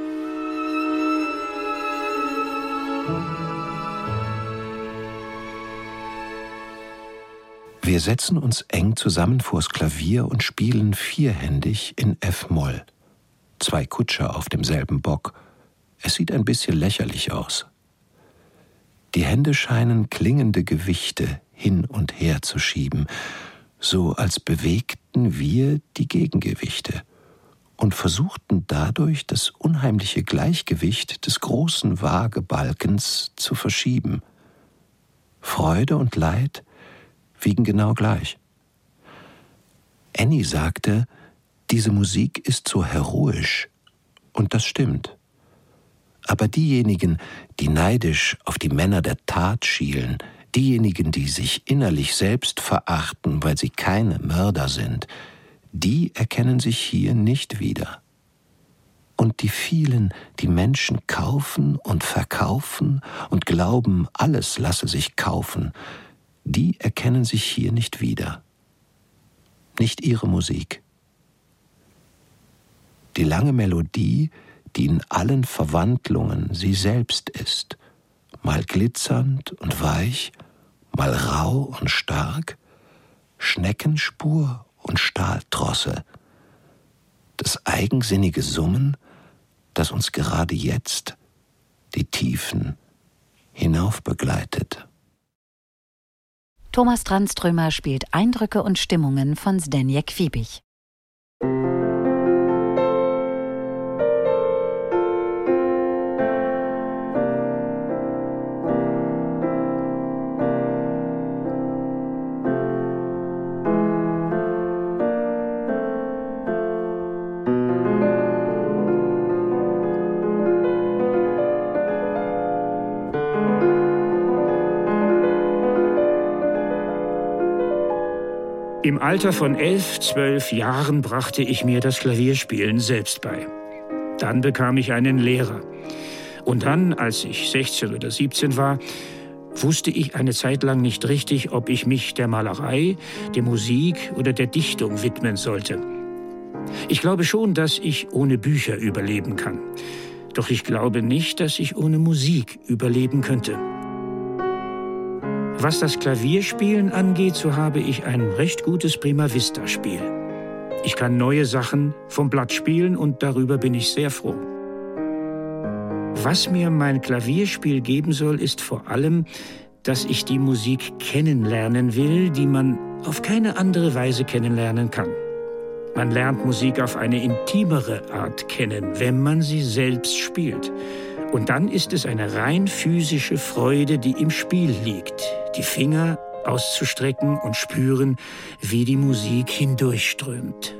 Wir setzen uns eng zusammen vors Klavier und spielen vierhändig in F-Moll. 2 Kutscher auf demselben Bock. Es sieht ein bisschen lächerlich aus. Die Hände scheinen klingende Gewichte hin und her zu schieben, so als bewegten wir die Gegengewichte und versuchten dadurch das unheimliche Gleichgewicht des großen Waagebalkens zu verschieben. Freude und Leid wiegen genau gleich. Annie sagte, diese Musik ist so heroisch, und das stimmt. Aber diejenigen, die neidisch auf die Männer der Tat schielen, diejenigen, die sich innerlich selbst verachten, weil sie keine Mörder sind, die erkennen sich hier nicht wieder. Und die vielen, die Menschen kaufen und verkaufen und glauben, alles lasse sich kaufen, die erkennen sich hier nicht wieder. Nicht ihre Musik. Die lange Melodie, die in allen Verwandlungen sie selbst ist, mal glitzernd und weich, mal rau und stark, Schneckenspur und Stahltrosse. Das eigensinnige Summen, das uns gerade jetzt die Tiefen hinauf begleitet. Thomas Tranströmer spielt Eindrücke und Stimmungen von Zdeněk Fiebig. Im Alter von 11, 12 Jahren brachte ich mir das Klavierspielen selbst bei. Dann bekam ich einen Lehrer. Und dann, als ich 16 oder 17 war, wusste ich eine Zeit lang nicht richtig, ob ich mich der Malerei, der Musik oder der Dichtung widmen sollte. Ich glaube schon, dass ich ohne Bücher überleben kann. Doch ich glaube nicht, dass ich ohne Musik überleben könnte. Was das Klavierspielen angeht, so habe ich ein recht gutes Prima-Vista-Spiel. Ich kann neue Sachen vom Blatt spielen und darüber bin ich sehr froh. Was mir mein Klavierspiel geben soll, ist vor allem, dass ich die Musik kennenlernen will, die man auf keine andere Weise kennenlernen kann. Man lernt Musik auf eine intimere Art kennen, wenn man sie selbst spielt. Und dann ist es eine rein physische Freude, die im Spiel liegt. Die Finger auszustrecken und spüren, wie die Musik hindurchströmt.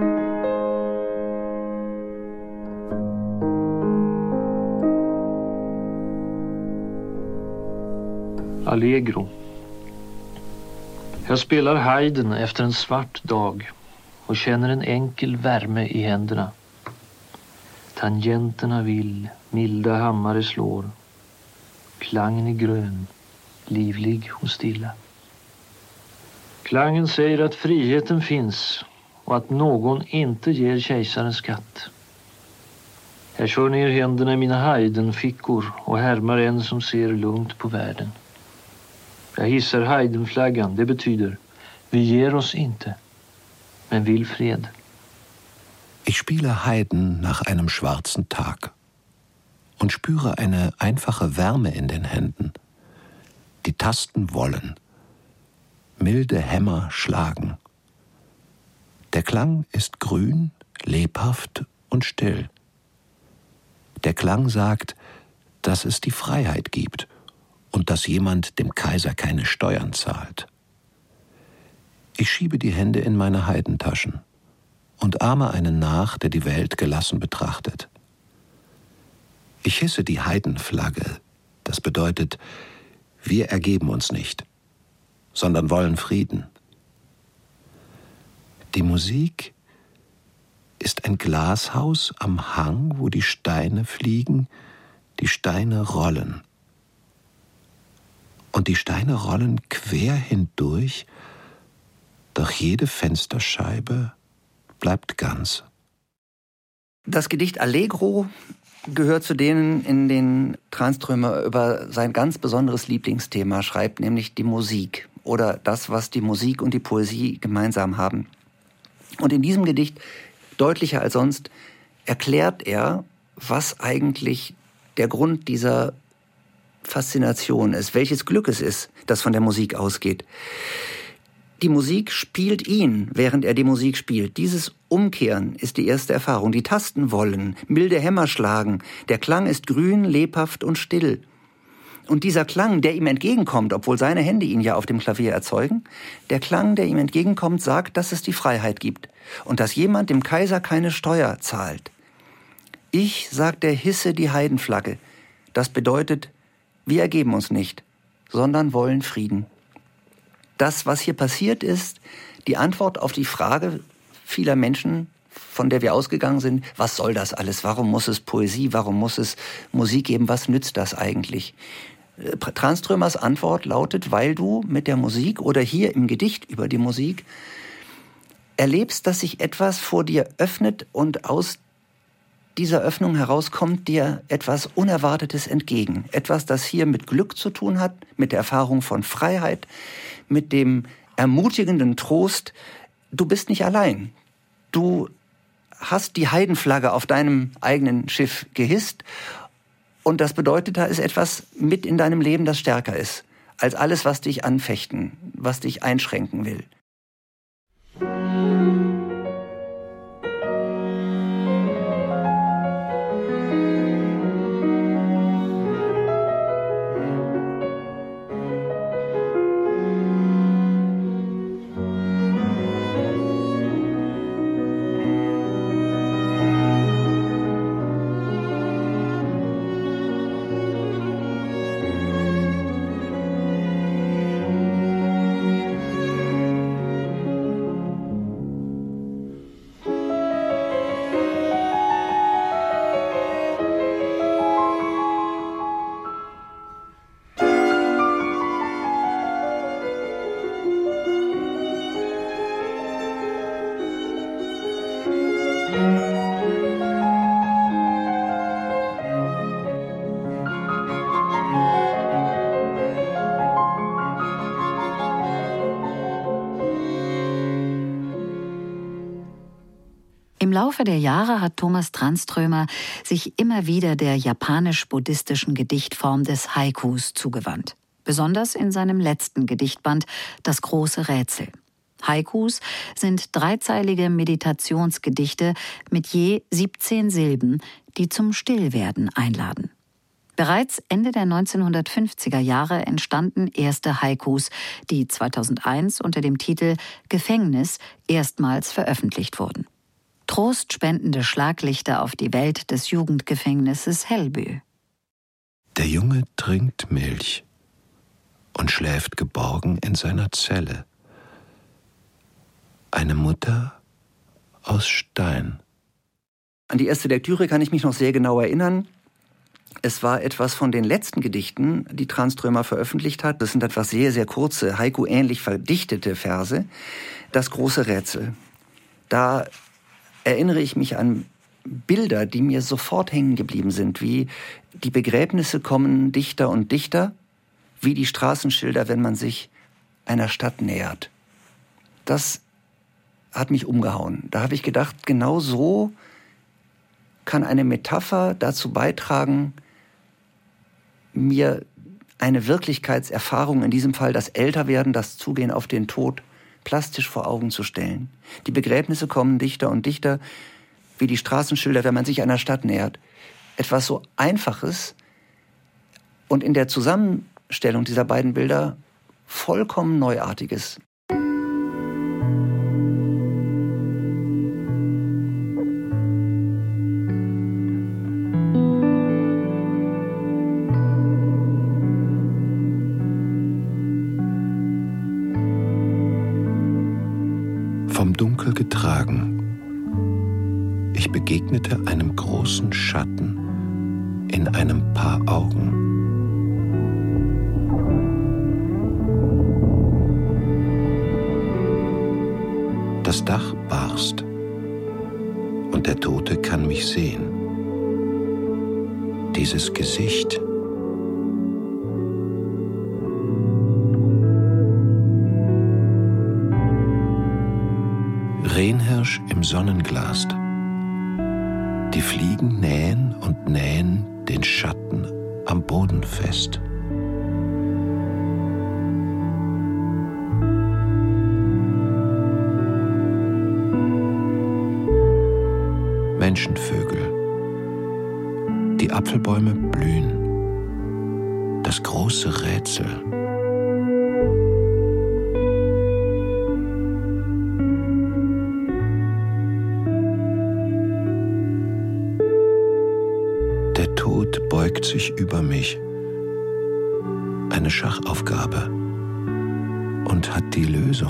Allegro. Jag spelar Haydn efter en svart dag och känner en enkel värme i händerna. Tangenterna vill, milda hammare slår. Klangen är grön, livlig och stilla. Klangen säger att friheten finns och att någon inte ger kejsaren skatt. Jag kör ner händerna i mina Haydn-fickor och härmar en som ser lugnt på världen. Jag hissar Haydn-flaggan, det betyder vi ger oss inte, men vill fred. Ich spiele Haydn nach einem schwarzen Tag und spüre eine einfache Wärme in den Händen. Die Tasten wollen. Milde Hämmer schlagen. Der Klang ist grün, lebhaft und still. Der Klang sagt, dass es die Freiheit gibt und dass jemand dem Kaiser keine Steuern zahlt. Ich schiebe die Hände in meine Haydn-Taschen und ahme einen nach, der die Welt gelassen betrachtet. Ich hisse die Haydn-Flagge. Das bedeutet, wir ergeben uns nicht, sondern wollen Frieden. Die Musik ist ein Glashaus am Hang, wo die Steine fliegen, die Steine rollen. Und die Steine rollen quer hindurch, doch jede Fensterscheibe bleibt ganz. Das Gedicht Allegro gehört zu denen, in denen Tranströmer über sein ganz besonderes Lieblingsthema schreibt, nämlich die Musik oder das, was die Musik und die Poesie gemeinsam haben. Und in diesem Gedicht, deutlicher als sonst, erklärt er, was eigentlich der Grund dieser Faszination ist, welches Glück es ist, das von der Musik ausgeht. Die Musik spielt ihn, während er die Musik spielt. Dieses Umkehren ist die erste Erfahrung. Die Tasten wollen, milde Hämmer schlagen. Der Klang ist grün, lebhaft und still. Und dieser Klang, der ihm entgegenkommt, obwohl seine Hände ihn ja auf dem Klavier erzeugen, der Klang, der ihm entgegenkommt, sagt, dass es die Freiheit gibt und dass jemand dem Kaiser keine Steuer zahlt. Ich, sagt er, hisse die Haydn-Flagge. Das bedeutet, wir ergeben uns nicht, sondern wollen Frieden. Das, was hier passiert ist, die Antwort auf die Frage vieler Menschen, von der wir ausgegangen sind, was soll das alles? Warum muss es Poesie, warum muss es Musik geben? Was nützt das eigentlich? Tranströmers Antwort lautet, weil du mit der Musik oder hier im Gedicht über die Musik erlebst, dass sich etwas vor dir öffnet und aus dieser Öffnung heraus kommt dir etwas Unerwartetes entgegen. Etwas, das hier mit Glück zu tun hat, mit der Erfahrung von Freiheit, mit dem ermutigenden Trost, du bist nicht allein. Du hast die Heidenflagge auf deinem eigenen Schiff gehisst und das bedeutet, da ist etwas mit in deinem Leben, das stärker ist als alles, was dich anfechten, was dich einschränken will. Im Laufe der Jahre hat Thomas Tranströmer sich immer wieder der japanisch-buddhistischen Gedichtform des Haikus zugewandt. Besonders in seinem letzten Gedichtband »Das große Rätsel«. Haikus sind dreizeilige Meditationsgedichte mit je 17 Silben, die zum Stillwerden einladen. Bereits Ende der 1950er Jahre entstanden erste Haikus, die 2001 unter dem Titel »Gefängnis« erstmals veröffentlicht wurden. Trostspendende Schlaglichter auf die Welt des Jugendgefängnisses Hällby. Der Junge trinkt Milch und schläft geborgen in seiner Zelle. Eine Mutter aus Stein. An die erste Lektüre kann ich mich noch sehr genau erinnern. Es war etwas von den letzten Gedichten, die Tranströmer veröffentlicht hat. Das sind etwas sehr, sehr kurze, Haiku-ähnlich verdichtete Verse. Das große Rätsel. Da erinnere ich mich an Bilder, die mir sofort hängen geblieben sind, wie die Begräbnisse kommen dichter und dichter, wie die Straßenschilder, wenn man sich einer Stadt nähert. Das hat mich umgehauen. Da habe ich gedacht, genau so kann eine Metapher dazu beitragen, mir eine Wirklichkeitserfahrung, in diesem Fall das Älterwerden, das Zugehen auf den Tod, plastisch vor Augen zu stellen. Die Begräbnisse kommen dichter und dichter, wie die Straßenschilder, wenn man sich einer Stadt nähert. Etwas so Einfaches und in der Zusammenstellung dieser beiden Bilder vollkommen Neuartiges. Vom Dunkel getragen. Ich begegnete einem großen Schatten in einem Paar Augen. Das Dach barst und der Tote kann mich sehen. Dieses Gesicht. Rennhirsch im Sonnenglast. Die Fliegen nähen und nähen den Schatten am Boden fest. Menschenvögel. Die Apfelbäume blühen. Das große Rätsel. Der Tod beugt sich über mich. Eine Schachaufgabe. Und hat die Lösung.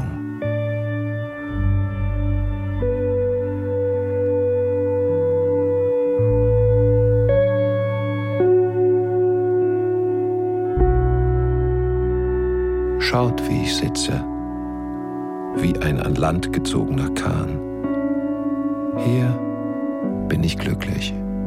Schaut, wie ich sitze, wie ein an Land gezogener Kahn. Hier bin ich glücklich.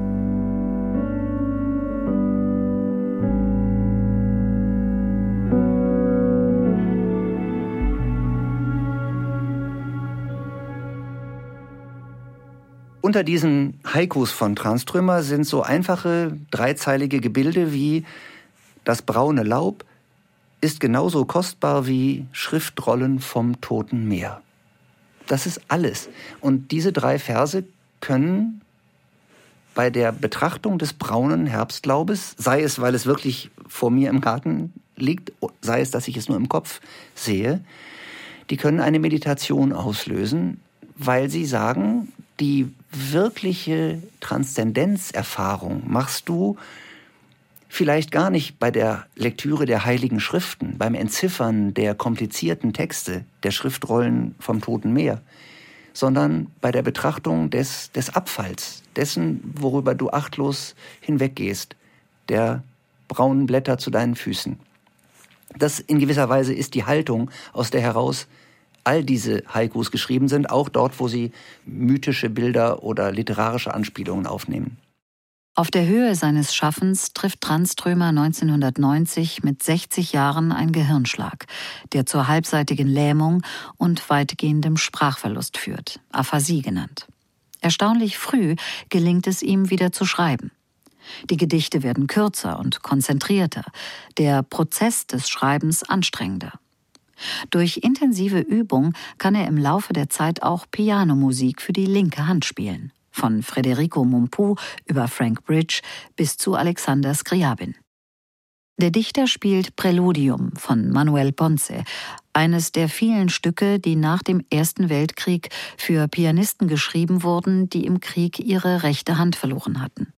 Unter diesen Haikus von Tranströmer sind so einfache, dreizeilige Gebilde wie das braune Laub ist genauso kostbar wie Schriftrollen vom Toten Meer. Das ist alles. Und diese 3 Verse können bei der Betrachtung des braunen Herbstlaubes, sei es, weil es wirklich vor mir im Garten liegt, sei es, dass ich es nur im Kopf sehe, die können eine Meditation auslösen, weil sie sagen, die wirkliche Transzendenzerfahrung machst du vielleicht gar nicht bei der Lektüre der Heiligen Schriften, beim Entziffern der komplizierten Texte, der Schriftrollen vom Toten Meer, sondern bei der Betrachtung des Abfalls, dessen, worüber du achtlos hinweggehst, der braunen Blätter zu deinen Füßen. Das in gewisser Weise ist die Haltung, aus der heraus all diese Haikus geschrieben sind, auch dort, wo sie mythische Bilder oder literarische Anspielungen aufnehmen. Auf der Höhe seines Schaffens trifft Tranströmer 1990 mit 60 Jahren einen Gehirnschlag, der zur halbseitigen Lähmung und weitgehendem Sprachverlust führt, Aphasie genannt. Erstaunlich früh gelingt es ihm, wieder zu schreiben. Die Gedichte werden kürzer und konzentrierter, der Prozess des Schreibens anstrengender. Durch intensive Übung kann er im Laufe der Zeit auch Pianomusik für die linke Hand spielen. Von Federico Mompou über Frank Bridge bis zu Alexander Scriabin. Der Dichter spielt Präludium von Manuel Ponce, eines der vielen Stücke, die nach dem Ersten Weltkrieg für Pianisten geschrieben wurden, die im Krieg ihre rechte Hand verloren hatten.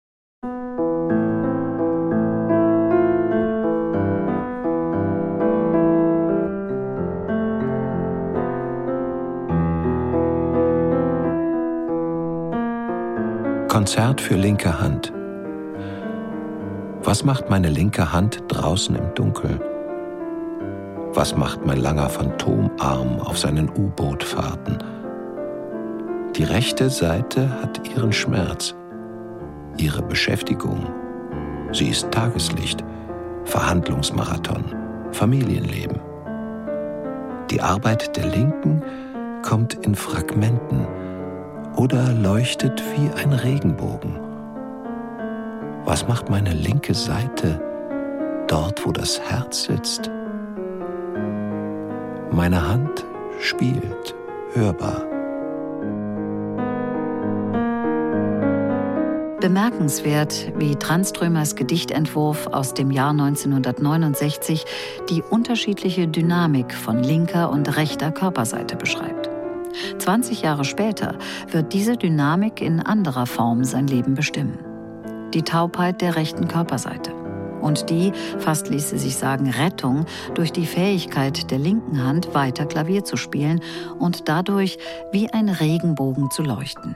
Konzert für linke Hand. Was macht meine linke Hand draußen im Dunkel? Was macht mein langer Phantomarm auf seinen U-Boot-Fahrten? Die rechte Seite hat ihren Schmerz, ihre Beschäftigung. Sie ist Tageslicht, Verhandlungsmarathon, Familienleben. Die Arbeit der Linken kommt in Fragmenten oder leuchtet wie ein Regenbogen. Was macht meine linke Seite dort, wo das Herz sitzt? Meine Hand spielt, hörbar. Bemerkenswert, wie Tranströmers Gedichtentwurf aus dem Jahr 1969 die unterschiedliche Dynamik von linker und rechter Körperseite beschreibt. 20 Jahre später wird diese Dynamik in anderer Form sein Leben bestimmen. Die Taubheit der rechten Körperseite. Und die, fast ließe sich sagen, Rettung durch die Fähigkeit der linken Hand weiter Klavier zu spielen und dadurch wie ein Regenbogen zu leuchten.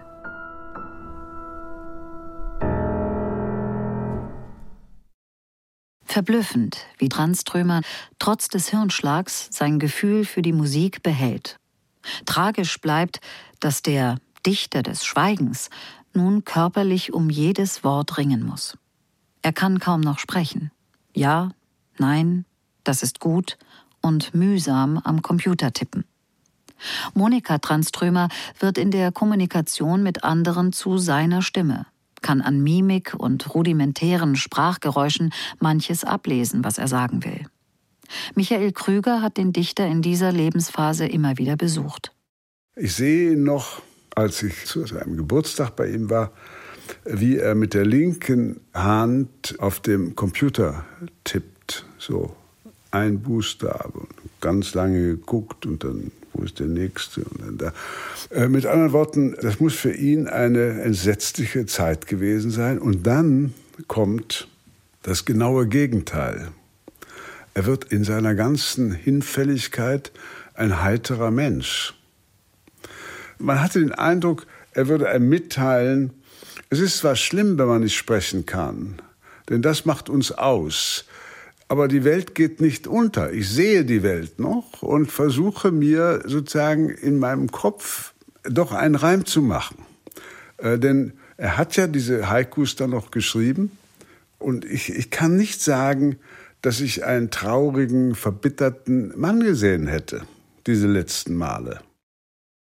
Verblüffend, wie Tranströmer trotz des Hirnschlags sein Gefühl für die Musik behält. Tragisch bleibt, dass der Dichter des Schweigens nun körperlich um jedes Wort ringen muss. Er kann kaum noch sprechen. Ja, nein, das ist gut und mühsam am Computer tippen. Monika Tranströmer wird in der Kommunikation mit anderen zu seiner Stimme, kann an Mimik und rudimentären Sprachgeräuschen manches ablesen, was er sagen will. Michael Krüger hat den Dichter in dieser Lebensphase immer wieder besucht. Ich sehe ihn noch, als ich zu seinem Geburtstag bei ihm war, wie er mit der linken Hand auf dem Computer tippt. So ein Buchstabe, ganz lange geguckt und dann, wo ist der nächste? Und dann da. Mit anderen Worten, das muss für ihn eine entsetzliche Zeit gewesen sein. Und dann kommt das genaue Gegenteil. Er wird in seiner ganzen Hinfälligkeit ein heiterer Mensch. Man hatte den Eindruck, er würde einem mitteilen, es ist zwar schlimm, wenn man nicht sprechen kann, denn das macht uns aus. Aber die Welt geht nicht unter. Ich sehe die Welt noch und versuche mir sozusagen in meinem Kopf doch einen Reim zu machen. Denn er hat ja diese Haikus dann noch geschrieben und ich kann nicht sagen, dass ich einen traurigen, verbitterten Mann gesehen hätte, diese letzten Male.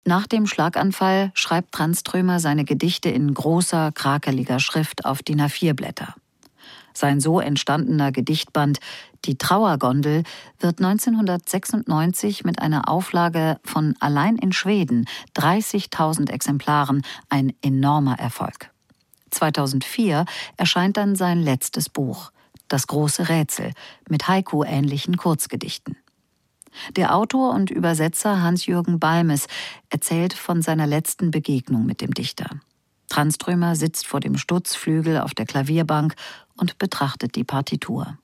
Nach dem Schlaganfall schreibt Tranströmer seine Gedichte in großer, krakeliger Schrift auf DIN A4-Blätter. Sein so entstandener Gedichtband »Die Trauergondel« wird 1996 mit einer Auflage von allein in Schweden 30.000 Exemplaren ein enormer Erfolg. 2004 erscheint dann sein letztes Buch, »Das große Rätsel«, mit Haiku-ähnlichen Kurzgedichten. Der Autor und Übersetzer Hans-Jürgen Balmes erzählt von seiner letzten Begegnung mit dem Dichter. Tranströmer sitzt vor dem Stutzflügel auf der Klavierbank und betrachtet die Partitur.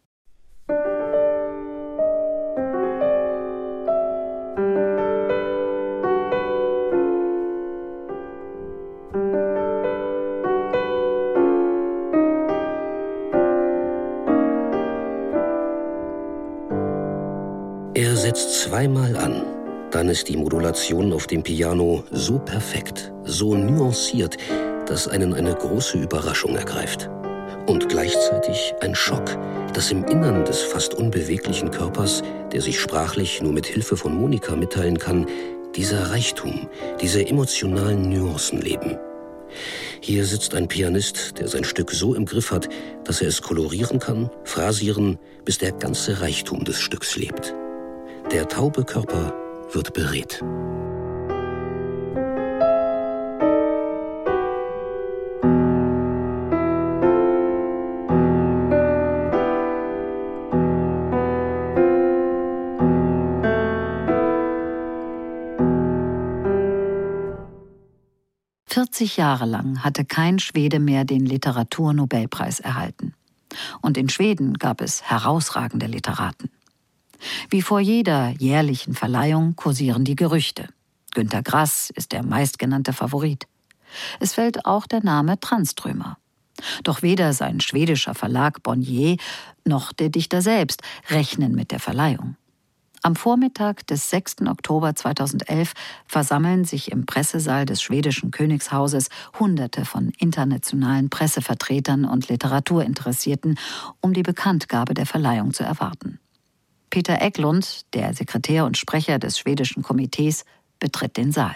Er setzt zweimal an. Dann ist die Modulation auf dem Piano so perfekt, so nuanciert, dass einen eine große Überraschung ergreift. Und gleichzeitig ein Schock, dass im Innern des fast unbeweglichen Körpers, der sich sprachlich nur mit Hilfe von Monika mitteilen kann, dieser Reichtum, diese emotionalen Nuancen leben. Hier sitzt ein Pianist, der sein Stück so im Griff hat, dass er es kolorieren kann, phrasieren, bis der ganze Reichtum des Stücks lebt. Der taube Körper wird beredt. Jahre lang hatte kein Schwede mehr den Literaturnobelpreis erhalten. Und in Schweden gab es herausragende Literaten. Wie vor jeder jährlichen Verleihung kursieren die Gerüchte. Günter Grass ist der meistgenannte Favorit. Es fällt auch der Name Tranströmer. Doch weder sein schwedischer Verlag Bonnier noch der Dichter selbst rechnen mit der Verleihung. Am Vormittag des 6. Oktober 2011 versammeln sich im Pressesaal des schwedischen Königshauses Hunderte von internationalen Pressevertretern und Literaturinteressierten, um die Bekanntgabe der Verleihung zu erwarten. Peter Eklund, der Sekretär und Sprecher des schwedischen Komitees, betritt den Saal.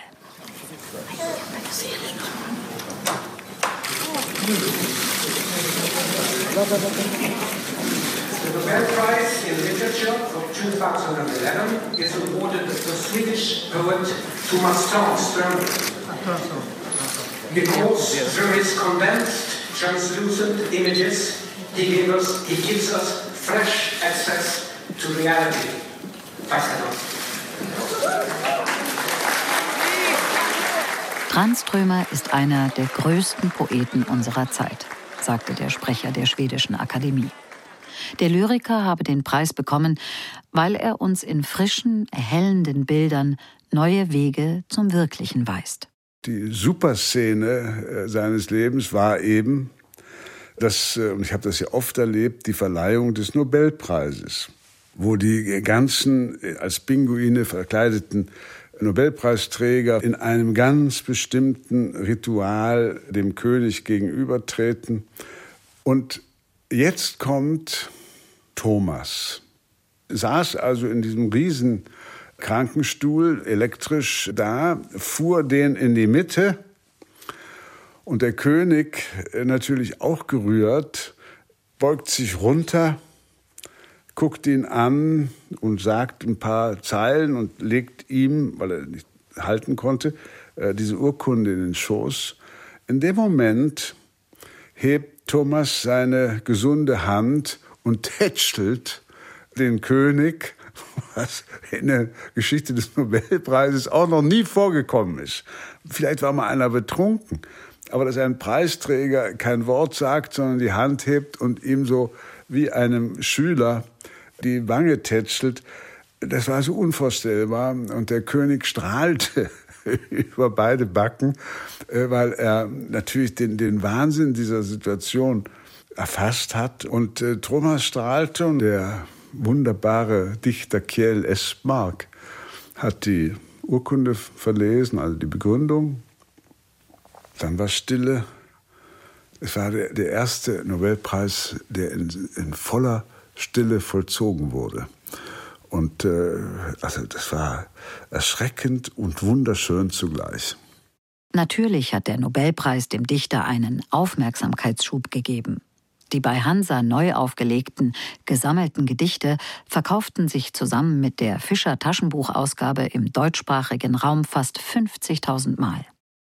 The Nobel Prize in Literature of 2011 is awarded to Swedish poet Tomas Tranströmer. Because through his condensed, translucent images, he gives us fresh access to reality. Tranströmer ist einer der größten Poeten unserer Zeit, sagte der Sprecher der Schwedischen Akademie. Der Lyriker habe den Preis bekommen, weil er uns in frischen, erhellenden Bildern neue Wege zum Wirklichen weist. Die Superszene seines Lebens war eben, und ich habe das ja oft erlebt, die Verleihung des Nobelpreises, wo die ganzen als Pinguine verkleideten Nobelpreisträger in einem ganz bestimmten Ritual dem König gegenübertreten. Und jetzt kommt Thomas. Saß also in diesem riesen Krankenstuhl, elektrisch da, fuhr den in die Mitte. Und der König, natürlich auch gerührt, beugt sich runter, guckt ihn an und sagt ein paar Zeilen und legt ihm, weil er nicht halten konnte, diese Urkunde in den Schoß. In dem Moment hebt Thomas seine gesunde Hand und tätschelt den König, was in der Geschichte des Nobelpreises auch noch nie vorgekommen ist. Vielleicht war mal einer betrunken, aber dass ein Preisträger kein Wort sagt, sondern die Hand hebt und ihm so wie einem Schüler die Wange tätschelt, das war so unvorstellbar. Und der König strahlte über beide Backen, weil er natürlich den Wahnsinn dieser Situation erfasst hat. Und Thomas strahlte und der wunderbare Dichter Kjell Esmark hat die Urkunde verlesen, also die Begründung. Dann war Stille. Es war der erste Nobelpreis, der in voller Stille vollzogen wurde. Und also das war erschreckend und wunderschön zugleich. Natürlich hat der Nobelpreis dem Dichter einen Aufmerksamkeitsschub gegeben. Die bei Hansa neu aufgelegten, gesammelten Gedichte verkauften sich zusammen mit der Fischer Taschenbuchausgabe im deutschsprachigen Raum fast 50.000 Mal.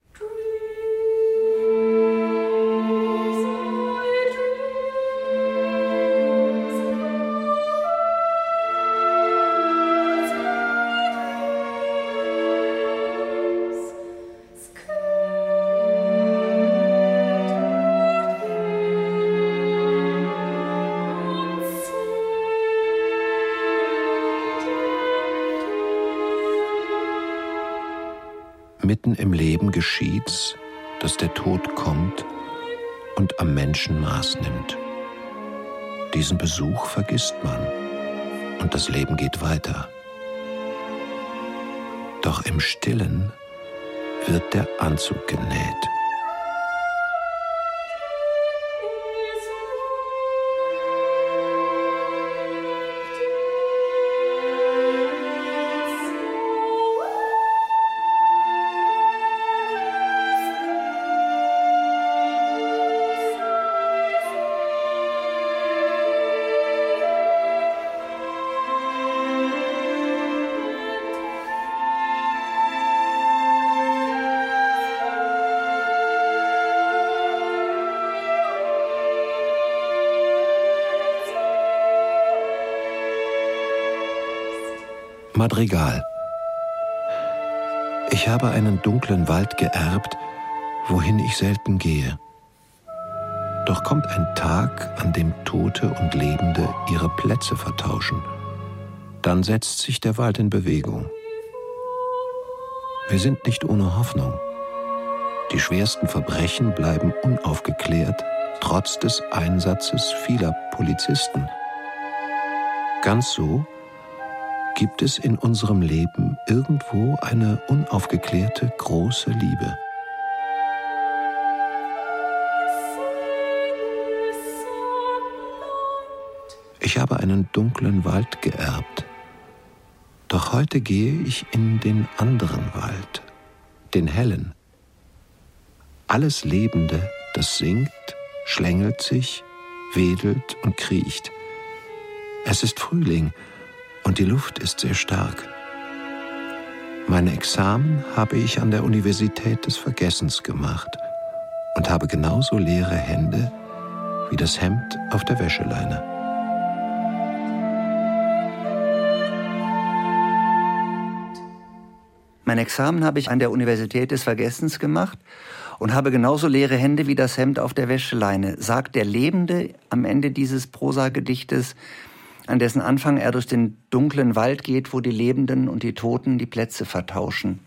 Mitten im Leben geschieht's, dass der Tod kommt und am Menschen Maß nimmt. Diesen Besuch vergisst man und das Leben geht weiter. Doch im Stillen wird der Anzug genäht. Madrigal. Ich habe einen dunklen Wald geerbt, wohin ich selten gehe. Doch kommt ein Tag, an dem Tote und Lebende ihre Plätze vertauschen. Dann setzt sich der Wald in Bewegung. Wir sind nicht ohne Hoffnung. Die schwersten Verbrechen bleiben unaufgeklärt, trotz des Einsatzes vieler Polizisten. Ganz so gibt es in unserem Leben irgendwo eine unaufgeklärte große Liebe. Ich habe einen dunklen Wald geerbt, doch heute gehe ich in den anderen Wald, den hellen. Alles Lebende, das singt, schlängelt sich, wedelt und kriecht. Es ist Frühling, und die Luft ist sehr stark. Meine Examen habe ich an der Universität des Vergessens gemacht und habe genauso leere Hände wie das Hemd auf der Wäscheleine. Mein Examen habe ich an der Universität des Vergessens gemacht und habe genauso leere Hände wie das Hemd auf der Wäscheleine, sagt der Lebende am Ende dieses Prosagedichtes, an dessen Anfang er durch den dunklen Wald geht, wo die Lebenden und die Toten die Plätze vertauschen.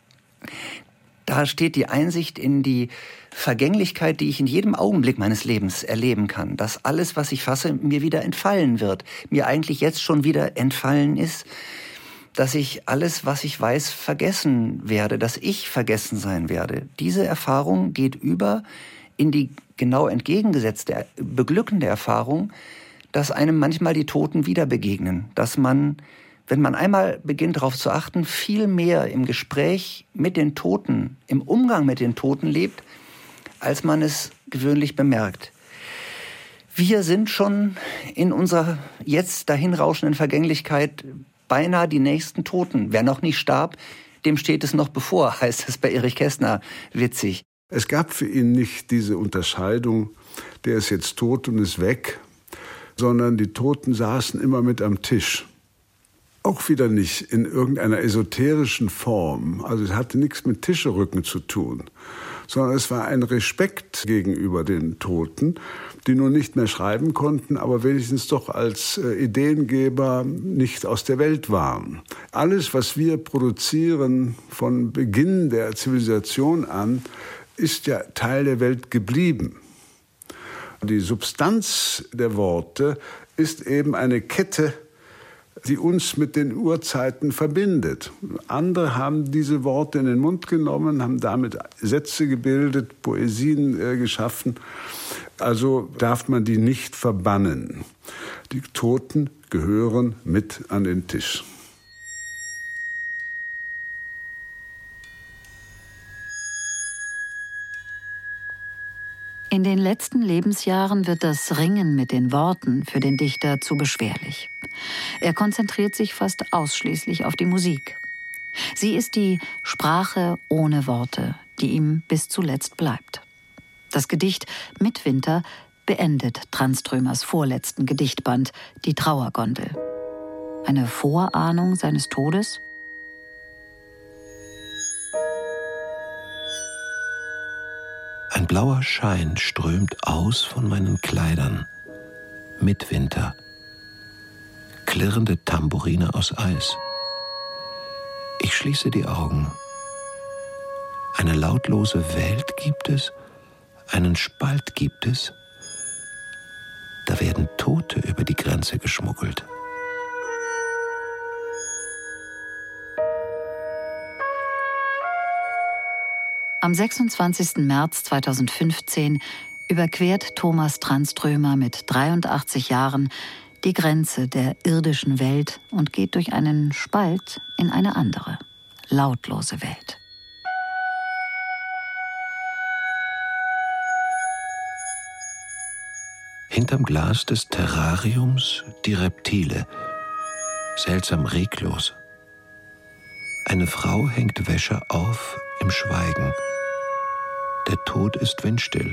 Da steht die Einsicht in die Vergänglichkeit, die ich in jedem Augenblick meines Lebens erleben kann. Dass alles, was ich fasse, mir wieder entfallen wird. Mir eigentlich jetzt schon wieder entfallen ist. Dass ich alles, was ich weiß, vergessen werde. Dass ich vergessen sein werde. Diese Erfahrung geht über in die genau entgegengesetzte, beglückende Erfahrung, dass einem manchmal die Toten wieder begegnen. Dass man, wenn man einmal beginnt, darauf zu achten, viel mehr im Gespräch mit den Toten, im Umgang mit den Toten lebt, als man es gewöhnlich bemerkt. Wir sind schon in unserer jetzt dahinrauschenden Vergänglichkeit beinahe die nächsten Toten. Wer noch nicht starb, dem steht es noch bevor, heißt es bei Erich Kästner witzig. Es gab für ihn nicht diese Unterscheidung, der ist jetzt tot und ist weg, sondern die Toten saßen immer mit am Tisch. Auch wieder nicht in irgendeiner esoterischen Form. Also es hatte nichts mit Tischerücken zu tun, sondern es war ein Respekt gegenüber den Toten, die nun nicht mehr schreiben konnten, aber wenigstens doch als Ideengeber nicht aus der Welt waren. Alles, was wir produzieren von Beginn der Zivilisation an, ist ja Teil der Welt geblieben. Die Substanz der Worte ist eben eine Kette, die uns mit den Urzeiten verbindet. Andere haben diese Worte in den Mund genommen, haben damit Sätze gebildet, Poesien geschaffen. Also darf man die nicht verbannen. Die Toten gehören mit an den Tisch. In den letzten Lebensjahren wird das Ringen mit den Worten für den Dichter zu beschwerlich. Er konzentriert sich fast ausschließlich auf die Musik. Sie ist die Sprache ohne Worte, die ihm bis zuletzt bleibt. Das Gedicht Mitwinter beendet Tranströmers vorletzten Gedichtband, die Trauergondel. Eine Vorahnung seines Todes? Ein blauer Schein strömt aus von meinen Kleidern. Mitwinter. Klirrende Tambourine aus Eis. Ich schließe die Augen. Eine lautlose Welt gibt es, einen Spalt gibt es. Da werden Tote über die Grenze geschmuggelt. Am 26. März 2015 überquert Thomas Tranströmer mit 83 Jahren die Grenze der irdischen Welt und geht durch einen Spalt in eine andere, lautlose Welt. Hinterm Glas des Terrariums die Reptile, seltsam reglos. Eine Frau hängt Wäsche auf im Schweigen. Der Tod ist windstill.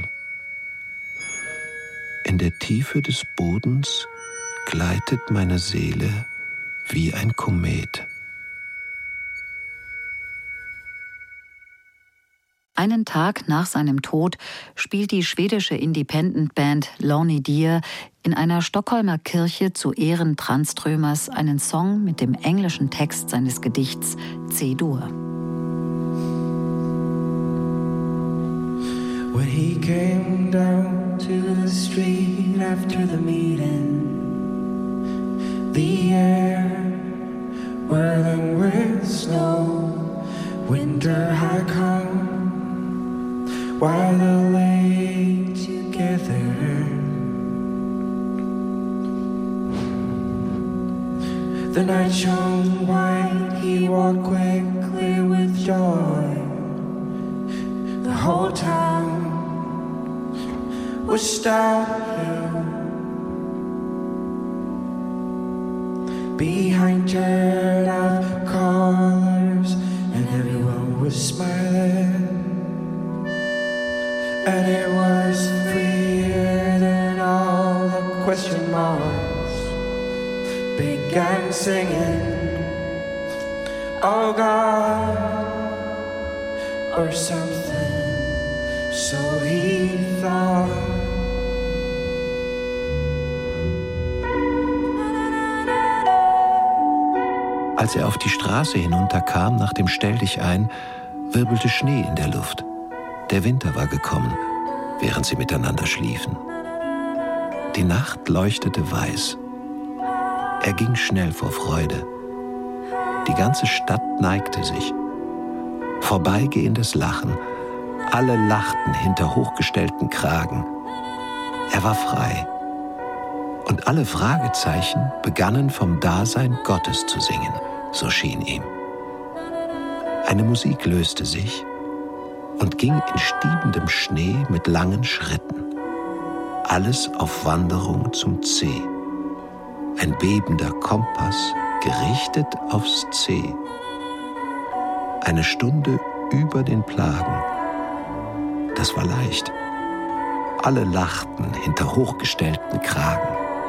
In der Tiefe des Bodens gleitet meine Seele wie ein Komet. Einen Tag nach seinem Tod spielt die schwedische Independent-Band Lonely Deer in einer Stockholmer Kirche zu Ehren Tranströmers einen Song mit dem englischen Text seines Gedichts C-Dur. When he came down to the street after the meeting, the air whirling with snow, winter had come. While they lay together, the night shone white, he walked quickly with joy. The whole town was still behind turned-out collars, and everyone was smiling. And it was freer than all the question marks began singing, oh God, or something, so he thought. Als er auf die Straße hinunterkam nach dem Stelldichein, wirbelte Schnee in der Luft. Der Winter war gekommen, während sie miteinander schliefen. Die Nacht leuchtete weiß. Er ging schnell vor Freude. Die ganze Stadt neigte sich. Vorbeigehendes Lachen. Alle lachten hinter hochgestellten Kragen. Er war frei. Und alle Fragezeichen begannen vom Dasein Gottes zu singen, so schien ihm. Eine Musik löste sich und ging in stiebendem Schnee mit langen Schritten. Alles auf Wanderung zum C. Ein bebender Kompass gerichtet aufs C. Eine Stunde über den Plagen. Das war leicht. Alle lachten hinter hochgestellten Kragen.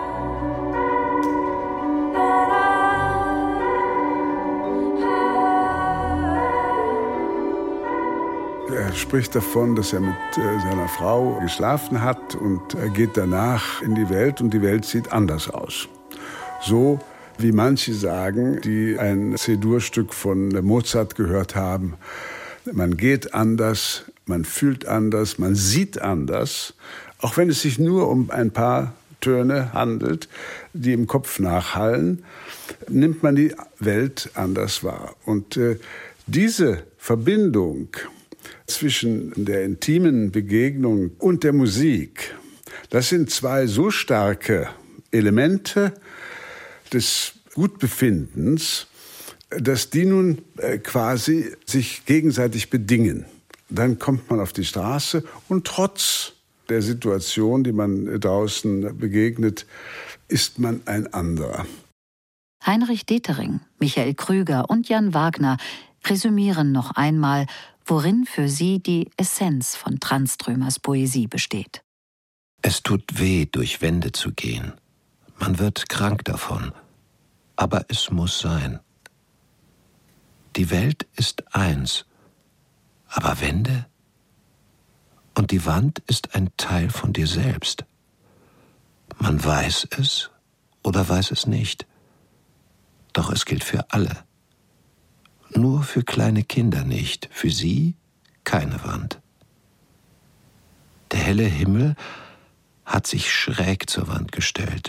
Er spricht davon, dass er mit seiner Frau geschlafen hat und er geht danach in die Welt und die Welt sieht anders aus. So wie manche sagen, die ein C-Dur-Stück von Mozart gehört haben. Man geht anders, man fühlt anders, man sieht anders, auch wenn es sich nur um ein paar Töne handelt, die im Kopf nachhallen, nimmt man die Welt anders wahr. Und diese Verbindung zwischen der intimen Begegnung und der Musik, das sind zwei so starke Elemente, des Gutbefindens, dass die nun quasi sich gegenseitig bedingen. Dann kommt man auf die Straße und trotz der Situation, die man draußen begegnet, ist man ein anderer. Heinrich Detering, Michael Krüger und Jan Wagner resümieren noch einmal, worin für sie die Essenz von Tranströmers Poesie besteht. Es tut weh, durch Wände zu gehen. Man wird krank davon. Aber es muss sein. Die Welt ist eins. Aber Wände? Und die Wand ist ein Teil von dir selbst. Man weiß es oder weiß es nicht. Doch es gilt für alle. Nur für kleine Kinder nicht, für sie keine Wand. Der helle Himmel hat sich schräg zur Wand gestellt.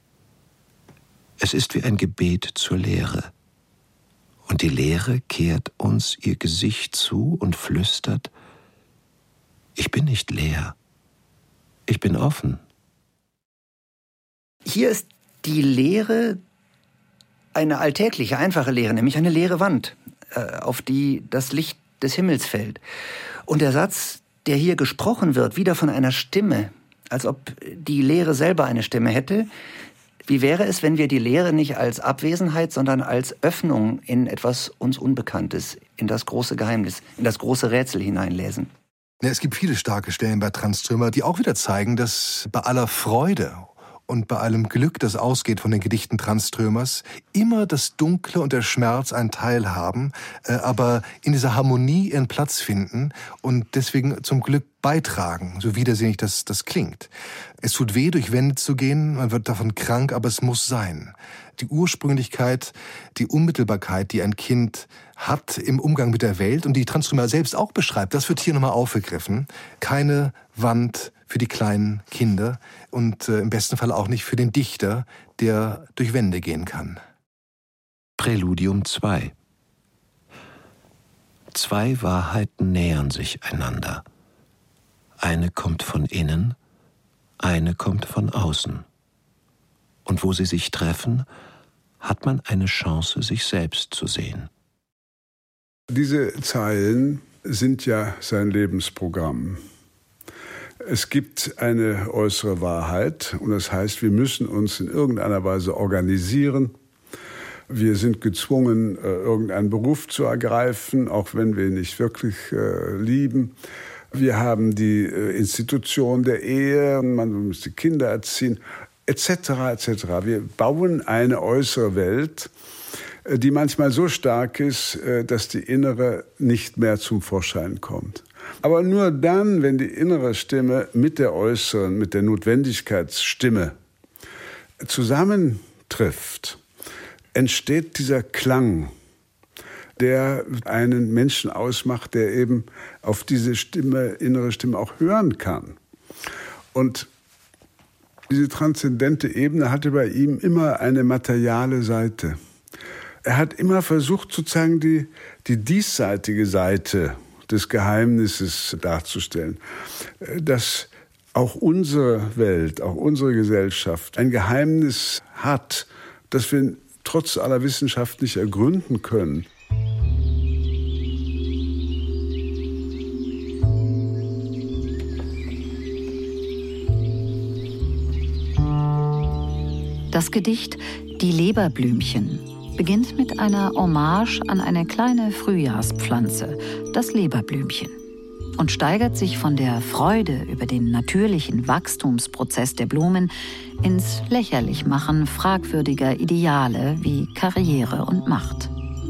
Es ist wie ein Gebet zur Leere. Und die Leere kehrt uns ihr Gesicht zu und flüstert: Ich bin nicht leer, ich bin offen. Hier ist die Leere eine alltägliche, einfache Leere, nämlich eine leere Wand, auf die das Licht des Himmels fällt. Und der Satz, der hier gesprochen wird, wieder von einer Stimme, als ob die Leere selber eine Stimme hätte. Wie wäre es, wenn wir die Leere nicht als Abwesenheit, sondern als Öffnung in etwas uns Unbekanntes, in das große Geheimnis, in das große Rätsel hineinlesen? Ja, es gibt viele starke Stellen bei Tranströmer, die auch wieder zeigen, dass bei aller Freude und bei allem Glück, das ausgeht von den Gedichten Tranströmers, immer das Dunkle und der Schmerz einen Teil haben, aber in dieser Harmonie ihren Platz finden und deswegen zum Glück beitragen, so widersinnig das klingt. Es tut weh, durch Wände zu gehen, man wird davon krank, aber es muss sein. Die Ursprünglichkeit, die Unmittelbarkeit, die ein Kind hat im Umgang mit der Welt und die Tranströmer selbst auch beschreibt, das wird hier nochmal aufgegriffen. Keine Wand für die kleinen Kinder und im besten Fall auch nicht für den Dichter, der durch Wände gehen kann. Präludium 2. Zwei Wahrheiten nähern sich einander. Eine kommt von innen, eine kommt von außen. Und wo sie sich treffen, hat man eine Chance, sich selbst zu sehen. Diese Zeilen sind ja sein Lebensprogramm. Es gibt eine äußere Wahrheit und das heißt, wir müssen uns in irgendeiner Weise organisieren. Wir sind gezwungen, irgendeinen Beruf zu ergreifen, auch wenn wir ihn nicht wirklich lieben. Wir haben die Institution der Ehe, man muss die Kinder erziehen, etc. etc. Wir bauen eine äußere Welt, die manchmal so stark ist, dass die innere nicht mehr zum Vorschein kommt. Aber nur dann, wenn die innere Stimme mit der äußeren, mit der Notwendigkeitsstimme zusammentrifft, entsteht dieser Klang, der einen Menschen ausmacht, der eben auf diese Stimme, innere Stimme auch hören kann. Und diese transzendente Ebene hatte bei ihm immer eine materiale Seite. Er hat immer versucht, sozusagen die diesseitige Seite des Geheimnisses darzustellen. Dass auch unsere Welt, auch unsere Gesellschaft ein Geheimnis hat, das wir trotz aller Wissenschaft nicht ergründen können. Das Gedicht »Die Leberblümchen« beginnt mit einer Hommage an eine kleine Frühjahrspflanze, das Leberblümchen, und steigert sich von der Freude über den natürlichen Wachstumsprozess der Blumen ins Lächerlichmachen fragwürdiger Ideale wie Karriere und Macht.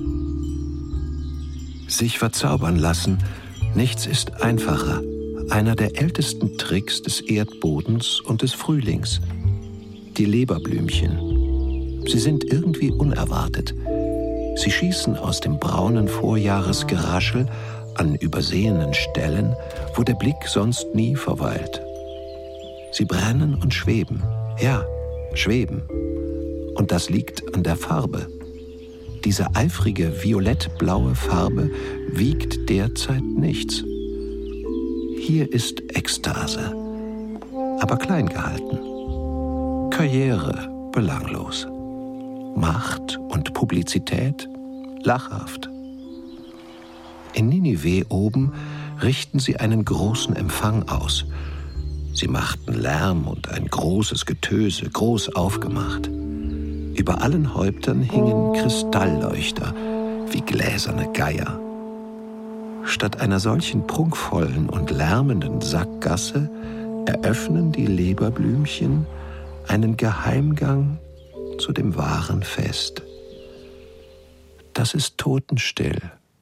Sich verzaubern lassen, nichts ist einfacher. Einer der ältesten Tricks des Erdbodens und des Frühlings. Die Leberblümchen. Sie sind irgendwie unerwartet. Sie schießen aus dem braunen Vorjahresgeraschel an übersehenen Stellen, wo der Blick sonst nie verweilt. Sie brennen und schweben. Ja, schweben. Und das liegt an der Farbe. Diese eifrige violettblaue Farbe wiegt derzeit nichts. Hier ist Ekstase, aber klein gehalten. Karriere belanglos. Macht und Publizität lachhaft. In Ninive oben richten sie einen großen Empfang aus. Sie machten Lärm und ein großes Getöse, groß aufgemacht. Über allen Häuptern hingen Kristallleuchter wie gläserne Geier. Statt einer solchen prunkvollen und lärmenden Sackgasse eröffnen die Leberblümchen einen Geheimgang zu dem wahren Fest. Das ist totenstill.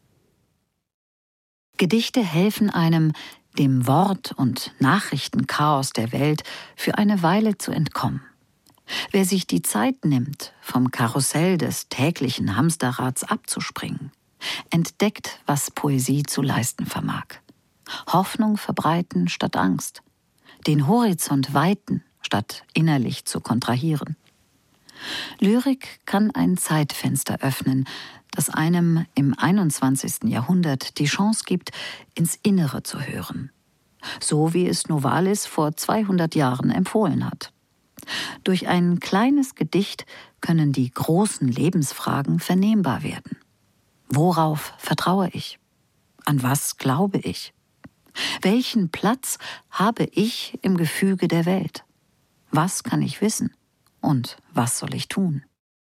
Gedichte helfen einem, dem Wort- und Nachrichtenchaos der Welt für eine Weile zu entkommen. Wer sich die Zeit nimmt, vom Karussell des täglichen Hamsterrads abzuspringen, entdeckt, was Poesie zu leisten vermag. Hoffnung verbreiten statt Angst. Den Horizont weiten, statt innerlich zu kontrahieren. Lyrik kann ein Zeitfenster öffnen, das einem im 21. Jahrhundert die Chance gibt, ins Innere zu hören. So wie es Novalis vor 200 Jahren empfohlen hat. Durch ein kleines Gedicht können die großen Lebensfragen vernehmbar werden. Worauf vertraue ich? An was glaube ich? Welchen Platz habe ich im Gefüge der Welt? Was kann ich wissen? Und was soll ich tun?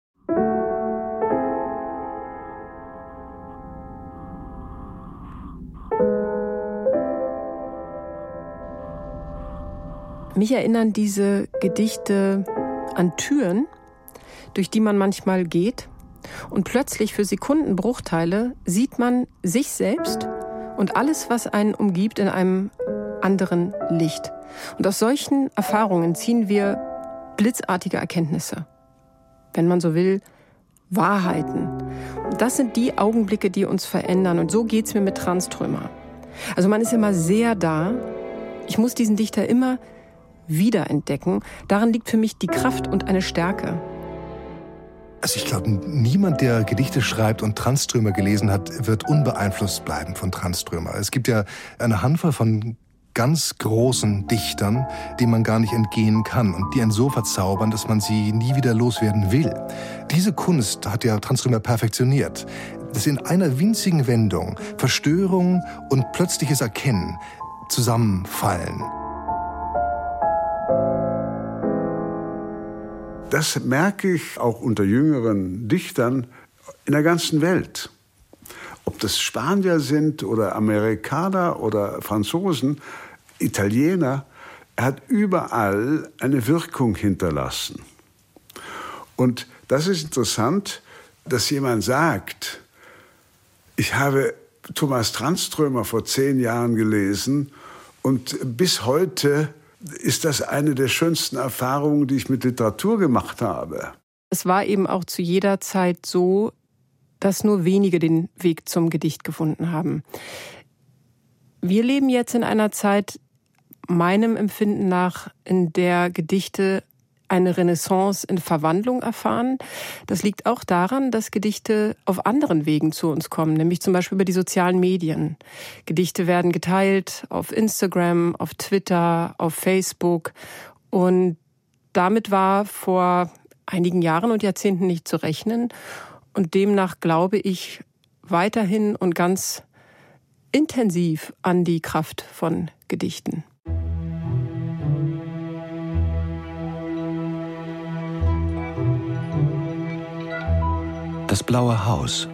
Mich erinnern diese Gedichte an Türen, durch die man manchmal geht, und plötzlich für Sekundenbruchteile sieht man sich selbst und alles, was einen umgibt, in einem anderen Licht. Und aus solchen Erfahrungen ziehen wir blitzartige Erkenntnisse, wenn man so will, Wahrheiten. Und das sind die Augenblicke, die uns verändern. Und so geht's mir mit Tranströmer. Also man ist immer sehr da. Ich muss diesen Dichter immer wiederentdecken. Darin liegt für mich die Kraft und eine Stärke. Also ich glaube, niemand, der Gedichte schreibt und Tranströmer gelesen hat, wird unbeeinflusst bleiben von Tranströmer. Es gibt ja eine Handvoll von ganz großen Dichtern, denen man gar nicht entgehen kann und die einen so verzaubern, dass man sie nie wieder loswerden will. Diese Kunst hat ja Tranströmer perfektioniert. Dass in einer winzigen Wendung Verstörung und plötzliches Erkennen zusammenfallen. Das merke ich auch unter jüngeren Dichtern in der ganzen Welt. Ob das Spanier sind oder Amerikaner oder Franzosen, Italiener, er hat überall eine Wirkung hinterlassen. Und das ist interessant, dass jemand sagt, ich habe Thomas Tranströmer vor 10 Jahren gelesen und bis heute ist das eine der schönsten Erfahrungen, die ich mit Literatur gemacht habe. Es war eben auch zu jeder Zeit so, dass nur wenige den Weg zum Gedicht gefunden haben. Wir leben jetzt in einer Zeit, meinem Empfinden nach, in der Gedichte eine Renaissance in Verwandlung erfahren. Das liegt auch daran, dass Gedichte auf anderen Wegen zu uns kommen, nämlich zum Beispiel über die sozialen Medien. Gedichte werden geteilt auf Instagram, auf Twitter, auf Facebook. Und damit war vor einigen Jahren und Jahrzehnten nicht zu rechnen. Und demnach glaube ich weiterhin und ganz intensiv an die Kraft von Gedichten. Das blaue Haus.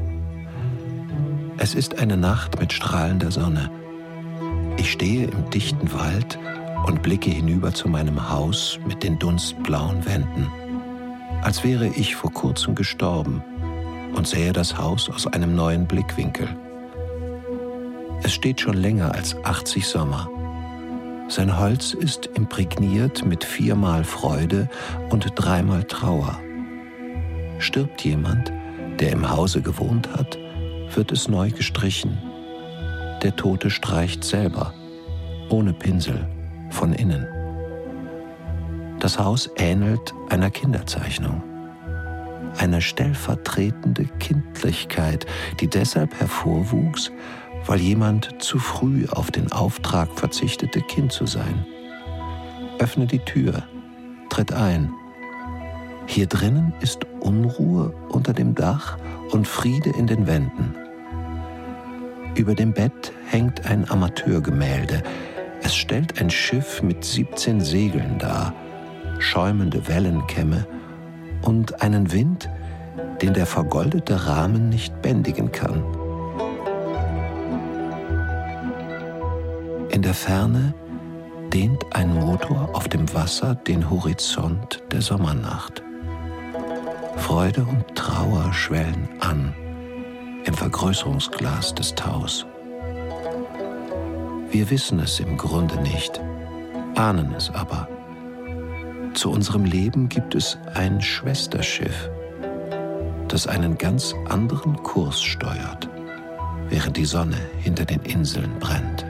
Es ist eine Nacht mit strahlender Sonne. Ich stehe im dichten Wald und blicke hinüber zu meinem Haus mit den dunstblauen Wänden. Als wäre ich vor kurzem gestorben und sähe das Haus aus einem neuen Blickwinkel. Es steht schon länger als 80 Sommer. Sein Holz ist imprägniert mit 4-mal Freude und 3-mal Trauer. Stirbt jemand, der im Hause gewohnt hat, wird es neu gestrichen. Der Tote streicht selber, ohne Pinsel, von innen. Das Haus ähnelt einer Kinderzeichnung. Eine stellvertretende Kindlichkeit, die deshalb hervorwuchs, weil jemand zu früh auf den Auftrag verzichtete, Kind zu sein. Öffne die Tür, tritt ein. Hier drinnen ist Unruhe unter dem Dach und Friede in den Wänden. Über dem Bett hängt ein Amateurgemälde. Es stellt ein Schiff mit 17 Segeln dar, schäumende Wellenkämme und einen Wind, den der vergoldete Rahmen nicht bändigen kann. In der Ferne dehnt ein Motor auf dem Wasser den Horizont der Sommernacht. Freude und Trauer schwellen an im Vergrößerungsglas des Taus. Wir wissen es im Grunde nicht, ahnen es aber. Zu unserem Leben gibt es ein Schwesterschiff, das einen ganz anderen Kurs steuert, während die Sonne hinter den Inseln brennt.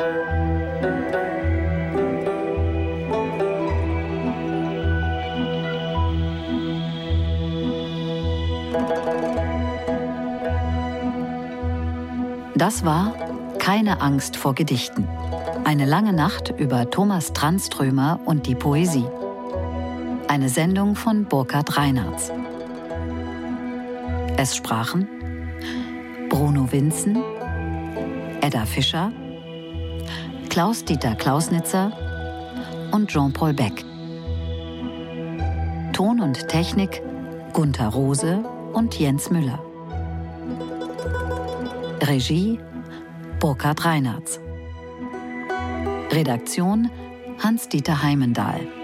Das war Keine Angst vor Gedichten. Eine lange Nacht über Thomas Tranströmer und die Poesie. Eine Sendung von Burkhard Reinhartz. Es sprachen Bruno Winzen, Edda Fischer, Klaus-Dieter Klausnitzer und Jean-Paul Beck. Ton und Technik Gunther Rose und Jens Müller. Regie Burkhard Reinhartz. Redaktion Hans-Dieter Heimendahl.